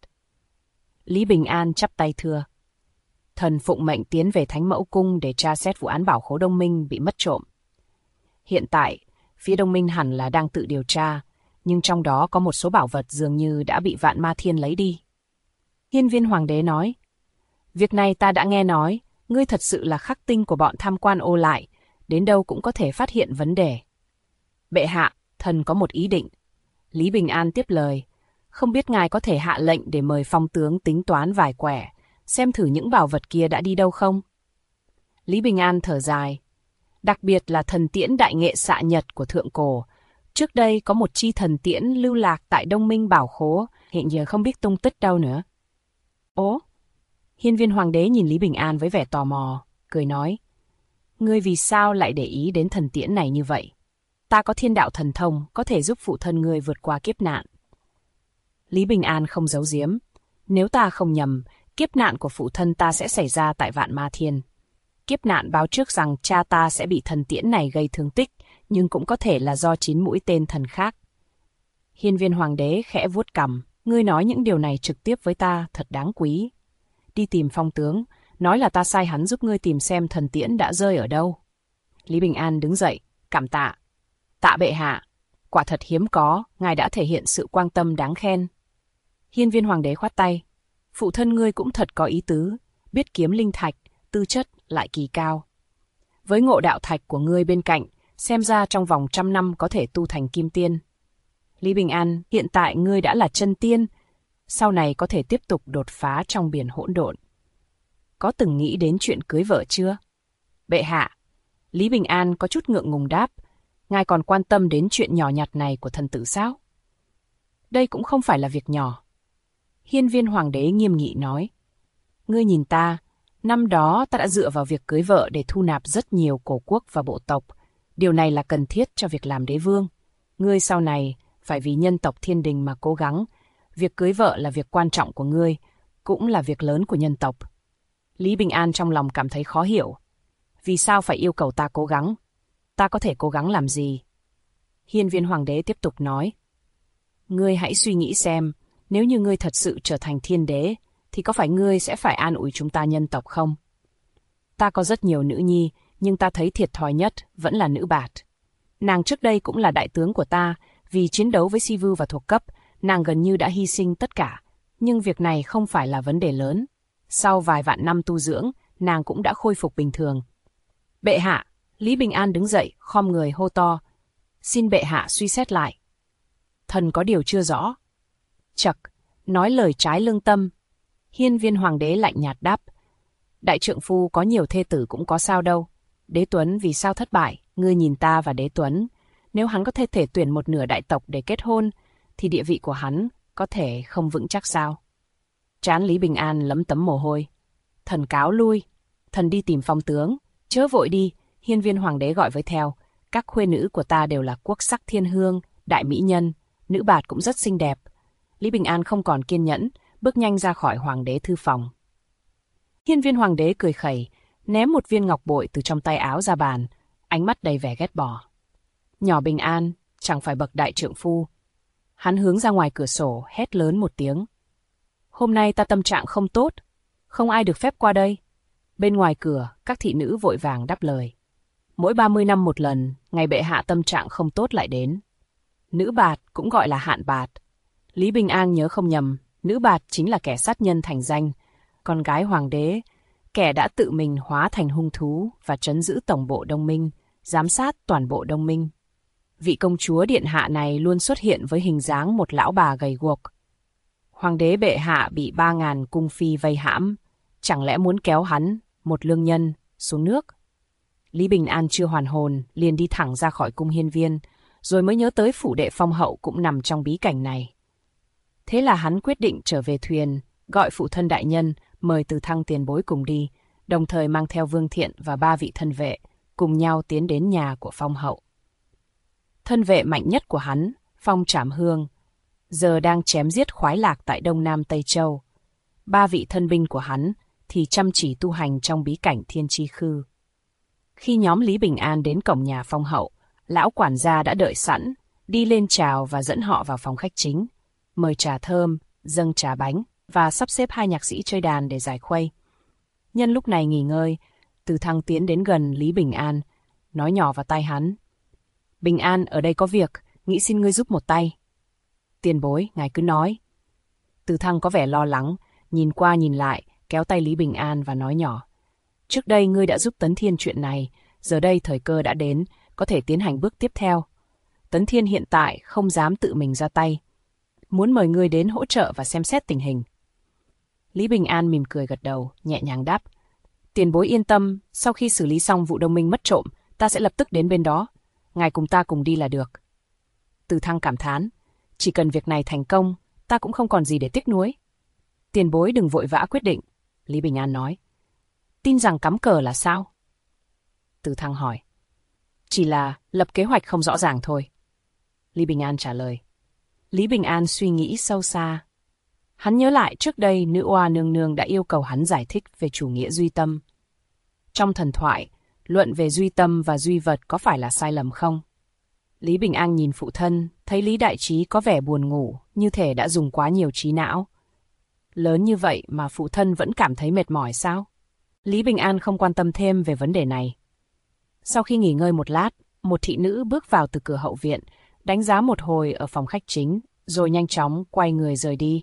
Lý Bình An chắp tay thưa, thần phụng mệnh tiến về Thánh Mẫu Cung để tra xét vụ án bảo khố Đông Minh bị mất trộm. Hiện tại, phía Đông Minh hẳn là đang tự điều tra, nhưng trong đó có một số bảo vật dường như đã bị Vạn Ma Thiên lấy đi. Hiên Viên Hoàng đế nói, việc này ta đã nghe nói, ngươi thật sự là khắc tinh của bọn tham quan ô lại, đến đâu cũng có thể phát hiện vấn đề. Bệ hạ, thần có một ý định. Lý Bình An tiếp lời, không biết ngài có thể hạ lệnh để mời phong tướng tính toán vài quẻ, xem thử những bảo vật kia đã đi đâu không? Lý Bình An thở dài, đặc biệt là thần tiễn đại nghệ xạ nhật của thượng cổ. Trước đây có một chi thần tiễn lưu lạc tại Đông Minh bảo khố, hiện giờ không biết tung tích đâu nữa. Ố? Hiên Viên Hoàng đế nhìn Lý Bình An với vẻ tò mò, cười nói, ngươi vì sao lại để ý đến thần tiễn này như vậy? Ta có thiên đạo thần thông, có thể giúp phụ thân ngươi vượt qua kiếp nạn. Lý Bình An không giấu giếm, nếu ta không nhầm, kiếp nạn của phụ thân ta sẽ xảy ra tại Vạn Ma Thiên. Kiếp nạn báo trước rằng cha ta sẽ bị thần tiễn này gây thương tích, nhưng cũng có thể là do 9 mũi tên thần khác. Hiên Viên Hoàng đế khẽ vuốt cằm, ngươi nói những điều này trực tiếp với ta thật đáng quý. Đi tìm phong tướng, nói là ta sai hắn giúp ngươi tìm xem thần tiễn đã rơi ở đâu. Lý Bình An đứng dậy, cảm tạ. Tạ bệ hạ, quả thật hiếm có, ngài đã thể hiện sự quan tâm đáng khen. Hiên Viên Hoàng đế khoát tay, phụ thân ngươi cũng thật có ý tứ, biết kiếm linh thạch, tư chất lại kỳ cao. Với ngộ đạo thạch của ngươi bên cạnh, xem ra trong vòng 100 năm có thể tu thành kim tiên. Lý Bình An, hiện tại ngươi đã là chân tiên, sau này có thể tiếp tục đột phá trong biển hỗn độn. Có từng nghĩ đến chuyện cưới vợ chưa? Bệ hạ, Lý Bình An có chút ngượng ngùng đáp, ngài còn quan tâm đến chuyện nhỏ nhặt này của thần tử sao? Đây cũng không phải là việc nhỏ. Hiên Viên Hoàng đế nghiêm nghị nói, ngươi nhìn ta, năm đó ta đã dựa vào việc cưới vợ để thu nạp rất nhiều cổ quốc và bộ tộc. Điều này là cần thiết cho việc làm đế vương. Ngươi sau này phải vì nhân tộc thiên đình mà cố gắng. Việc cưới vợ là việc quan trọng của ngươi, cũng là việc lớn của nhân tộc. Lý Bình An trong lòng cảm thấy khó hiểu. Vì sao phải yêu cầu ta cố gắng? Ta có thể cố gắng làm gì? Hiên Viên Hoàng đế tiếp tục nói, ngươi hãy suy nghĩ xem, nếu như ngươi thật sự trở thành thiên đế, thì có phải ngươi sẽ phải an ủi chúng ta nhân tộc không? Ta có rất nhiều nữ nhi, nhưng ta thấy thiệt thòi nhất vẫn là nữ Bạt. Nàng trước đây cũng là đại tướng của ta, vì chiến đấu với Si Vu và thuộc cấp, nàng gần như đã hy sinh tất cả. Nhưng việc này không phải là vấn đề lớn. Sau vài vạn năm tu dưỡng, nàng cũng đã khôi phục bình thường. Bệ hạ, Lý Bình An đứng dậy, khom người hô to. Xin bệ hạ suy xét lại. Thần có điều chưa rõ. Chậc, nói lời trái lương tâm. Hiên Viên Hoàng đế lạnh nhạt đáp. Đại trượng phu có nhiều thê tử cũng có sao đâu. Đế Tuấn vì sao thất bại? Ngươi nhìn ta và Đế Tuấn. Nếu hắn có thể tuyển một nửa đại tộc để kết hôn, thì địa vị của hắn có thể không vững chắc sao? Trán Lý Bình An lấm tấm mồ hôi. Thần cáo lui. Thần đi tìm phong tướng. Chớ vội đi. Hiên Viên Hoàng đế gọi với theo. Các khuê nữ của ta đều là quốc sắc thiên hương, đại mỹ nhân. Nữ Bạt cũng rất xinh đẹp. Lý Bình An không còn kiên nhẫn, bước nhanh ra khỏi Hoàng đế thư phòng. Hiên Viên Hoàng đế cười khẩy, ném một viên ngọc bội từ trong tay áo ra bàn, ánh mắt đầy vẻ ghét bỏ. Nhỏ Bình An, chẳng phải bậc đại trượng phu. Hắn hướng ra ngoài cửa sổ, hét lớn một tiếng. Hôm nay ta tâm trạng không tốt, không ai được phép qua đây. Bên ngoài cửa, các thị nữ vội vàng đáp lời. Mỗi 30 năm một lần, ngày bệ hạ tâm trạng không tốt lại đến. Nữ Bạt cũng gọi là Hạn Bạt. Lý Bình An nhớ không nhầm, Nữ Bạt chính là kẻ sát nhân thành danh, con gái hoàng đế, kẻ đã tự mình hóa thành hung thú và trấn giữ tổng bộ Đông Minh, giám sát toàn bộ Đông Minh. Vị công chúa điện hạ này luôn xuất hiện với hình dáng một lão bà gầy guộc. Hoàng đế bệ hạ bị 3.000 cung phi vây hãm, chẳng lẽ muốn kéo hắn một lương nhân, xuống nước. Lý Bình An chưa hoàn hồn, liền đi thẳng ra khỏi cung hiên viên, rồi mới nhớ tới phủ đệ phong hậu cũng nằm trong bí cảnh này. Thế là hắn quyết định trở về thuyền, gọi phụ thân đại nhân, mời Từ Thăng tiền bối cùng đi, đồng thời mang theo Vương Thiện và 3 vị thân vệ, cùng nhau tiến đến nhà của phong hậu. Thân vệ mạnh nhất của hắn, Phong Trảm Hương, giờ đang chém giết khoái lạc tại Đông Nam Tây Châu. 3 vị thân binh của hắn thì chăm chỉ tu hành trong bí cảnh Thiên Chi Khư. Khi nhóm Lý Bình An đến cổng nhà phong hậu, lão quản gia đã đợi sẵn, đi lên chào và dẫn họ vào phòng khách chính, mời trà thơm, dâng trà bánh và sắp xếp 2 nhạc sĩ chơi đàn để giải khuây. Nhân lúc này nghỉ ngơi, Từ Thăng tiến đến gần Lý Bình An, nói nhỏ vào tai hắn. Bình An, ở đây có việc, nghĩ xin ngươi giúp một tay. Tiền bối, ngài cứ nói. Từ Thăng có vẻ lo lắng, nhìn qua nhìn lại, kéo tay Lý Bình An và nói nhỏ. Trước đây ngươi đã giúp Tấn Thiên chuyện này, giờ đây thời cơ đã đến, có thể tiến hành bước tiếp theo. Tấn Thiên hiện tại không dám tự mình ra tay. Muốn mời ngươi đến hỗ trợ và xem xét tình hình. Lý Bình An mỉm cười gật đầu, nhẹ nhàng đáp. Tiền bối yên tâm, sau khi xử lý xong vụ Đông Minh mất trộm, ta sẽ lập tức đến bên đó. Ngài cùng ta cùng đi là được. Từ Thăng cảm thán. Chỉ cần việc này thành công, ta cũng không còn gì để tiếc nuối. Tiền bối đừng vội vã quyết định, Lý Bình An nói. Tin rằng cắm cờ là sao? Từ Thăng hỏi. Chỉ là lập kế hoạch không rõ ràng thôi. Lý Bình An trả lời. Lý Bình An suy nghĩ sâu xa. Hắn nhớ lại trước đây nữ oa nương nương đã yêu cầu hắn giải thích về chủ nghĩa duy tâm. Trong thần thoại, luận về duy tâm và duy vật có phải là sai lầm không? Lý Bình An nhìn phụ thân, thấy Lý Đại Trí có vẻ buồn ngủ, như thể đã dùng quá nhiều trí não. Lớn như vậy mà phụ thân vẫn cảm thấy mệt mỏi sao? Lý Bình An không quan tâm thêm về vấn đề này. Sau khi nghỉ ngơi một lát, một thị nữ bước vào từ cửa hậu viện, đánh giá một hồi ở phòng khách chính, rồi nhanh chóng quay người rời đi.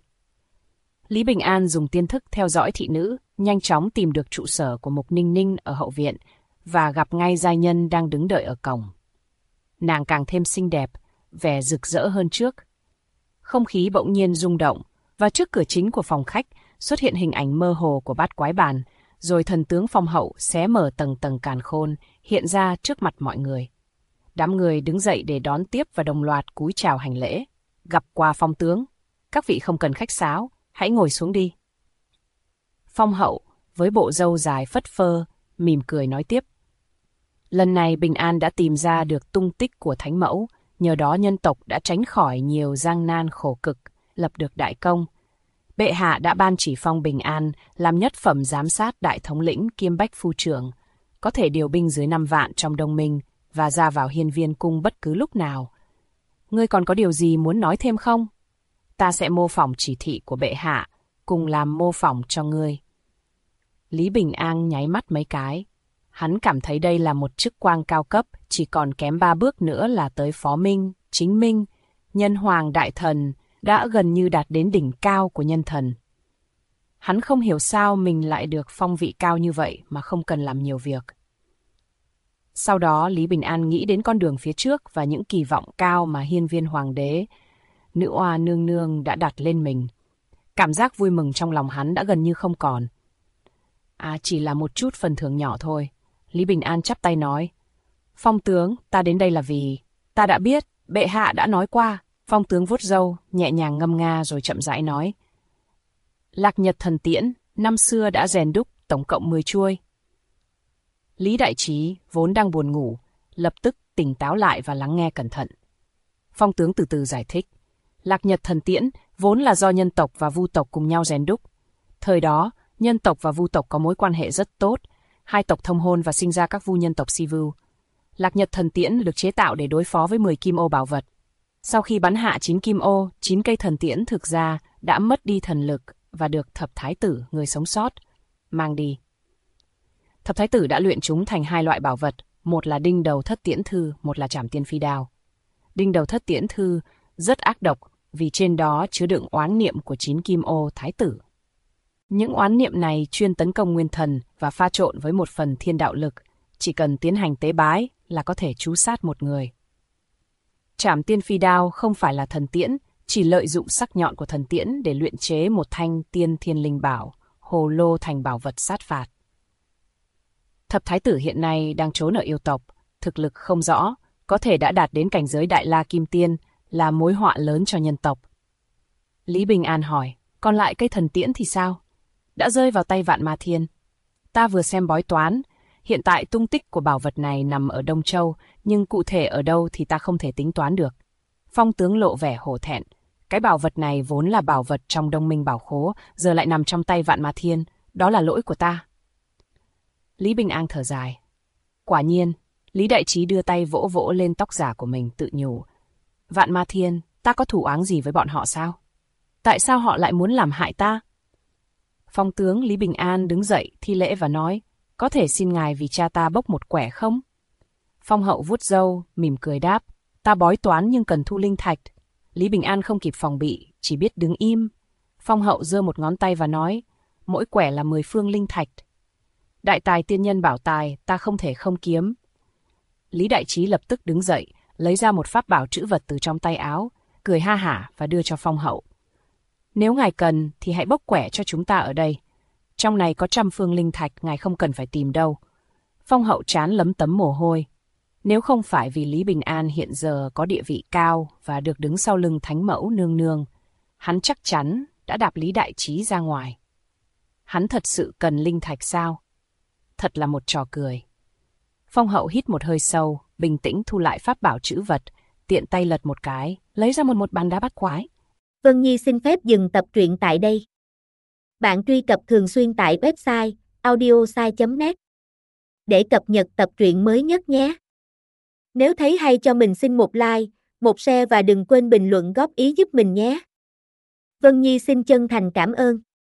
Lý Bình An dùng tiên thức theo dõi thị nữ, nhanh chóng tìm được trụ sở của Mục Ninh Ninh ở hậu viện và gặp ngay giai nhân đang đứng đợi ở cổng. Nàng càng thêm xinh đẹp, vẻ rực rỡ hơn trước. Không khí bỗng nhiên rung động, và trước cửa chính của phòng khách xuất hiện hình ảnh mơ hồ của bát quái bàn, rồi thần tướng phong hậu xé mở tầng tầng càn khôn, hiện ra trước mặt mọi người. Đám người đứng dậy để đón tiếp và đồng loạt cúi chào hành lễ. Gặp qua phong tướng, các vị không cần khách sáo, hãy ngồi xuống đi. Phong hậu, với bộ râu dài phất phơ, mỉm cười nói tiếp. Lần này Bình An đã tìm ra được tung tích của Thánh Mẫu, nhờ đó nhân tộc đã tránh khỏi nhiều gian nan khổ cực, lập được đại công. Bệ hạ đã ban chỉ phong Bình An làm nhất phẩm giám sát đại thống lĩnh kiêm bách phu trưởng, có thể điều binh dưới 5 vạn trong Đông Minh và ra vào hiên viên cung bất cứ lúc nào. Ngươi còn có điều gì muốn nói thêm không? Ta sẽ mô phỏng chỉ thị của bệ hạ, cùng làm mô phỏng cho ngươi. Lý Bình An nháy mắt mấy cái. Hắn cảm thấy đây là một chức quan cao cấp, chỉ còn kém 3 bước nữa là tới phó minh, chính minh, nhân hoàng đại thần, đã gần như đạt đến đỉnh cao của nhân thần. Hắn không hiểu sao mình lại được phong vị cao như vậy mà không cần làm nhiều việc. Sau đó Lý Bình An nghĩ đến con đường phía trước và những kỳ vọng cao mà hiên viên hoàng đế, nữ oa nương nương đã đặt lên mình. Cảm giác vui mừng trong lòng hắn đã gần như không còn. Chỉ là một chút phần thưởng nhỏ thôi. Lý Bình An chắp tay nói. Phong tướng, ta đến đây là vì... Ta đã biết, bệ hạ đã nói qua. Phong tướng vuốt râu, nhẹ nhàng ngâm nga rồi chậm rãi nói. Lạc Nhật thần tiễn, năm xưa đã rèn đúc tổng cộng 10 chuôi. Lý Đại Trí, vốn đang buồn ngủ, lập tức tỉnh táo lại và lắng nghe cẩn thận. Phong tướng từ từ giải thích. Lạc Nhật thần tiễn vốn là do nhân tộc và vu tộc cùng nhau rèn đúc. Thời đó, nhân tộc và vu tộc có mối quan hệ rất tốt. Hai tộc thông hôn và sinh ra các vu nhân tộc Sivu. Lạc Nhật thần tiễn được chế tạo để đối phó với 10 kim ô bảo vật. Sau khi bắn hạ 9 kim ô, 9 cây thần tiễn thực ra đã mất đi thần lực và được thập thái tử, người sống sót, mang đi. Thập thái tử đã luyện chúng thành 2 loại bảo vật, một là đinh đầu thất tiễn thư, một là trảm tiên phi đao. Đinh đầu thất tiễn thư rất ác độc vì trên đó chứa đựng oán niệm của 9 kim ô thái tử. Những oán niệm này chuyên tấn công nguyên thần và pha trộn với một phần thiên đạo lực, chỉ cần tiến hành tế bái là có thể trú sát một người. Trảm tiên phi đao không phải là thần tiễn, chỉ lợi dụng sắc nhọn của thần tiễn để luyện chế một thanh tiên thiên linh bảo, hồ lô thành bảo vật sát phạt. Thập thái tử hiện nay đang trốn ở yêu tộc, thực lực không rõ, có thể đã đạt đến cảnh giới Đại La Kim Tiên, là mối họa lớn cho nhân tộc. Lý Bình An hỏi, còn lại cây thần tiễn thì sao? Đã rơi vào tay Vạn Ma Thiên. Ta vừa xem bói toán, hiện tại tung tích của bảo vật này nằm ở Đông Châu, nhưng cụ thể ở đâu thì ta không thể tính toán được. Phong tướng lộ vẻ hổ thẹn. Cái bảo vật này vốn là bảo vật trong Đông Minh Bảo Khố, giờ lại nằm trong tay Vạn Ma Thiên, đó là lỗi của ta. Lý Bình An thở dài. Quả nhiên, Lý Đại Trí đưa tay vỗ vỗ lên tóc giả của mình tự nhủ. Vạn Ma Thiên, ta có thù oán gì với bọn họ sao? Tại sao họ lại muốn làm hại ta? Phong tướng Lý Bình An đứng dậy thi lễ và nói, có thể xin ngài vì cha ta bốc một quẻ không? Phong hậu vuốt râu, mỉm cười đáp, ta bói toán nhưng cần thu linh thạch. Lý Bình An không kịp phòng bị, chỉ biết đứng im. Phong hậu giơ một ngón tay và nói, mỗi quẻ là 10 phương linh thạch. Đại tài tiên nhân bảo tài, ta không thể không kiếm. Lý Đại Trí lập tức đứng dậy, lấy ra một pháp bảo trữ vật từ trong tay áo, cười ha hả và đưa cho phong hậu. Nếu ngài cần thì hãy bốc quẻ cho chúng ta ở đây. Trong này có 100 phương linh thạch, ngài không cần phải tìm đâu. Phong hậu trán lấm tấm mồ hôi. Nếu không phải vì Lý Bình An hiện giờ có địa vị cao và được đứng sau lưng thánh mẫu nương nương, hắn chắc chắn đã đạp Lý Đại Trí ra ngoài. Hắn thật sự cần linh thạch sao? Thật là một trò cười. Phong hậu hít một hơi sâu, bình tĩnh thu lại pháp bảo trữ vật, tiện tay lật một cái, lấy ra một bàn đá bắt quái. Vân Nhi xin phép dừng tập truyện tại đây. Bạn truy cập thường xuyên tại website audiosai.net để cập nhật tập truyện mới nhất nhé. Nếu thấy hay cho mình xin một like, một share và đừng quên bình luận góp ý giúp mình nhé. Vân Nhi xin chân thành cảm ơn.